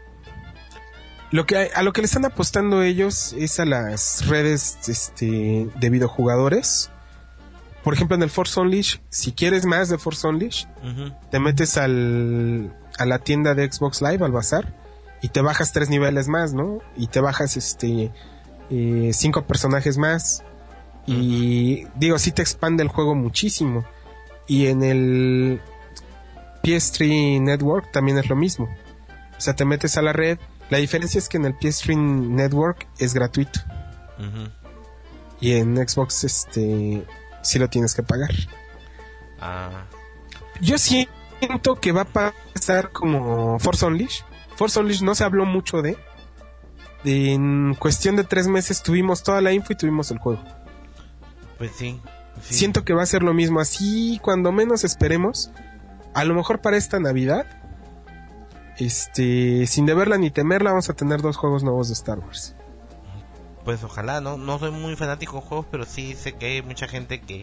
Lo que a lo que le están apostando ellos es a las redes este, de videojugadores. Por ejemplo, en el Force Unleashed, si quieres más de Force Unleashed, uh-huh. te metes al a la tienda de Xbox Live, al bazar, y te bajas tres niveles más, ¿no? Y te bajas este eh, cinco personajes más. Y uh-huh. digo, sí te expande el juego muchísimo. Y en el P S tres Network también es lo mismo. O sea, te metes a la red. La diferencia es que en el P S tres Network es gratuito. Uh-huh. Y en Xbox este sí lo tienes que pagar. Ah. Yo siento que va a pasar como Force Unleashed. Force Unleashed no se habló mucho de. de en cuestión de tres meses tuvimos toda la info y tuvimos el juego. Pues sí, sí. Siento que va a ser lo mismo. Así, cuando menos esperemos, a lo mejor para esta Navidad, este, sin deberla ni temerla, vamos a tener dos juegos nuevos de Star Wars. Pues ojalá, no no soy muy fanático de juegos, pero sí sé que hay mucha gente que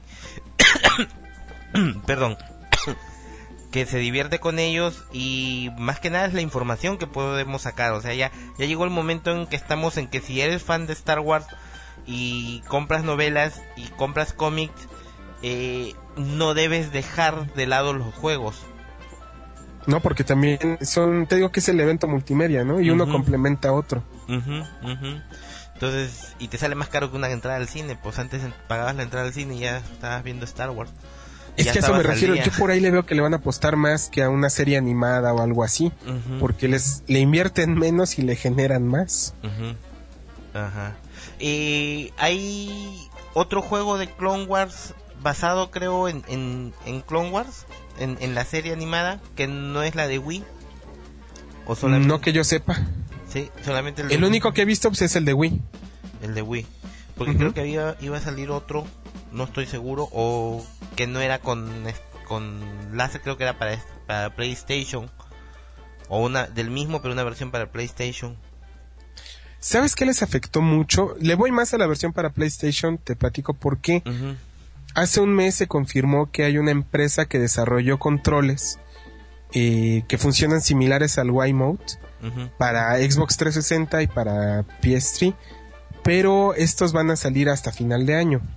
perdón, que se divierte con ellos, y más que nada es la información que podemos sacar. O sea, ya ya llegó el momento en que estamos en que si eres fan de Star Wars y compras novelas y compras cómics, eh, no debes dejar de lado los juegos. No, porque también son, te digo que es el evento multimedia, ¿no? Y uh-huh. uno complementa a otro. Uh-huh, uh-huh. Entonces, y te sale más caro que una entrada al cine. Pues antes pagabas la entrada al cine y ya estabas viendo Star Wars. Es que a eso me refiero. Yo por ahí le veo que le van a apostar más que a una serie animada o algo así. Uh-huh. Porque les le invierten menos y le generan más. Uh-huh. Ajá. Y hay otro juego de Clone Wars basado, creo, en, en, en Clone Wars, en, en la serie animada, que no es la de Wii. ¿O solamente? No que yo sepa. Sí, solamente el, el de único Wii. que he visto pues, es el de Wii. El de Wii. Porque uh-huh. creo que había, iba a salir otro, no estoy seguro, o que no era con con láser, creo que era para, para PlayStation, o una del mismo, pero una versión para PlayStation. ¿Sabes qué les afectó mucho? Le voy más a la versión para PlayStation, te platico por qué. Uh-huh. hace un mes se confirmó que hay una empresa que desarrolló controles eh, que funcionan similares al Wiimote uh-huh. para Xbox trescientos sesenta y para P S tres, pero estos van a salir hasta final de año.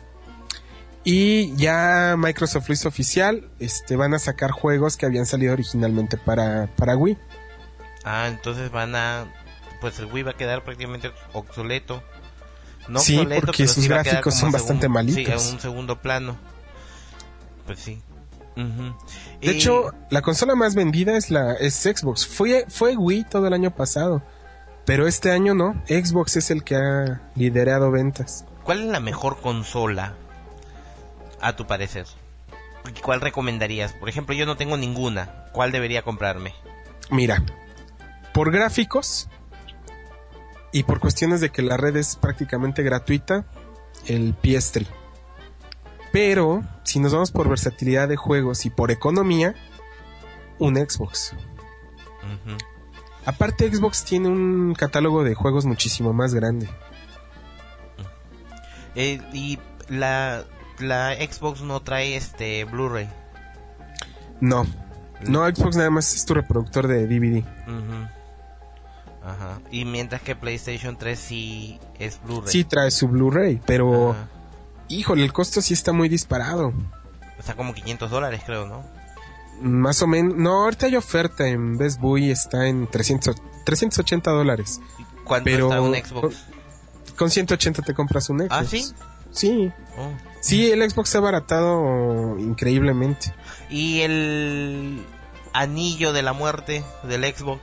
Y ya Microsoft lo hizo oficial, este, van a sacar juegos que habían salido originalmente para, para Wii. Ah, entonces van a... Pues el Wii va a quedar prácticamente obsoleto. No sí, obsoleto, porque sus sí gráficos son bastante segundo, malitos. Sí, a un segundo plano. Pues sí. Uh-huh. De y... hecho, la consola más vendida es la es Xbox. Fue, fue Wii todo el año pasado, pero este año no. Xbox es el que ha liderado ventas. ¿Cuál es la mejor consola, a tu parecer? ¿Cuál recomendarías? Por ejemplo, yo no tengo ninguna. ¿Cuál debería comprarme? Mira, por gráficos y por cuestiones de que la red es prácticamente gratuita, el P S tres. Pero, si nos vamos por versatilidad de juegos y por economía, un Xbox. Uh-huh. Aparte, Xbox tiene un catálogo de juegos muchísimo más grande. Eh, y la, la Xbox no trae este Blu-ray. No, no, Xbox nada más es tu reproductor de D V D. Uh-huh. Ajá. Y mientras que PlayStation tres sí es Blu-ray. Sí trae su Blu-ray, pero... Ajá. Híjole, el costo sí está muy disparado. Está como quinientos dólares, creo, ¿no? Más o menos. No, ahorita hay oferta en Best Buy, está en trescientos, trescientos ochenta dólares. ¿Cuánto pero está un Xbox? Con, con ciento ochenta te compras un Xbox. ¿Ah, sí? Sí. Oh. Sí, el Xbox se ha abaratado increíblemente. ¿Y el anillo de la muerte del Xbox?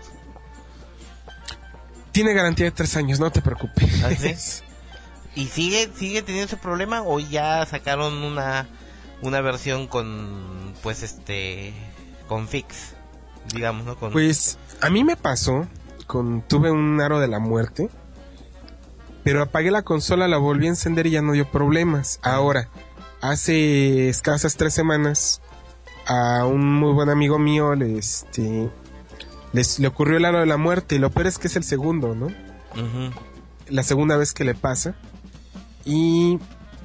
Tiene garantía de tres años, no te preocupes. ¿Ah, sí? ¿Y sigue sigue teniendo ese problema o ya sacaron una una versión con pues este con fix, digamos, ¿no? Con... Pues a mí me pasó con tuve un aro de la muerte, pero apagué la consola, la volví a encender y ya no dio problemas. Ahora, hace escasas tres semanas a un muy buen amigo mío le este les, le ocurrió el aro de la muerte y lo peor es que es el segundo, ¿no? Uh-huh. La segunda vez que le pasa. Y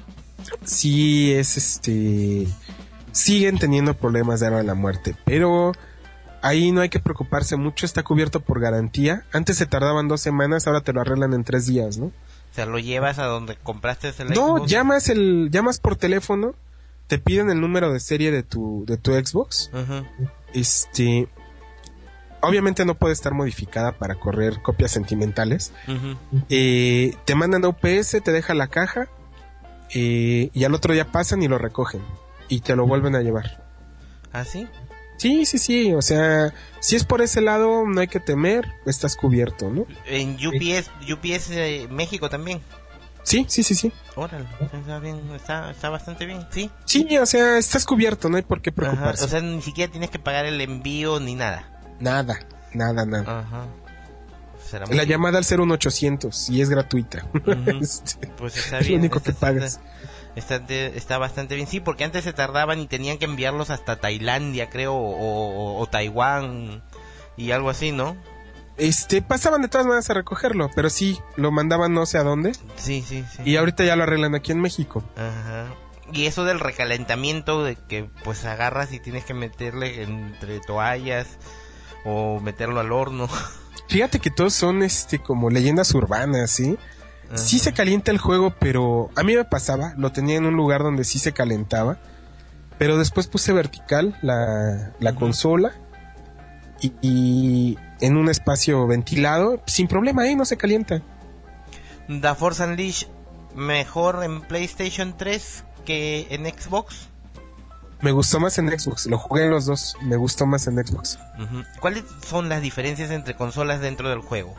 sí es este siguen teniendo problemas de aro de la muerte, pero ahí no hay que preocuparse mucho, está cubierto por garantía. Antes se tardaban dos semanas, ahora te lo arreglan en tres días, ¿no? O sea, lo llevas a donde compraste el No, Xbox. llamas el llamas por teléfono, te piden el número de serie de tu de tu Xbox. Uh-huh. Este obviamente no puede estar modificada para correr copias sentimentales. Uh-huh. Eh, te mandan a U P S, te deja la caja eh, y al otro día pasan y lo recogen y te lo vuelven a llevar. ¿Ah, sí? Sí, sí, sí. O sea, si es por ese lado, no hay que temer, estás cubierto, ¿no? En U P S, U P S eh, México también. Sí, sí, sí, sí. Órale, está bien, está, está bastante bien, sí. Sí, o sea, estás cubierto, no hay por qué preocuparse. Ajá, o sea, ni siquiera tienes que pagar el envío ni nada. Nada, nada, nada. Ajá. La bien. llamada al cero uno ochocientos y es gratuita. Uh-huh. este, pues está es bien. lo único está, que pagas. Está, está, está bastante bien. Sí, porque antes se tardaban y tenían que enviarlos hasta Tailandia, creo, o, o, o Taiwán y algo así, ¿no? Este, pasaban de todas maneras a recogerlo, pero sí, lo mandaban no sé a dónde. Sí, sí, sí. Y ahorita ya lo arreglan aquí en México. Ajá. Y eso del recalentamiento, de que pues agarras y tienes que meterle entre toallas o meterlo al horno. Fíjate que todos son este como leyendas urbanas, ¿sí? Ajá. Sí se calienta el juego, pero a mí me pasaba, lo tenía en un lugar donde sí se calentaba, pero después puse vertical la, la uh-huh. consola y, y en un espacio ventilado, sin problema, ahí ¿eh? No se calienta. The Force Unleashed, ¿mejor en PlayStation tres que en Xbox? Me gustó más en Xbox, lo jugué en los dos, me gustó más en Xbox. Uh-huh. ¿Cuáles son las diferencias entre consolas dentro del juego?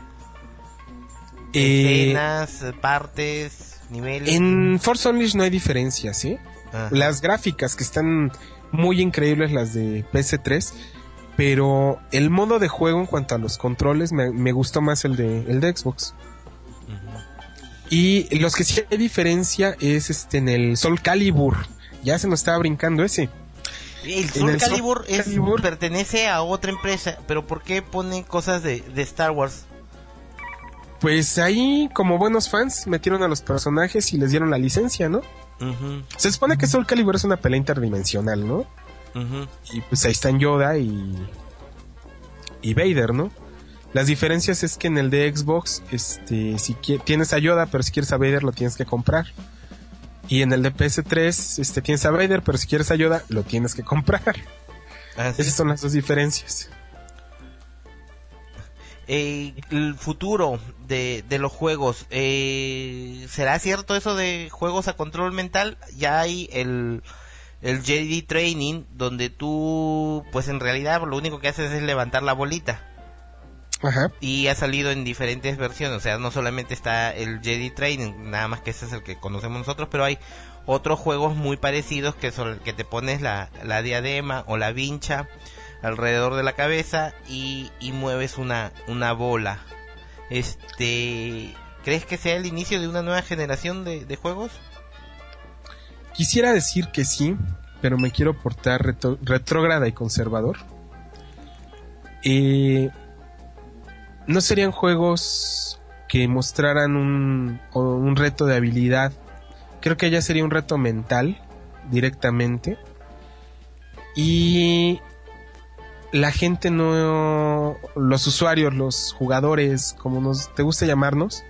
Eh, Escenas, partes, niveles. En Force Unleashed no hay diferencias, ¿sí? Ajá. Las gráficas que están muy increíbles, las de P S tres, pero el modo de juego en cuanto a los controles me, me gustó más el de el de Xbox. Uh-huh. Y los que sí hay diferencia es este en el Soul Calibur. Ya se nos estaba brincando ese. El Soul Calibur, es, Calibur pertenece a otra empresa, pero ¿por qué ponen cosas de, de Star Wars? Pues ahí, como buenos fans, metieron a los personajes y les dieron la licencia, ¿no? Uh-huh. Se supone que Soul Calibur es una pelea interdimensional, ¿no? Uh-huh. Y pues ahí están Yoda y y Vader, ¿no? Las diferencias es que en el de Xbox, este, si qui- tienes a Yoda, pero si quieres a Vader lo tienes que comprar. Y en el de P S tres, este, tienes a Vader, pero si quieres a Yoda lo tienes que comprar. Ah, ¿sí? Esas son las dos diferencias. Eh, el futuro de, de los juegos, eh, ¿será cierto eso de juegos a control mental? Ya hay el, el Jedi Training, donde tú, pues en realidad lo único que haces es levantar la bolita. Ajá. Y ha salido en diferentes versiones, o sea, no solamente está el Jedi Training, nada más que ese es el que conocemos nosotros, pero hay otros juegos muy parecidos que son que te pones la, la diadema o la vincha alrededor de la cabeza y, y mueves una, una bola. Este, ¿crees que sea el inicio de una nueva generación de, de juegos? Quisiera decir que sí, pero me quiero portar retro- retrógrada y conservador. Eh, no serían juegos que mostraran un, o un reto de habilidad. Creo que ya sería un reto mental directamente. Y la gente no, los usuarios, los jugadores, como nos te gusta llamarnos,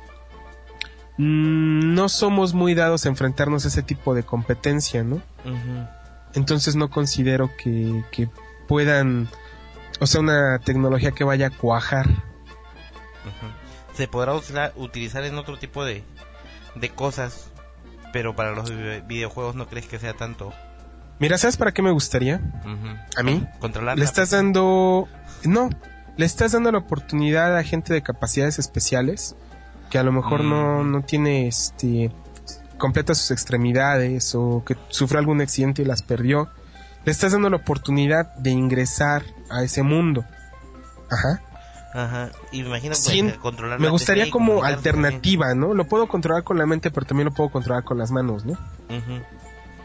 no somos muy dados a enfrentarnos a ese tipo de competencia, ¿no? Uh-huh. Entonces no considero que, que puedan, o sea, una tecnología que vaya a cuajar. Uh-huh. Se podrá usar, utilizar en otro tipo de, de cosas, pero para los vi- videojuegos no crees que sea tanto. Mira, ¿sabes para qué me gustaría? Uh-huh. A mí. Controlar. Le estás dando, no, le estás dando la oportunidad a gente de capacidades especiales que a lo mejor Mm. no, no tiene, este, completa sus extremidades o que sufrió algún accidente y las perdió. Le estás dando la oportunidad de ingresar a ese mundo. Ajá. Ajá. Imagino que Sí, controlar. me la gustaría T V y como comunicarse alternativa, ¿no? Lo puedo controlar con la mente, pero también lo puedo controlar con las manos, ¿no? también. Ujú.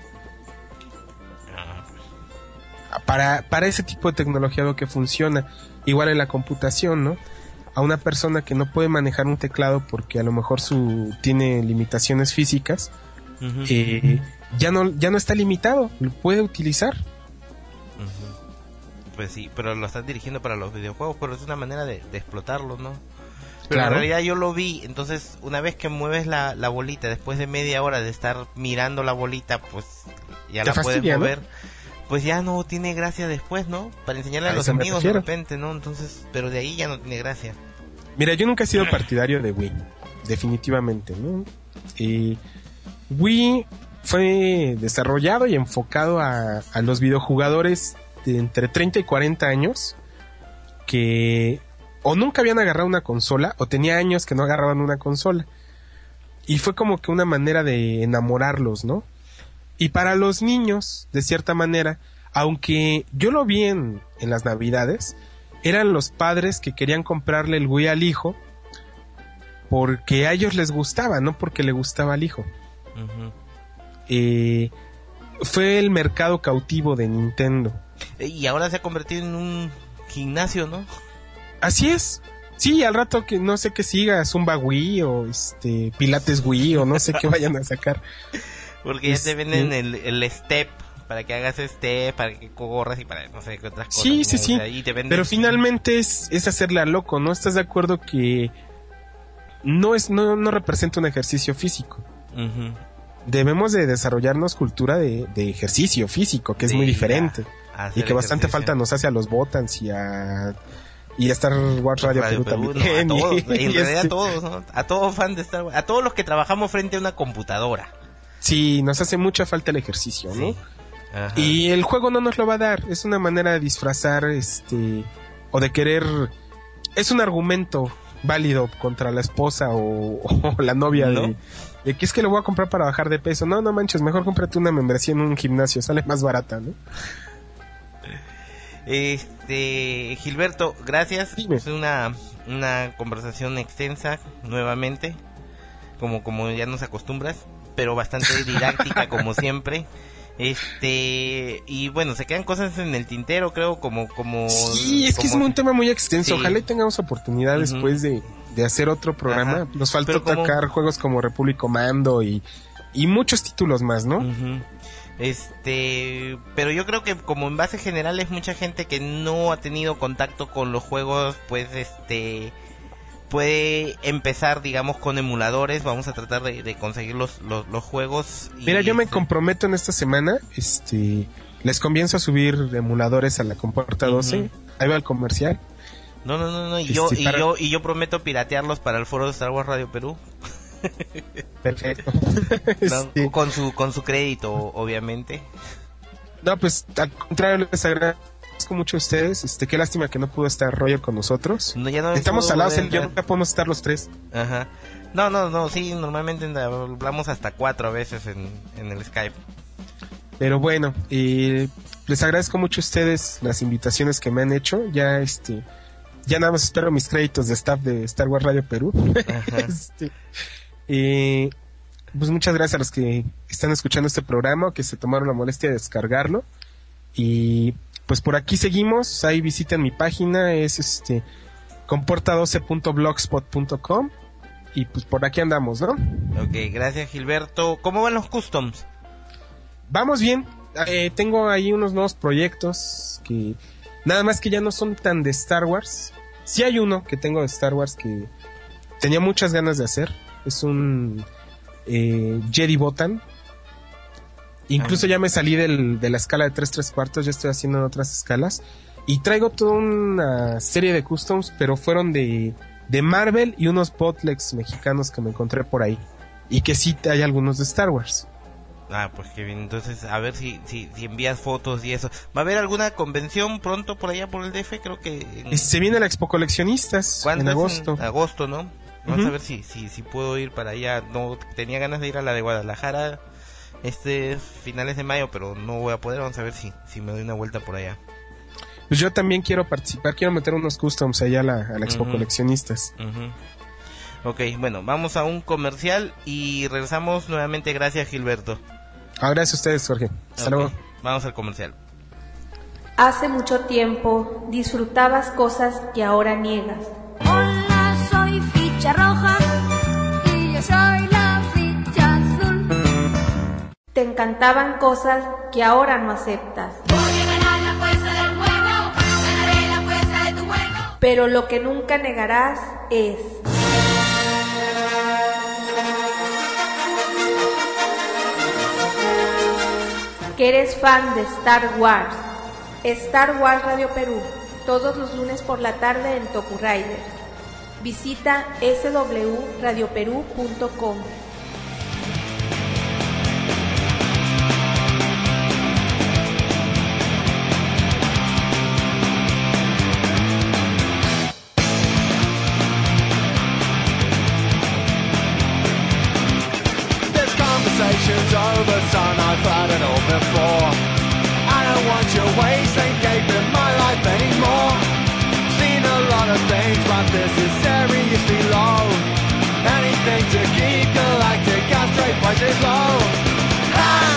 Para, para ese tipo de tecnología lo que funciona. Igual en la computación, ¿no? A una persona que no puede manejar un teclado porque a lo mejor su tiene limitaciones físicas, Ujú. eh, ya no ya no está limitado, lo puede utilizar. Ujú. Pues sí, pero lo están dirigiendo para los videojuegos, pero es una manera de, de explotarlo, ¿no? Pero Claro. en realidad yo lo vi, entonces una vez que mueves la, la bolita, después de media hora de estar mirando la bolita, pues ya Te la puedes fastidia, ¿no? mover. Pues ya no tiene gracia después, ¿no? Para enseñarle a, A los eso me amigos de refiero. repente, ¿no? Entonces, pero de ahí ya no tiene gracia. Mira, yo nunca he sido partidario de Wii, definitivamente, ¿no? Y Wii fue desarrollado y enfocado a, a los videojugadores de entre treinta y cuarenta años que o nunca habían agarrado una consola o tenía años que no agarraban una consola. Y fue como que una manera de enamorarlos, ¿no? Y para los niños, de cierta manera, aunque yo lo vi en, en las navidades, eran los padres que querían comprarle el Wii al hijo porque a ellos les gustaba, no porque le gustaba al hijo. Ujú. Eh, fue el mercado cautivo de Nintendo. Eh, Y ahora se ha convertido en un gimnasio, ¿no? Así es. Sí, al rato que no sé qué siga, Zumba Wii o este Pilates Wii o no sé qué vayan a sacar. Porque ya Este- te venden el, el step, para que hagas step, para que corras y para no sé qué otras cosas. Sí, ¿no? sí, O sí. sea, y te venden- Pero finalmente es, es hacerle a loco, ¿no? ¿Estás de acuerdo que no es no, no representa un ejercicio físico? Ujú. Debemos de desarrollarnos cultura de, de ejercicio físico, que es Sí, muy ya, diferente. hacer Y que bastante ejercicio. falta nos hace a los Botans y a y a Star Wars Radio, Radio Perú, Perú, también. no, a todos, Y- en y realidad este- a todos, ¿no? A todos fan de Star Wars, a todos los que trabajamos frente a una computadora. Sí, nos hace mucha falta el ejercicio, ¿no? Ajá. Y el juego no nos lo va a dar, es una manera de disfrazar, este, o de querer, es un argumento válido contra la esposa o, o la novia ¿No? de, de que es que lo voy a comprar para bajar de peso. No, no manches, mejor cómprate una membresía en un gimnasio, sale más barata, ¿no? Este, Gilberto, gracias. Es una, una conversación extensa, nuevamente, como, como ya nos acostumbras, pero bastante didáctica como siempre. Este, y bueno, se quedan cosas en el tintero, creo, como, como. Sí, es que es como- un tema muy extenso. Sí. Ojalá y tengamos oportunidad Ujú. después de, de hacer otro programa. Ajá. Nos faltó Pero como- tocar juegos como Republic Commando y y muchos títulos más, ¿no? Uh-huh. Este, pero yo creo que como en base general es mucha gente que no ha tenido contacto con los juegos, pues este puede empezar, digamos, con emuladores. Vamos a tratar de, de conseguir los, los, los juegos. Y Mira, yo me este... comprometo en esta semana, este, les comienzo a subir emuladores a la compuerta doce. Uh-huh. Ahí va el comercial. No, no, no, no. Y, este, yo, y para... yo y yo prometo piratearlos para el foro de Star Wars Radio Perú. Perfecto. No, este... con su con su crédito, obviamente. No, pues al contrario, les agradezco mucho a ustedes. Este, qué lástima que no pudo estar Roger con nosotros. No, ya no estamos al lado, yo nunca podemos estar los tres. Ajá. No, no, no, sí, normalmente hablamos hasta cuatro a veces en, en el Skype. Pero bueno, eh, les agradezco mucho a ustedes las invitaciones que me han hecho. Ya este ya nada más espero mis créditos de staff de Star Wars Radio Perú. este, eh, pues muchas gracias a los que están escuchando este programa, que se tomaron la molestia de descargarlo. Y pues por aquí seguimos. Ahí visiten mi página, es este comporta doce punto blogspot punto com, y pues por aquí andamos, ¿no? Ok, gracias Gilberto. ¿Cómo van los customs? Vamos bien. Eh, tengo ahí unos nuevos proyectos que nada más que ya no son tan de Star Wars. Sí hay uno que tengo de Star Wars que tenía muchas ganas de hacer. Es un eh, Jedi Botan. Incluso ah. ya me salí del, de la escala de tres tres cuartos. Ya estoy haciendo en otras escalas. Y traigo toda una serie de customs, pero fueron de, de Marvel y unos botlegs mexicanos que me encontré por ahí. Y que sí hay algunos de Star Wars. Ah, pues que bien, entonces a ver si, si, si envías fotos y eso. ¿Va a haber alguna convención pronto por allá por el D F? Creo que... En... Se viene la Expo Coleccionistas en agosto. En agosto, ¿no? Vamos uh-huh. a ver si, si, si puedo ir para allá. No tenía ganas de ir a la de Guadalajara este finales de mayo, pero no voy a poder. Vamos a ver si, si me doy una vuelta por allá. Pues yo también quiero participar, quiero meter unos customs allá a la, a la Expo uh-huh. Coleccionistas. Uh-huh. Ok, bueno, vamos a un comercial y regresamos nuevamente. Gracias, Gilberto. Ah, gracias a ustedes, Jorge. Hasta okay. luego. Vamos al comercial. Hace mucho tiempo disfrutabas cosas que ahora niegas. Hola, soy ficha roja y yo soy la ficha azul. Te encantaban cosas que ahora no aceptas. Voy a ganar la apuesta del juego, ganaré la apuesta de tu juego. Pero lo que nunca negarás es... que eres fan de Star Wars. Star Wars Radio Perú, todos los lunes por la tarde en Toku Rider. Visita ese doble u radio perú punto com. Conversations over, son, I've had it all before. I don't want your wasteland gaping my life anymore. Seen a lot of things, but this is seriously low. Anything to keep galactic gas trade prices low. And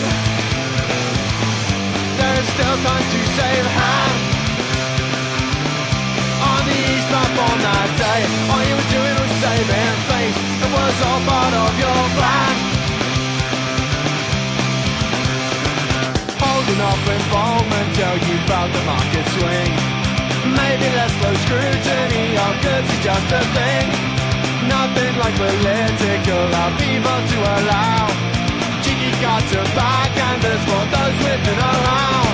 there's still time to save hand. On the east map on that day, all you were doing was saving face. It was all part of your plan. Enough involvement till you felt the market swing. Maybe less low scrutiny of goods is just a thing. Nothing like political upheaval to allow. Cheeky cards and backhanders for those with the know-how.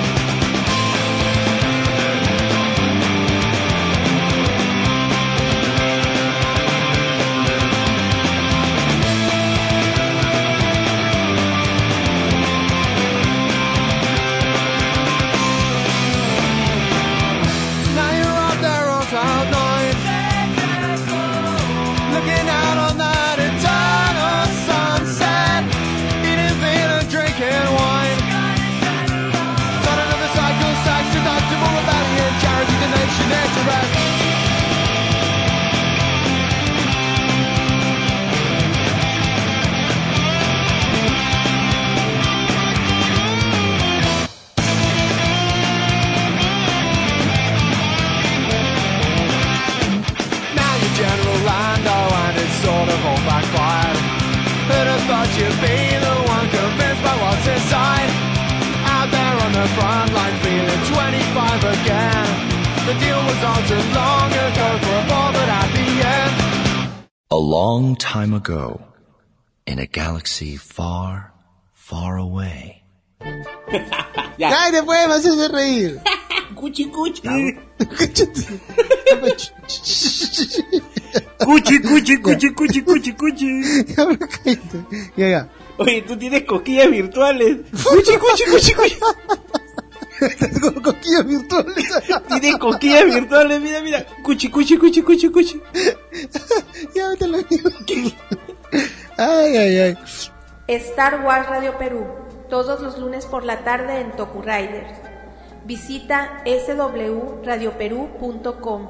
Cloud nine, looking out on that eternal sunset, eating beer and drinking wine. Start another cycle, sex, deductible, rebellion, charity, donation, interest. General Lando and it's sort of all backfired. Who'd have thought you'd be the one I was inside, out there on the front line, feeling twenty-five again. The deal was all too long ago for a ball, but at the end. A long time ago, in a galaxy far, far away. ¡Cállate, pues! ¡Me haces reír! Cuchi, cuchi. Cuchi, cuchi, cuchi, cuchi, cuchi, cuchi. Ya, me cállate. Ya, ya. Oye, tú tienes cosquillas virtuales. Cuchi, cuchi, cuchi, cuchi. Estás con cosquillas virtuales. Tienes cosquillas virtuales, mira, mira. Cuchi, cuchi, cuchi, cuchi, cuchi. Ya, vete a la mierda. Ay, ay, ay. Star Wars Radio Perú, todos los lunes por la tarde en Toku Riders. Visita ese doble u radio perú punto com.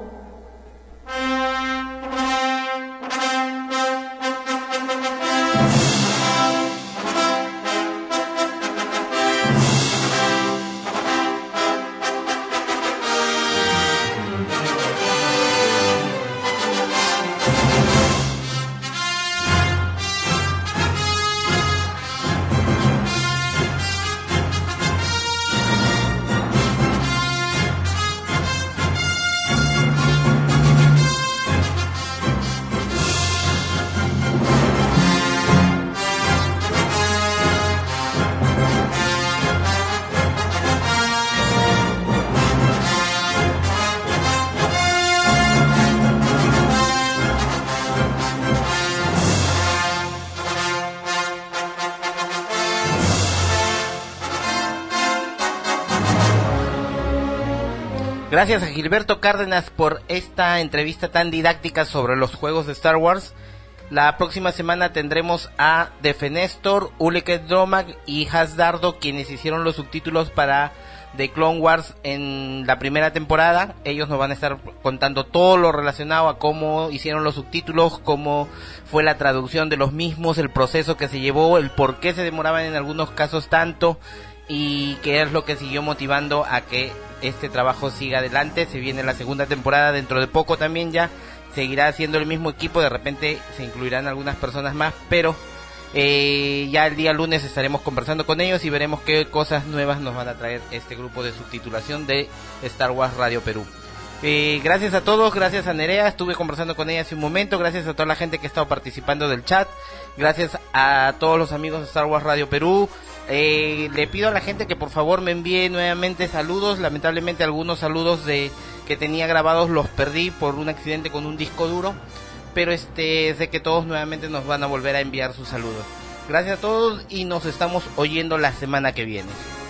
Gracias a Gilberto Cárdenas por esta entrevista tan didáctica sobre los juegos de Star Wars. La próxima semana tendremos a Defenestor, Uleket Dromag y Has Dardo, quienes hicieron los subtítulos para The Clone Wars en la primera temporada. Ellos nos van a estar contando todo lo relacionado a cómo hicieron los subtítulos, cómo fue la traducción de los mismos, el proceso que se llevó, el por qué se demoraban en algunos casos tanto y qué es lo que siguió motivando a que este trabajo siga adelante. Se viene la segunda temporada dentro de poco también, ya seguirá siendo el mismo equipo, de repente se incluirán algunas personas más, pero eh, ya el día lunes estaremos conversando con ellos y veremos qué cosas nuevas nos van a traer este grupo de subtitulación de Star Wars Radio Perú. Eh, gracias a todos, gracias a Nerea, estuve conversando con ella hace un momento, gracias a toda la gente que ha estado participando del chat, gracias a todos los amigos de Star Wars Radio Perú. Eh, le pido a la gente que por favor me envíe nuevamente saludos. Lamentablemente algunos saludos de que tenía grabados los perdí por un accidente con un disco duro, pero este sé que todos nuevamente nos van a volver a enviar sus saludos. Gracias a todos y nos estamos oyendo la semana que viene.